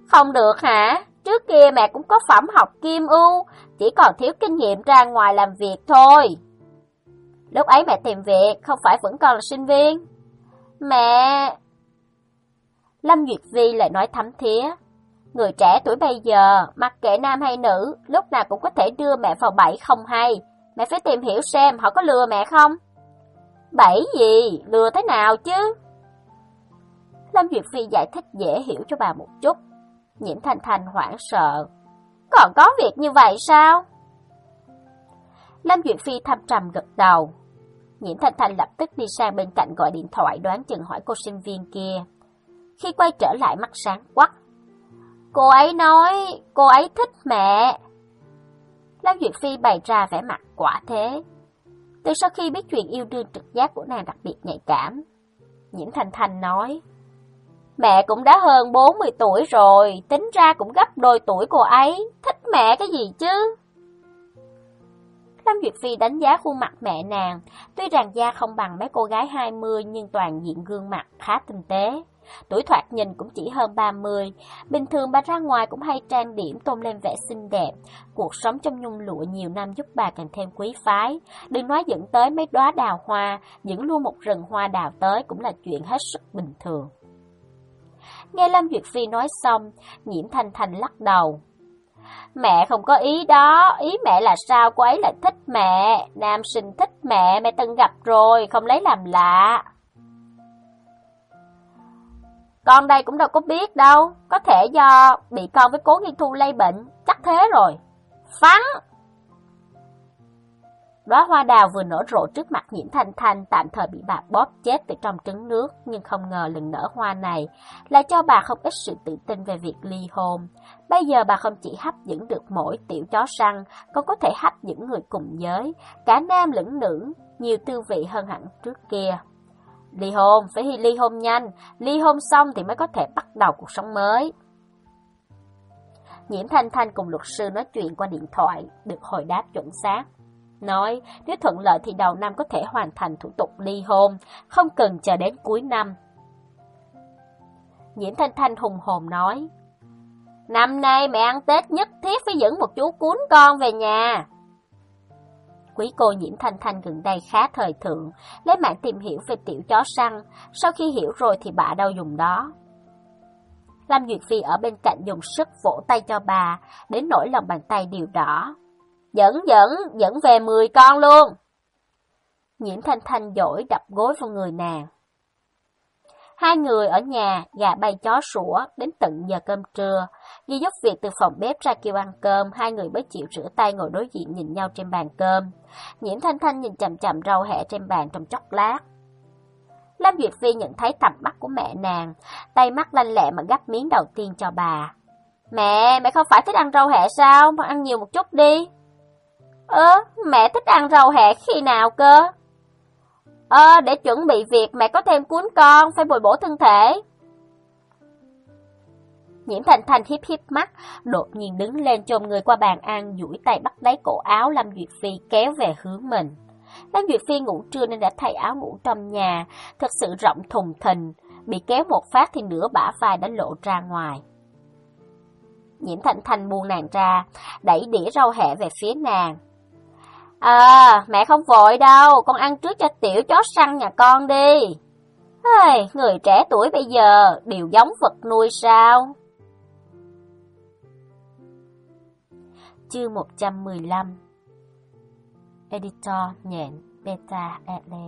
Không được hả? Trước kia mẹ cũng có phẩm học kim ưu, chỉ còn thiếu kinh nghiệm ra ngoài làm việc thôi. Lúc ấy mẹ tìm việc, không phải vẫn còn là sinh viên? Mẹ... Lâm Duyệt Vi lại nói thấm thía. Người trẻ tuổi bây giờ, mặc kệ nam hay nữ, lúc nào cũng có thể đưa mẹ vào bẫy không hay. Mẹ phải tìm hiểu xem họ có lừa mẹ không? Bẫy gì? Lừa thế nào chứ? Lâm Duyệt Phi giải thích dễ hiểu cho bà một chút. Nhiễm Thanh Thanh hoảng sợ. Còn có việc như vậy sao? Lâm Duyệt Phi thâm trầm gật đầu. Nhiễm Thanh Thanh lập tức đi sang bên cạnh gọi điện thoại đoán chừng hỏi cô sinh viên kia. Khi quay trở lại mắt sáng quắc. Cô ấy nói cô ấy thích mẹ. Lâm Duyệt Phi bày ra vẻ mặt quả thế. Từ sau khi biết chuyện yêu đương trực giác của nàng đặc biệt nhạy cảm. Nhiễm Thanh Thanh nói. Mẹ cũng đã hơn bốn mươi tuổi rồi, tính ra cũng gấp đôi tuổi cô ấy, thích mẹ cái gì chứ? Lâm Duyệt Phi đánh giá khuôn mặt mẹ nàng, tuy rằng da không bằng mấy cô gái hai mươi nhưng toàn diện gương mặt khá tinh tế. Tuổi thoạt nhìn cũng chỉ hơn ba mươi, bình thường bà ra ngoài cũng hay trang điểm tôn lên vẻ xinh đẹp. Cuộc sống trong nhung lụa nhiều năm giúp bà càng thêm quý phái. Đừng nói dẫn tới mấy đóa đào hoa, dẫn luôn một rừng hoa đào tới cũng là chuyện hết sức bình thường. Nghe Lâm Duyệt Phi nói xong, Nhiễm Thanh Thanh lắc đầu. Mẹ không có ý đó, ý mẹ là sao cô ấy lại thích mẹ, nam sinh thích mẹ, mẹ từng gặp rồi, không lấy làm lạ. Con đây cũng đâu có biết đâu, có thể do bị con với Cố Nghiên Thu lây bệnh, chắc thế rồi. Phắn! Đóa hoa đào vừa nở rộ trước mặt Nhiễm Thanh Thanh tạm thời bị bà bóp chết từ trong trứng nước, nhưng không ngờ lần nở hoa này lại cho bà không ít sự tự tin về việc ly hôn. Bây giờ bà không chỉ hấp dẫn được mỗi tiểu chó săn, còn có thể hấp dẫn người cùng giới, cả nam lẫn nữ, nhiều tư vị hơn hẳn trước kia. Ly hôn, phải ly hôn nhanh, ly hôn xong thì mới có thể bắt đầu cuộc sống mới. Nhiễm Thanh Thanh cùng luật sư nói chuyện qua điện thoại, được hồi đáp chuẩn xác. Nói, nếu thuận lợi thì đầu năm có thể hoàn thành thủ tục ly hôn, không cần chờ đến cuối năm. Nhiễm Thanh Thanh hùng hồn nói, năm nay mẹ ăn Tết nhất thiết phải dẫn một chú cún con về nhà. Quý cô Nhiễm Thanh Thanh gần đây khá thời thượng, lấy mạng tìm hiểu về tiểu chó săn, sau khi hiểu rồi thì bạ đâu dùng đó. Lâm Duyệt Phi ở bên cạnh dùng sức vỗ tay cho bà, đến nỗi lòng bàn tay đều đỏ. Dẫn dẫn, dẫn về mười con luôn. Nhiễm Thanh Thanh dỗi đập gối vào người nàng. Hai người ở nhà, gà bay chó sủa, đến tận giờ cơm trưa. Ghi giúp việc từ phòng bếp ra kêu ăn cơm, hai người mới chịu rửa tay ngồi đối diện nhìn nhau trên bàn cơm. Nhiễm Thanh Thanh nhìn chằm chằm rau hẹ trên bàn trong chốc lát. Lâm Duyệt Phi nhận thấy tầm mắt của mẹ nàng, tay mắt lanh lẹ mà gắp miếng đầu tiên cho bà. Mẹ, mẹ không phải thích ăn rau hẹ sao? Mà ăn nhiều một chút đi. Ơ, mẹ thích ăn rau hẹ khi nào cơ? Ờ, để chuẩn bị việc mẹ có thêm cuốn con, phải bồi bổ thân thể. Nhiễm Thanh Thanh hiếp hiếp mắt, đột nhiên đứng lên chồm người qua bàn ăn, duỗi tay bắt lấy cổ áo Lâm Duyệt Phi kéo về hướng mình. Lâm Duyệt Phi ngủ trưa nên đã thay áo ngủ trong nhà, thật sự rộng thùng thình, bị kéo một phát thì nửa bả vai đã lộ ra ngoài. Nhiễm Thanh Thanh buông nàng ra, đẩy đĩa rau hẹ về phía nàng. À, mẹ không vội đâu, con ăn trước cho tiểu chó săn nhà con đi. Hey, người trẻ tuổi bây giờ đều giống vật nuôi sao? Chương một trăm mười lăm. Editor nhện Beta Ele.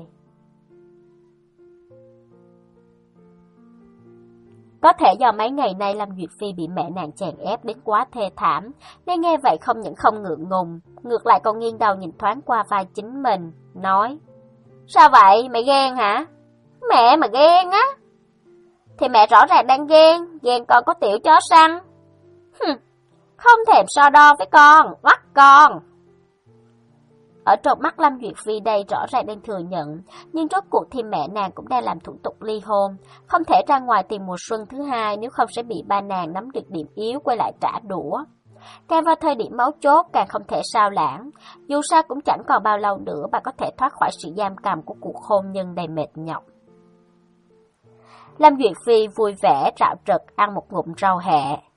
Có thể do mấy ngày nay Lâm Duyệt Phi bị mẹ nàng chèn ép đến quá thê thảm, nên nghe vậy không những không ngượng ngùng, ngược lại còn nghiêng đầu nhìn thoáng qua vai chính mình, nói: Sao vậy, mẹ ghen hả? Mẹ mà ghen á? Thì mẹ rõ ràng đang ghen, ghen con có tiểu chó săn. Hừm, không thèm so đo với con, oắt con. Ở trong mắt Lâm Duyệt Phi đây rõ ràng đang thừa nhận, nhưng rốt cuộc thì mẹ nàng cũng đang làm thủ tục ly hôn, không thể ra ngoài tìm mùa xuân thứ hai nếu không sẽ bị ba nàng nắm được điểm yếu quay lại trả đũa. Càng vào thời điểm máu chốt càng không thể sao lãng, dù sao cũng chẳng còn bao lâu nữa bà có thể thoát khỏi sự giam cầm của cuộc hôn nhân đầy mệt nhọc. Lâm Duyệt Phi vui vẻ rạo rực ăn một ngụm rau hẹ.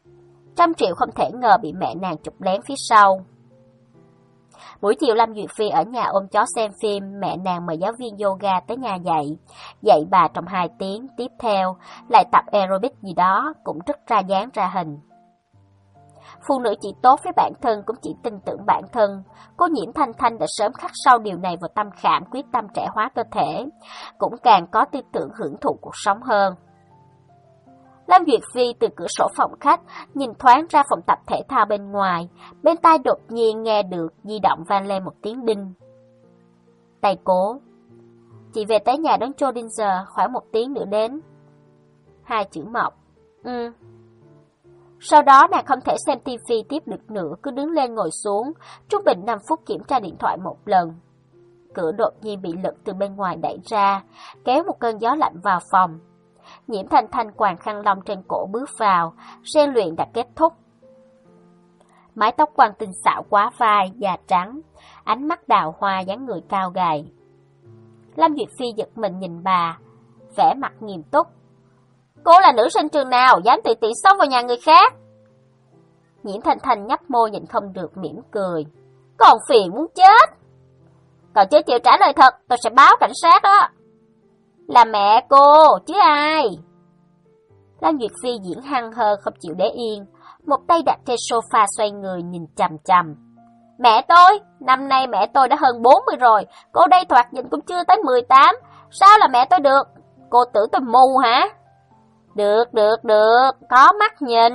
Trăm Triệu không thể ngờ bị mẹ nàng chụp lén phía sau. Buổi chiều Lâm Duyệt Phi ở nhà ôm chó xem phim, mẹ nàng mời giáo viên yoga tới nhà dạy. Dạy bà trong hai tiếng, tiếp theo lại tập aerobic gì đó, cũng rất ra dáng ra hình. Phụ nữ chỉ tốt với bản thân cũng chỉ tin tưởng bản thân. Cô Nhiễm Thanh Thanh đã sớm khắc sâu điều này vào tâm khảm, quyết tâm trẻ hóa cơ thể, cũng càng có tư tưởng hưởng thụ cuộc sống hơn. Lâm Duyệt Phi từ cửa sổ phòng khách nhìn thoáng ra phòng tập thể thao bên ngoài, bên tai đột nhiên nghe được di động vang lên một tiếng đinh. Tay Cố: "Chị về tới nhà đón Schrödinger, khoảng một tiếng nữa đến." Hai chữ mộc. Ừ. Sau đó nàng không thể xem tivi tiếp được nữa, cứ đứng lên ngồi xuống, trung bình năm phút kiểm tra điện thoại một lần. Cửa đột nhiên bị lực từ bên ngoài đẩy ra, kéo một cơn gió lạnh vào phòng. Nhiễm Thanh Thanh quàng khăn lông trên cổ bước vào, rèn luyện đã kết thúc. Mái tóc quàng tinh xảo quá vai, da trắng, ánh mắt đào hoa, dáng người cao gầy. Lâm Duyệt Phi giật mình nhìn bà, vẻ mặt nghiêm túc. "Cô là nữ sinh trường nào, dám tùy tiện xông vào nhà người khác?" Nhiễm Thanh Thanh nhấp môi nhìn không được mỉm cười. "Còn phiền muốn chết. Còn chưa chịu trả lời thật, tôi sẽ báo cảnh sát đó." "Là mẹ cô, chứ ai?" Lâm Duyệt Phi diễn hăng hơ không chịu để yên, một tay đặt trên sofa xoay người nhìn chằm chằm. "Mẹ tôi? Năm nay mẹ tôi đã hơn bốn mươi rồi, cô đây thoạt nhìn cũng chưa tới mười tám, sao là mẹ tôi được? Cô tưởng tôi mù hả?" "Được, được, được, có mắt nhìn."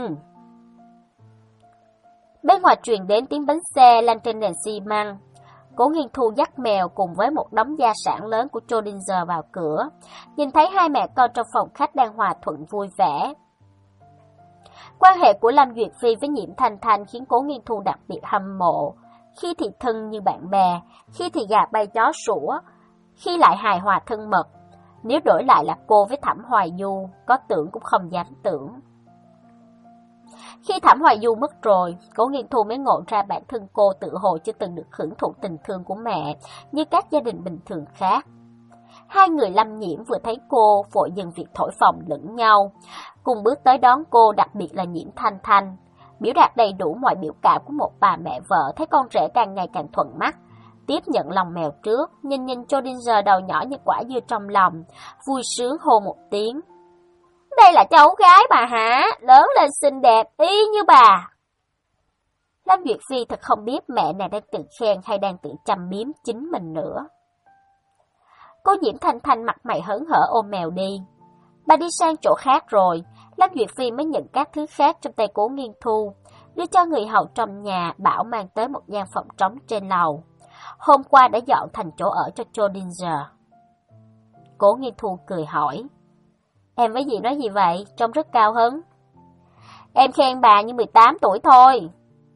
Bên ngoài truyền đến tiếng bánh xe lăn trên nền xi măng. Cố Nghiên Thu dắt mèo cùng với một đống gia sản lớn của Schrödinger vào cửa, nhìn thấy hai mẹ con trong phòng khách đang hòa thuận vui vẻ. Quan hệ của Lâm Duyệt Phi với Nhiễm Thanh Thanh khiến Cố Nghiên Thu đặc biệt hâm mộ, khi thì thân như bạn bè, khi thì gà bay chó sủa, khi lại hài hòa thân mật. Nếu đổi lại là cô với Thẩm Hoài Du, có tưởng cũng không dám tưởng. Khi Thẩm Hoài Du mất rồi, Cố Nghiên Thu mới ngộ ra bản thân cô tự hồ chưa từng được hưởng thụ tình thương của mẹ như các gia đình bình thường khác. Hai người Lâm Nhiễm vừa thấy cô vội dừng việc thổi phồng lẫn nhau, cùng bước tới đón cô, đặc biệt là Nhiễm Thanh Thanh, biểu đạt đầy đủ mọi biểu cảm của một bà mẹ vợ thấy con rể càng ngày càng thuận mắt. Tiếp nhận lòng mèo trước, nhìn nhìn Schrödinger đầu nhỏ như quả dưa trong lòng, vui sướng hô một tiếng. "Đây là cháu gái bà hả? Lớn lên xinh đẹp, y như bà." Lâm Duyệt Phi thật không biết mẹ nàng đang tự khen hay đang tự châm biếm chính mình nữa. Cô Nhiễm Thanh Thanh mặt mày hớn hở ôm mèo đi. Bà đi sang chỗ khác rồi, Lâm Duyệt Phi mới nhận các thứ khác trong tay Cố Nghiên Thu, đưa cho người hầu trong nhà, bảo mang tới một gian phòng trống trên lầu. Hôm qua đã dọn thành chỗ ở cho Schrödinger. Cố Nghiên Thu cười hỏi. "Em với dì nói gì vậy? Trông rất cao hứng." "Em khen bà như mười tám tuổi thôi."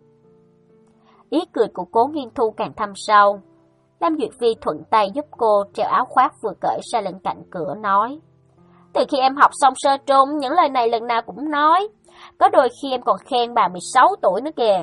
Ý cười của Cố Nghiên Thu càng thâm sâu. Lâm Duyệt Phi thuận tay giúp cô treo áo khoác vừa cởi ra lên cạnh cửa nói. "Từ khi em học xong sơ trung, những lời này lần nào cũng nói. Có đôi khi em còn khen bà mười sáu tuổi nữa kìa."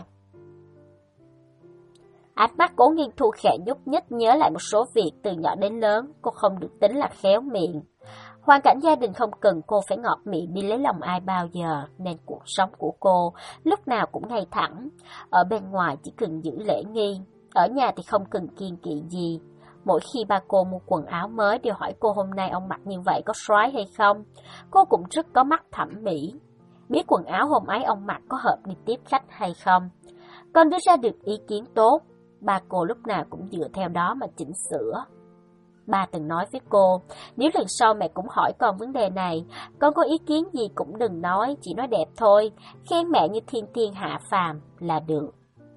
Ánh mắt Cố Nghiên Thu khẽ nhúc nhích, nhớ lại một số việc từ nhỏ đến lớn, cô không được tính là khéo miệng. Hoàn cảnh gia đình không cần cô phải ngọt miệng đi lấy lòng ai bao giờ, nên cuộc sống của cô lúc nào cũng ngay thẳng. Ở bên ngoài chỉ cần giữ lễ nghi, ở nhà thì không cần kiêng kỵ gì. Mỗi khi ba cô mua quần áo mới đều hỏi cô hôm nay ông mặc như vậy có xoái hay không. Cô cũng rất có mắt thẩm mỹ, biết quần áo hôm ấy ông mặc có hợp đi tiếp khách hay không. Con đưa ra được ý kiến tốt, ba cô lúc nào cũng dựa theo đó mà chỉnh sửa. Ba từng nói với cô, nếu lần sau mẹ cũng hỏi con vấn đề này, con có ý kiến gì cũng đừng nói, chỉ nói đẹp thôi, khen mẹ như thiên tiên hạ phàm là được.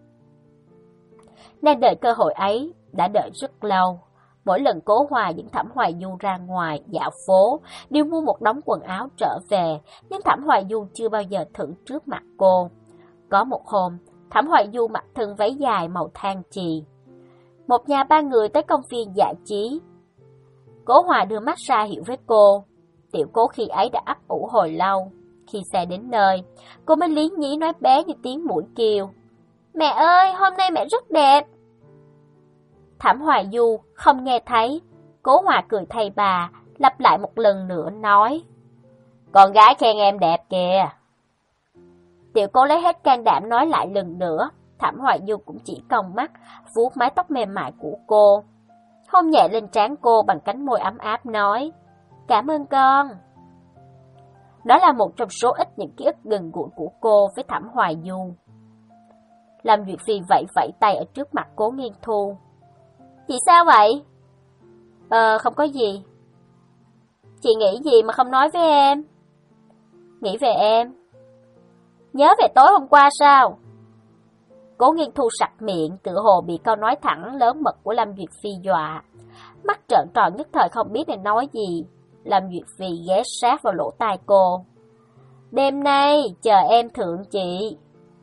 Nàng đợi cơ hội ấy, đã đợi rất lâu. Mỗi lần Cố Hòa dẫn Thẩm Hoài Du ra ngoài, dạo phố, đều mua một đống quần áo trở về, nhưng Thẩm Hoài Du chưa bao giờ thử trước mặt cô. Có một hôm, Thẩm Hoài Du mặc thân váy dài màu than chì. Một nhà ba người tới công viên giải trí. Cố Hòa đưa mắt ra hiệu với cô. Tiểu Cố khi ấy đã ấp ủ hồi lâu. Khi xe đến nơi, cô mới lý nhí nói bé như tiếng muỗi kêu. "Mẹ ơi, hôm nay mẹ rất đẹp." Thẩm Hoài Du không nghe thấy. Cố Hòa cười thay bà, lặp lại một lần nữa nói. "Con gái khen em đẹp kìa." Tiểu Cố lấy hết can đảm nói lại lần nữa. Thẩm Hoài Du cũng chỉ cong mắt, vuốt mái tóc mềm mại của cô, hôn nhẹ lên trán cô bằng cánh môi ấm áp nói, cảm ơn con. Đó là một trong số ít những ký ức gần gũi của cô với Thẩm Hoài Du. Lâm Duyệt Phi vẫy vẫy tay ở trước mặt Cố Nghiên Thu. Chị sao vậy? Ờ, không có gì. Chị nghĩ gì mà không nói với em? Nghĩ về em. Nhớ về tối hôm qua sao? Cố Nghiên Thu sặc miệng, tự hồ bị câu nói thẳng lớn mật của Lâm Duyệt Phi dọa. Mắt trợn tròn nhất thời không biết nên nói gì. Lâm Duyệt Phi ghé sát vào lỗ tai cô. Đêm nay, chờ em thượng chị.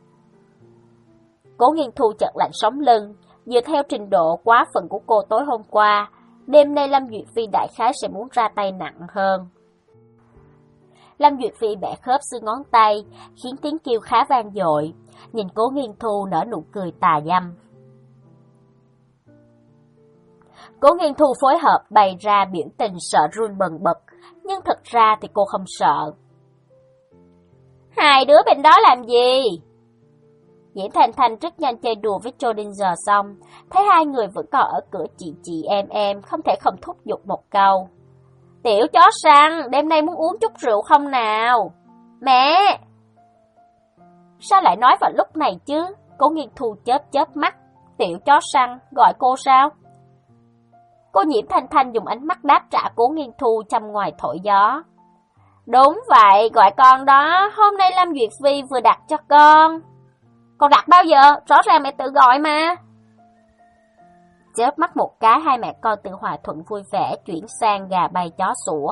Cố Nghiên Thu chợt lạnh sống lưng, dựa theo trình độ quá phận của cô tối hôm qua, đêm nay Lâm Duyệt Phi đại khái sẽ muốn ra tay nặng hơn. Lâm Duyệt Phi bẻ khớp xương ngón tay, khiến tiếng kêu khá vang dội, nhìn Cố Nghiên Thu nở nụ cười tà dâm. Cố Nghiên Thu phối hợp bày ra biểu tình sợ run bần bật, nhưng thật ra thì cô không sợ. Hai đứa bên đó làm gì? Diễm Thanh Thanh rất nhanh chơi đùa với Schrödinger xong, thấy hai người vẫn còn ở cửa chị chị em em, không thể không thúc giục một câu. Tiểu chó săn, đêm nay muốn uống chút rượu không nào? Mẹ! Sao lại nói vào lúc này chứ? Cố Nghiên Thu chớp chớp mắt. Tiểu chó săn, gọi cô sao? Cô Nhiễm Thanh Thanh dùng ánh mắt đáp trả Cố Nghiên Thu châm ngoài thổi gió. Đúng vậy, gọi con đó, hôm nay Lâm Duyệt Phi vừa đặt cho con. Con đặt bao giờ? Rõ ràng mẹ tự gọi mà. Chớp mắt một cái, hai mẹ con tự hòa thuận vui vẻ chuyển sang gà bay chó sủa.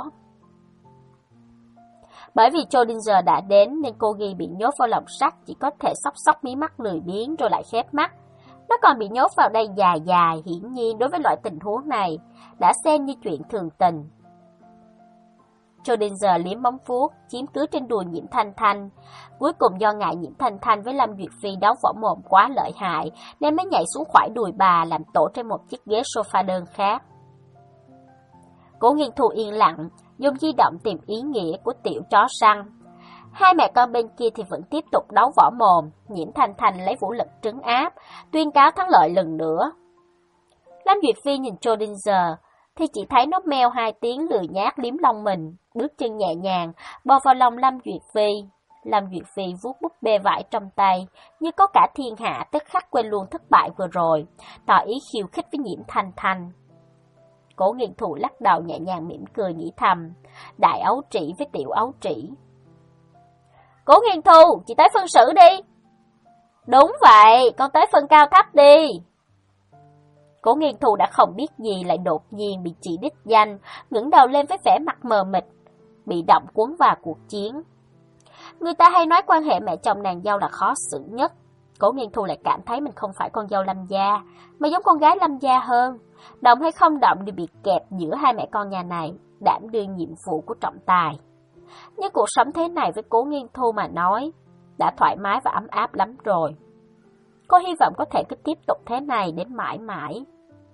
Bởi vì Schrödinger đã đến nên cô Ghi bị nhốt vào lồng sắt, chỉ có thể sóc sóc mí mắt lười biếng rồi lại khép mắt. Nó còn bị nhốt vào đây dài dài, hiển nhiên đối với loại tình huống này đã xem như chuyện thường tình. Schrödinger liếm móng vuốt, chiếm cứ trên đùi Nhiễm Thanh Thanh. Cuối cùng do ngại Nhiễm Thanh Thanh với Lâm Duyệt Phi đấu võ mồm quá lợi hại, nên mới nhảy xuống khỏi đùi bà làm tổ trên một chiếc ghế sofa đơn khác. Cố Nghiên Thu yên lặng, dùng di động tìm ý nghĩa của tiểu chó săn. Hai mẹ con bên kia thì vẫn tiếp tục đấu võ mồm, Nhiễm Thanh Thanh lấy vũ lực trấn áp, tuyên cáo thắng lợi lần nữa. Lâm Duyệt Phi nhìn Schrödinger, thì chỉ thấy nó meo hai tiếng lười nhác liếm lông mình, bước chân nhẹ nhàng, bò vào lòng Lâm Duyệt Phi. Lâm Duyệt Phi vuốt búp bê vải trong tay, như có cả thiên hạ tức khắc quên luôn thất bại vừa rồi, tỏ ý khiêu khích với Nhiễm Thanh Thanh. Cố Nghiên Thu lắc đầu nhẹ nhàng mỉm cười nghĩ thầm, đại ấu trĩ với tiểu ấu trĩ. Cố Nghiên Thu, chị tới phân xử đi. Đúng vậy, con tới phân cao thấp đi. Cố Nghiên Thu đã không biết gì lại đột nhiên bị chỉ đích danh, ngẩng đầu lên với vẻ mặt mờ mịt, bị động cuốn vào cuộc chiến. Người ta hay nói quan hệ mẹ chồng nàng dâu là khó xử nhất. Cố Nghiên Thu lại cảm thấy mình không phải con dâu Lâm gia, mà giống con gái Lâm gia hơn. Động hay không động đều bị kẹp giữa hai mẹ con nhà này, đảm đương nhiệm vụ của trọng tài. Nhưng cuộc sống thế này với Cố Nghiên Thu mà nói, đã thoải mái và ấm áp lắm rồi. Cô hy vọng có thể cứ tiếp tục thế này đến mãi mãi.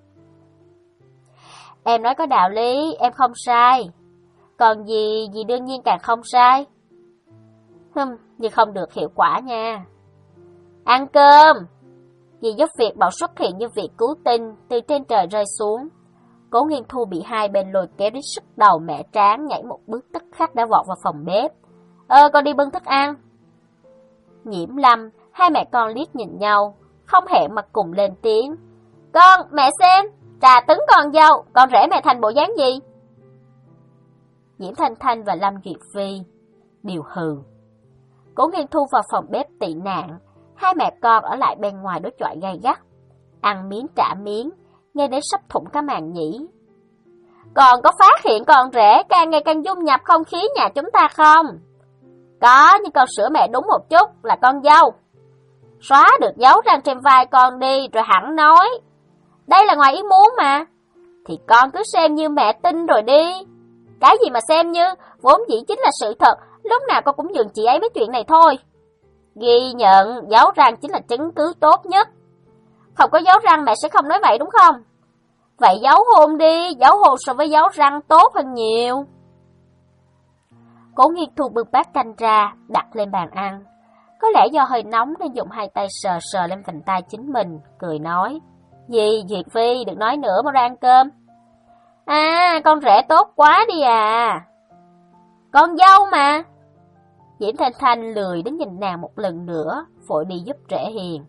Em nói có đạo lý, em không sai. Còn gì, dì đương nhiên càng không sai. Hừm, dì không được hiệu quả nha. Ăn cơm. Dì giúp việc bảo xuất hiện như việc cứu tinh từ trên trời rơi xuống. Cố Nghiên Thu bị hai bên lôi kéo đến sức đầu mẹ tráng, nhảy một bước tức khắc đã vọt vào phòng bếp. Ơ, con đi bưng thức ăn. Nhiễm Lâm, hai mẹ con liếc nhìn nhau, không hẹn mà cùng lên tiếng. Con, mẹ xem, trà tấn con dâu, con rể mẹ thành bộ dáng gì? Diễm Thanh Thanh và Lâm Duyệt Phi đều hừ. Cố Nghiên Thu vào phòng bếp tị nạn, hai mẹ con ở lại bên ngoài đối chọi gay gắt. Ăn miếng trả miếng, nghe đến sắp thủng cả màng nhĩ. Còn có phát hiện con rể càng ngày càng dung nhập không khí nhà chúng ta không? Có, nhưng con sửa mẹ đúng một chút là con dâu. Xóa được dấu răng trên vai con đi rồi hẳn nói. Đây là ngoài ý muốn mà. Thì con cứ xem như mẹ tin rồi đi. Cái gì mà xem như, vốn dĩ chính là sự thật, lúc nào con cũng nhường chị ấy với chuyện này thôi. Ghi nhận, dấu răng chính là chứng cứ tốt nhất. Không có dấu răng mẹ sẽ không nói vậy đúng không? Vậy dấu hôn đi, dấu hôn so với dấu răng tốt hơn nhiều. Cố Nghiên Thu bưng bát canh ra, đặt lên bàn ăn. Có lẽ do hơi nóng nên dùng hai tay sờ sờ lên vành tai chính mình, cười nói. Gì, Duyệt Phi, đừng nói nữa, mau ra ăn cơm. À, con rể tốt quá đi à. Con dâu mà. Diễm Thanh Thanh lười đến nhìn nàng một lần nữa, vội đi giúp rể hiền.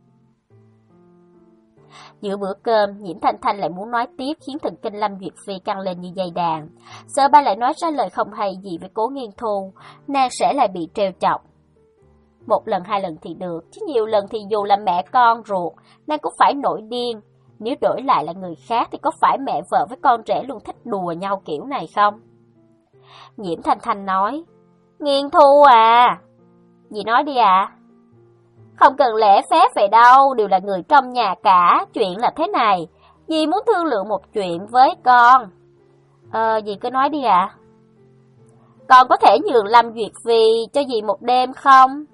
Giữa bữa cơm, Diễm Thanh Thanh lại muốn nói tiếp khiến thần kinh Lâm Duyệt Phi căng lên như dây đàn. Sợ ba lại nói ra lời không hay gì với Cố Nghiên Thu, nàng sẽ lại bị trêu chọc. Một lần hai lần thì được, chứ nhiều lần thì dù là mẹ con ruột, nàng cũng phải nổi điên. Nếu đổi lại là người khác thì có phải mẹ vợ với con rể luôn thích đùa nhau kiểu này không? Diễm Thanh Thanh nói, Nghiên Thu à. Dì nói đi à. Không cần lễ phép vậy đâu, đều là người trong nhà cả, chuyện là thế này. Dì muốn thương lượng một chuyện với con. Ờ, dì cứ nói đi ạ. À. Con có thể nhường Lâm Duyệt Phi cho dì một đêm không?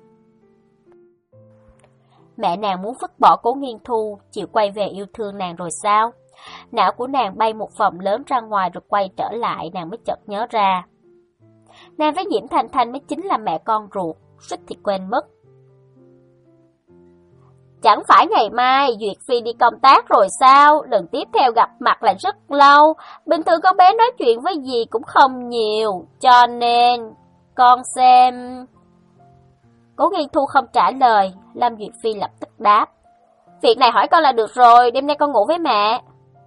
Mẹ nàng muốn vứt bỏ Cố Nghiên Thu, chịu quay về yêu thương nàng rồi sao? Não của nàng bay một vòng lớn ra ngoài rồi quay trở lại, nàng mới chợt nhớ ra. Nàng với Diễm Thanh Thanh mới chính là mẹ con ruột, suýt thì quên mất. Chẳng phải ngày mai Duyệt Phi đi công tác rồi sao? Lần tiếp theo gặp mặt là rất lâu. Bình thường con bé nói chuyện với dì cũng không nhiều. Cho nên, con xem... Cố Nghiên Thu không trả lời, Lâm Duyệt Phi lập tức đáp. Việc này hỏi con là được rồi, đêm nay con ngủ với mẹ.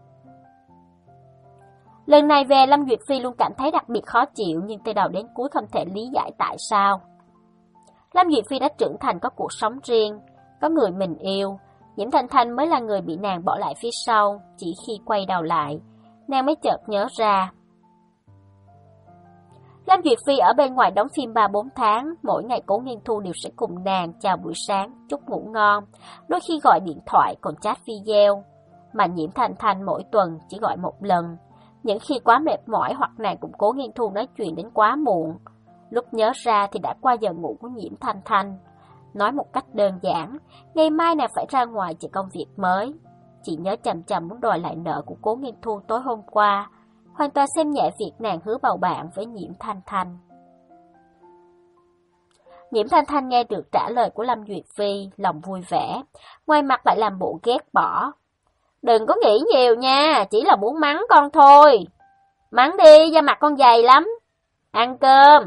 Lần này về Lâm Duyệt Phi luôn cảm thấy đặc biệt khó chịu, nhưng từ đầu đến cuối không thể lý giải tại sao. Lâm Duyệt Phi đã trưởng thành có cuộc sống riêng, có người mình yêu. Diễm Thanh Thanh mới là người bị nàng bỏ lại phía sau. Chỉ khi quay đầu lại, nàng mới chợt nhớ ra. Lâm Duyệt Phi ở bên ngoài đóng phim ba bốn tháng, mỗi ngày Cố Nghiên Thu đều sẽ cùng nàng chào buổi sáng, chúc ngủ ngon, đôi khi gọi điện thoại còn chat video. Mà Diễm Thanh Thanh mỗi tuần chỉ gọi một lần. Những khi quá mệt mỏi hoặc nàng cùng Cố Nghiên Thu nói chuyện đến quá muộn, lúc nhớ ra thì đã qua giờ ngủ của Diễm Thanh Thanh. Nói một cách đơn giản, ngày mai nàng phải ra ngoài chạy công việc mới. Chị nhớ chằm chằm muốn đòi lại nợ của Cố Nghiên Thu tối hôm qua, hoàn toàn xem nhẹ việc nàng hứa bầu bạn với Diễm Thanh Thanh. Diễm Thanh Thanh nghe được trả lời của Lâm Duyệt Phi, lòng vui vẻ, ngoài mặt lại làm bộ ghét bỏ. Đừng có nghĩ nhiều nha, chỉ là muốn mắng con thôi. Mắng đi, da mặt con dày lắm. Ăn cơm.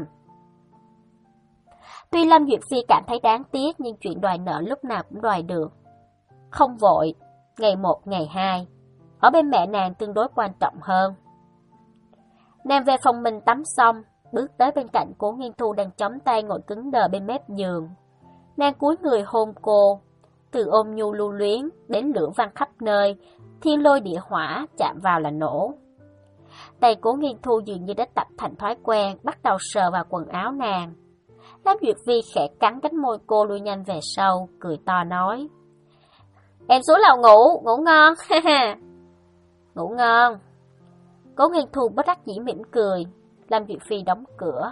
Tuy Lâm Duyệt Phi cảm thấy đáng tiếc, nhưng chuyện đòi nợ lúc nào cũng đòi được. Không vội, ngày một ngày hai, ở bên mẹ nàng tương đối quan trọng hơn. Nàng về phòng mình tắm xong, bước tới bên cạnh Cố Nghiên Thu đang chống tay ngồi cứng đờ bên mép giường. Nàng cúi người hôn cô, từ ôm nhu lưu luyến đến lửa văng khắp nơi, thiên lôi địa hỏa chạm vào là nổ. Tay Cố Nghiên Thu dường như đã tập thành thói quen, bắt đầu sờ vào quần áo nàng. Lâm Duyệt Phi khẽ cắn cánh môi cô lui nhanh về sau, cười to nói. Em xuống lầu ngủ, ngủ ngon, ha ha. Ngủ ngon. Cố Nghiên Thu bất đắc dĩ mỉm cười, Lâm Duyệt Phi đóng cửa.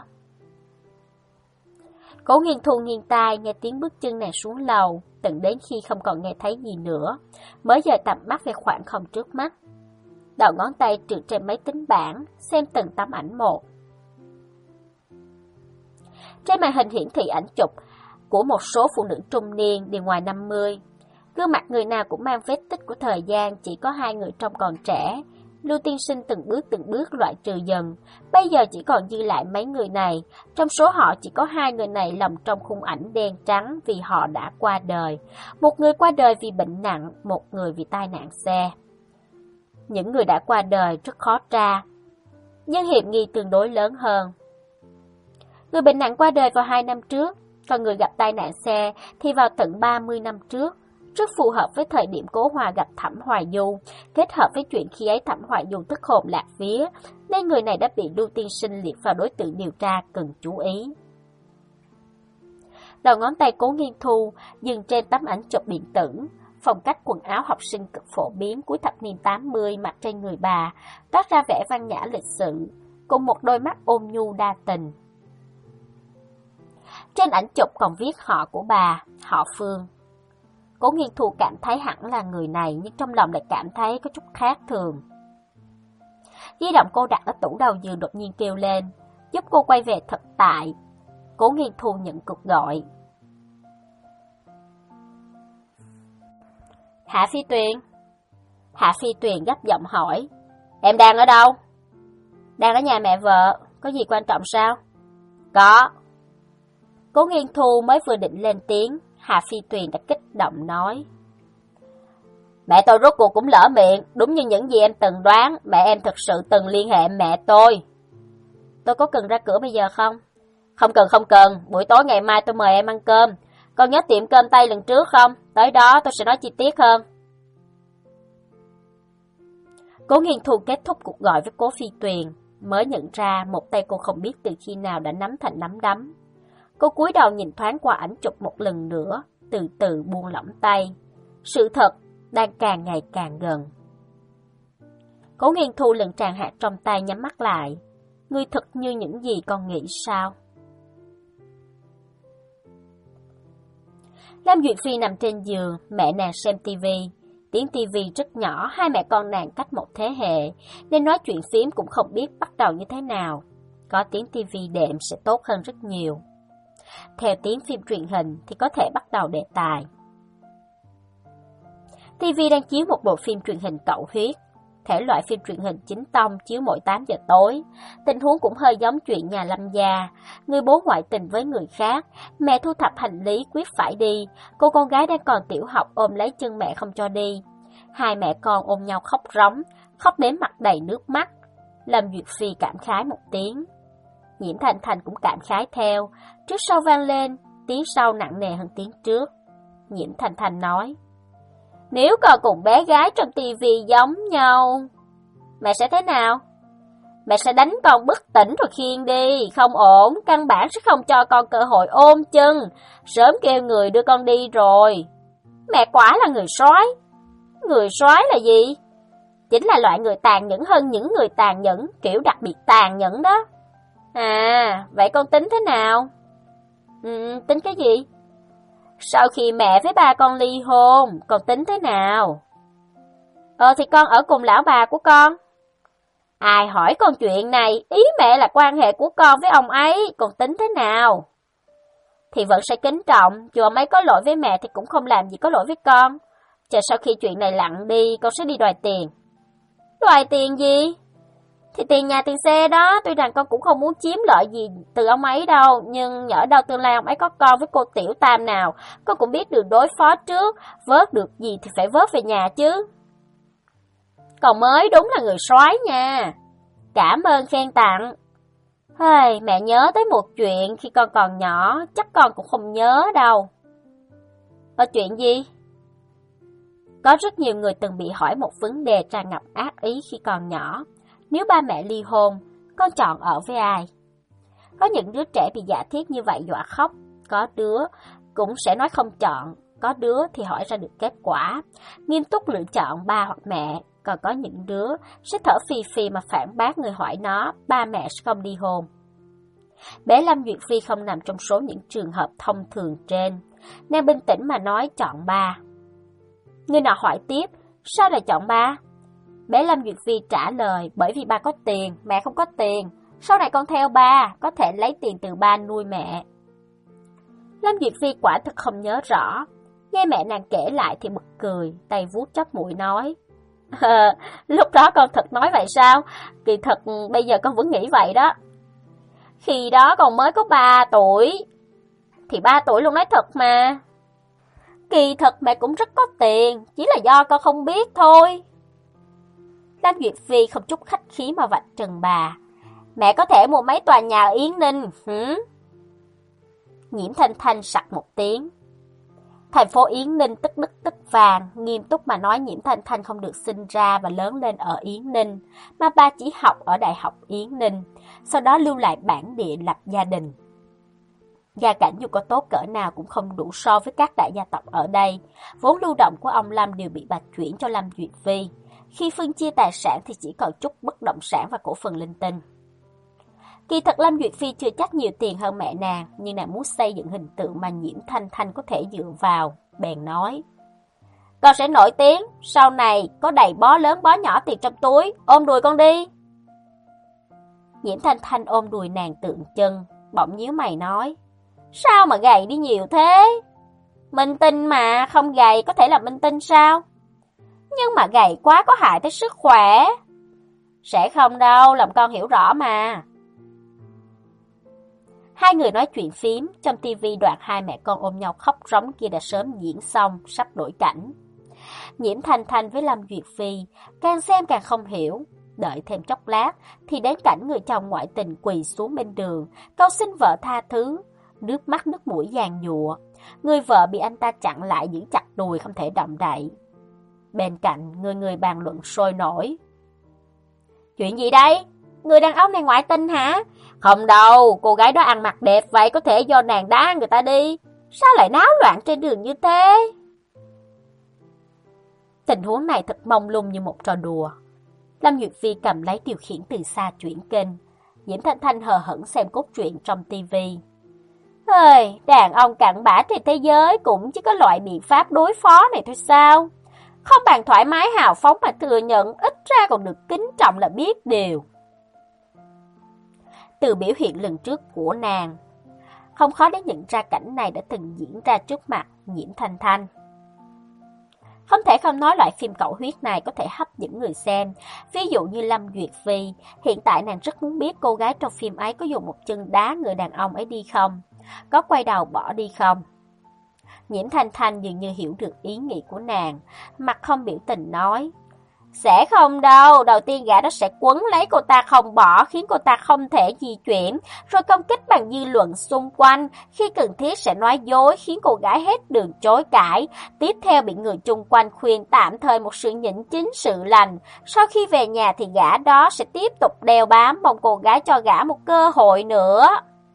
Cố Nghiên Thu nghiêng tai nghe tiếng bước chân nàng xuống lầu, tận đến khi không còn nghe thấy gì nữa, mới dời tầm mắt về khoảng không trước mắt. Đầu ngón tay trượt trên máy tính bảng, xem từng tấm ảnh một. Trên màn hình hiển thị ảnh chụp của một số phụ nữ trung niên đều ngoài năm mươi. Gương mặt người nào cũng mang vết tích của thời gian, chỉ có hai người trông còn trẻ. Lưu Tiên Sinh từng bước từng bước loại trừ dần, bây giờ chỉ còn dư lại mấy người này. Trong số họ chỉ có hai người này lồng trong khung ảnh đen trắng vì họ đã qua đời. Một người qua đời vì bệnh nặng, một người vì tai nạn xe. Những người đã qua đời rất khó tra, nhưng hiểm nghi tương đối lớn hơn. Người bệnh nặng qua đời vào hai năm trước, còn người gặp tai nạn xe thì vào tận ba mươi năm trước. Rất phù hợp với thời điểm Cố Hòa gặp Thẩm Hoài Du, kết hợp với chuyện khi ấy Thẩm Hoài Du tức hồn lạc vía, nên người này đã bị Lưu Tiên Sinh liệt vào đối tượng điều tra cần chú ý. Đầu ngón tay Cố Nghiên Thu dừng trên tấm ảnh chụp điện tử, phong cách quần áo học sinh cực phổ biến cuối thập niên tám mươi mặc trên người bà, toát ra vẻ văn nhã lịch sự, cùng một đôi mắt ôn nhu đa tình. Trên ảnh chụp còn viết họ của bà, họ Phương. Cố Nghiên Thu cảm thấy hẳn là người này, nhưng trong lòng lại cảm thấy có chút khác thường. Di động cô đặt ở tủ đầu giường đột nhiên kêu lên, giúp cô quay về thực tại. Cố Nghiên Thu nhận cuộc gọi. Hạ Phi Tuyền? Hạ Phi Tuyền gấp giọng hỏi. Em đang ở đâu? Đang ở nhà mẹ vợ, có gì quan trọng sao? Có. Cố Nghiên Thu mới vừa định lên tiếng, Hạ Phi Tuyền đã kích động nói. Mẹ tôi rốt cuộc cũng lỡ miệng, đúng như những gì em từng đoán, mẹ em thực sự từng liên hệ mẹ tôi. Tôi có cần ra cửa bây giờ không? Không cần không cần, buổi tối ngày mai tôi mời em ăn cơm. Con nhớ tiệm cơm Tây lần trước không? Tới đó tôi sẽ nói chi tiết hơn. Cố Nghiên Thu kết thúc cuộc gọi với Cố Phi Tuyền, mới nhận ra một tay cô không biết từ khi nào đã nắm thành nắm đấm. Cô cúi đầu nhìn thoáng qua ảnh chụp một lần nữa, từ từ buông lỏng tay. Sự thật đang càng ngày càng gần. Cố Nghiên Thu lần tràn hạt trong tay nhắm mắt lại. Ngươi thật như những gì con nghĩ sao? Lam Duyệt Phi nằm trên giường, mẹ nàng xem tivi. Tiếng tivi rất nhỏ, hai mẹ con nàng cách một thế hệ, nên nói chuyện phím cũng không biết bắt đầu như thế nào. Có tiếng tivi đệm sẽ tốt hơn rất nhiều. Theo tiếng phim truyền hình thì có thể bắt đầu đề tài. ti vi đang chiếu một bộ phim truyền hình cẩu huyết. Thể loại phim truyền hình chính tông chiếu mỗi tám giờ tối. Tình huống cũng hơi giống chuyện nhà Lâm gia. Người bố ngoại tình với người khác, mẹ thu thập hành lý quyết phải đi. Cô con gái đang còn tiểu học ôm lấy chân mẹ không cho đi. Hai mẹ con ôm nhau khóc rống, khóc đến mặt đầy nước mắt. Lâm Duyệt Phi cảm khái một tiếng. Nhiễm Thanh Thanh cũng cảm khái theo. Trước sau vang lên, tiếng sau nặng nề hơn tiếng trước. Nhiễm Thanh Thanh nói. Nếu con cùng bé gái trong tivi giống nhau, mẹ sẽ thế nào? Mẹ sẽ đánh con bất tỉnh rồi khiêng đi, không ổn, căn bản sẽ không cho con cơ hội ôm chân, sớm kêu người đưa con đi rồi. Mẹ quả là người soái. Người soái là gì? Chính là loại người tàn nhẫn hơn những người tàn nhẫn, kiểu đặc biệt tàn nhẫn đó. À, vậy con tính thế nào? Ừ, tính cái gì? Sau khi mẹ với ba con ly hôn, con tính thế nào? Ờ thì con ở cùng lão bà của con. Ai hỏi con chuyện này, ý mẹ là quan hệ của con với ông ấy, con tính thế nào? Thì vẫn sẽ kính trọng, dù ông ấy có lỗi với mẹ thì cũng không làm gì có lỗi với con. Chờ sau khi chuyện này lặng đi, con sẽ đi đòi tiền. Đòi tiền gì? Thì tiền nhà tiền xe đó, tuy rằng con cũng không muốn chiếm lợi gì từ ông ấy đâu, nhưng nhỡ đâu tương lai ông ấy có con với cô tiểu tam nào, con cũng biết được đối phó trước, vớt được gì thì phải vớt về nhà chứ. Còn mới đúng là người soái nha. Cảm ơn khen tặng. Hey, mẹ nhớ tới một chuyện khi con còn nhỏ, chắc con cũng không nhớ đâu. Có chuyện gì? Có rất nhiều người từng bị hỏi một vấn đề tràn ngập ác ý khi còn nhỏ. Nếu ba mẹ ly hôn, con chọn ở với ai? Có những đứa trẻ bị giả thiết như vậy dọa khóc, có đứa cũng sẽ nói không chọn, có đứa thì hỏi ra được kết quả, nghiêm túc lựa chọn ba hoặc mẹ, còn có những đứa sẽ thở phì phì mà phản bác người hỏi nó, ba mẹ sẽ không ly hôn. Bé Lâm Duyệt Phi không nằm trong số những trường hợp thông thường trên, nàng bình tĩnh mà nói chọn ba. Người nào hỏi tiếp, sao lại chọn ba? Bé Lâm Duyệt Phi trả lời, bởi vì ba có tiền, mẹ không có tiền. Sau này con theo ba, có thể lấy tiền từ ba nuôi mẹ. Lâm Duyệt Phi quả thực không nhớ rõ. Nghe mẹ nàng kể lại thì bật cười, tay vuốt chóp mũi nói. À, lúc đó con thật nói vậy sao? Kỳ thật bây giờ con vẫn nghĩ vậy đó. Khi đó con mới có ba tuổi. Thì ba tuổi luôn nói thật mà. Kỳ thật mẹ cũng rất có tiền, chỉ là do con không biết thôi. Lam Duyệt Phi không chút khách khí mà vạch trần bà. Mẹ có thể mua mấy tòa nhà ở Yến Ninh, hử? Nhiễm Thanh Thanh sặc một tiếng. Thành phố Yến Ninh tức đất tức vàng, nghiêm túc mà nói Nhiễm Thanh Thanh không được sinh ra và lớn lên ở Yến Ninh, mà ba chỉ học ở Đại học Yến Ninh, sau đó lưu lại bản địa lập gia đình. Gia cảnh dù có tốt cỡ nào cũng không đủ so với các đại gia tộc ở đây, vốn lưu động của ông Lâm đều bị bà chuyển cho Lam Duyệt Phi. Khi phân chia tài sản thì chỉ còn chút bất động sản và cổ phần linh tinh. Kỳ thật Lam Duyệt Phi chưa chắc nhiều tiền hơn mẹ nàng, nhưng nàng muốn xây dựng hình tượng mà Nhiễm Thanh Thanh có thể dựa vào, bèn nói. Con sẽ nổi tiếng, sau này có đầy bó lớn bó nhỏ tiền trong túi, ôm đùi con đi. Nhiễm Thanh Thanh ôm đùi nàng tượng chân, bỗng nhíu mày nói. Sao mà gầy đi nhiều thế? Minh tinh mà, không gầy có thể là minh tinh sao? Nhưng mà gầy quá có hại tới sức khỏe. Sẽ không đâu, làm con hiểu rõ mà. Hai người nói chuyện phím, trong tivi đoạn hai mẹ con ôm nhau khóc rống kia đã sớm diễn xong, sắp đổi cảnh. Nhiễm Thanh Thanh với Lâm Duyệt Phi càng xem càng không hiểu. Đợi thêm chốc lát thì đến cảnh người chồng ngoại tình quỳ xuống bên đường, cầu xin vợ tha thứ, nước mắt nước mũi giàn giụa. Người vợ bị anh ta chặn lại giữ chặt đùi không thể động đậy. Bên cạnh người người bàn luận sôi nổi. Chuyện gì đây? Người đàn ông này ngoại tình hả? Không đâu, cô gái đó ăn mặc đẹp vậy có thể do nàng đá người ta đi. Sao lại náo loạn trên đường như thế? Tình huống này thật mông lung như một trò đùa. Lâm Duyệt Phi cầm lấy điều khiển từ xa chuyển kênh. Nhiễm Thanh Thanh hờ hững xem cốt truyện trong tivi. Ơi, đàn ông cặn bã trên thế giới cũng chỉ có loại biện pháp đối phó này thôi sao? Không bằng thoải mái hào phóng mà thừa nhận, ít ra còn được kính trọng là biết điều. Từ biểu hiện lần trước của nàng, không khó để nhận ra cảnh này đã từng diễn ra trước mặt Nhiễm Thanh Thanh. Không thể không nói loại phim cẩu huyết này có thể hấp dẫn người xem. Ví dụ như Lâm Duyệt Phi, hiện tại nàng rất muốn biết cô gái trong phim ấy có dùng một chân đá người đàn ông ấy đi không? Có quay đầu bỏ đi không? Nhiễm Thanh Thanh dường như hiểu được ý nghĩ của nàng, mặt không biểu tình nói. Sẽ không đâu, đầu tiên gã đó sẽ quấn lấy cô ta không bỏ, khiến cô ta không thể di chuyển, rồi công kích bằng dư luận xung quanh, khi cần thiết sẽ nói dối, khiến cô gái hết đường chối cãi, tiếp theo bị người chung quanh khuyên tạm thời một sự nhịn chính sự lành, sau khi về nhà thì gã đó sẽ tiếp tục đeo bám, mong cô gái cho gã một cơ hội nữa.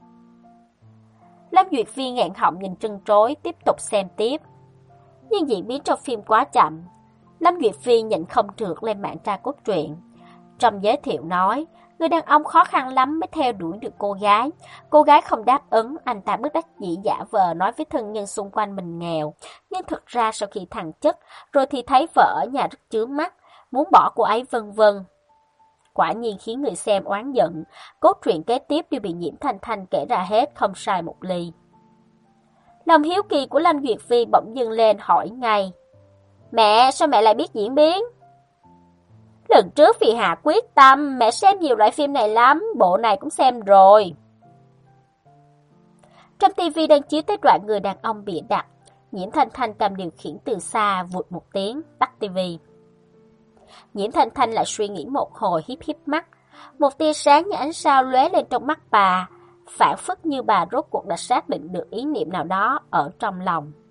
Lâm Duyệt Phi nghẹn họng nhìn trân trối, tiếp tục xem tiếp. Nhưng diễn biến trong phim quá chậm. Lâm Duyệt Phi nhịn không được lên mạng tra cốt truyện. Trong giới thiệu nói, người đàn ông khó khăn lắm mới theo đuổi được cô gái. Cô gái không đáp ứng, anh ta bất đắc dĩ giả vờ nói với thân nhân xung quanh mình nghèo. Nhưng thực ra sau khi thăng chức, rồi thì thấy vợ ở nhà rất chướng mắt, muốn bỏ cô ấy vân vân. Quả nhiên khiến người xem oán giận, cốt truyện kế tiếp đều bị Nhiễm Thanh Thanh kể ra hết, không sai một ly. Lòng hiếu kỳ của Lâm Duyệt Phi bỗng dưng lên hỏi ngay. Mẹ, sao mẹ lại biết diễn biến? Lần trước vì hạ quyết tâm, mẹ xem nhiều loại phim này lắm, bộ này cũng xem rồi. Trong tivi đang chiếu tới đoạn người đàn ông bịa đặt, Nhiễm Thanh Thanh cầm điều khiển từ xa vụt một tiếng, tắt tivi. Nhiễm Thanh Thanh lại suy nghĩ một hồi, híp híp mắt. Một tia sáng như ánh sao lóe lên trong mắt bà, phản phất như bà rốt cuộc đã xác định được ý niệm nào đó ở trong lòng.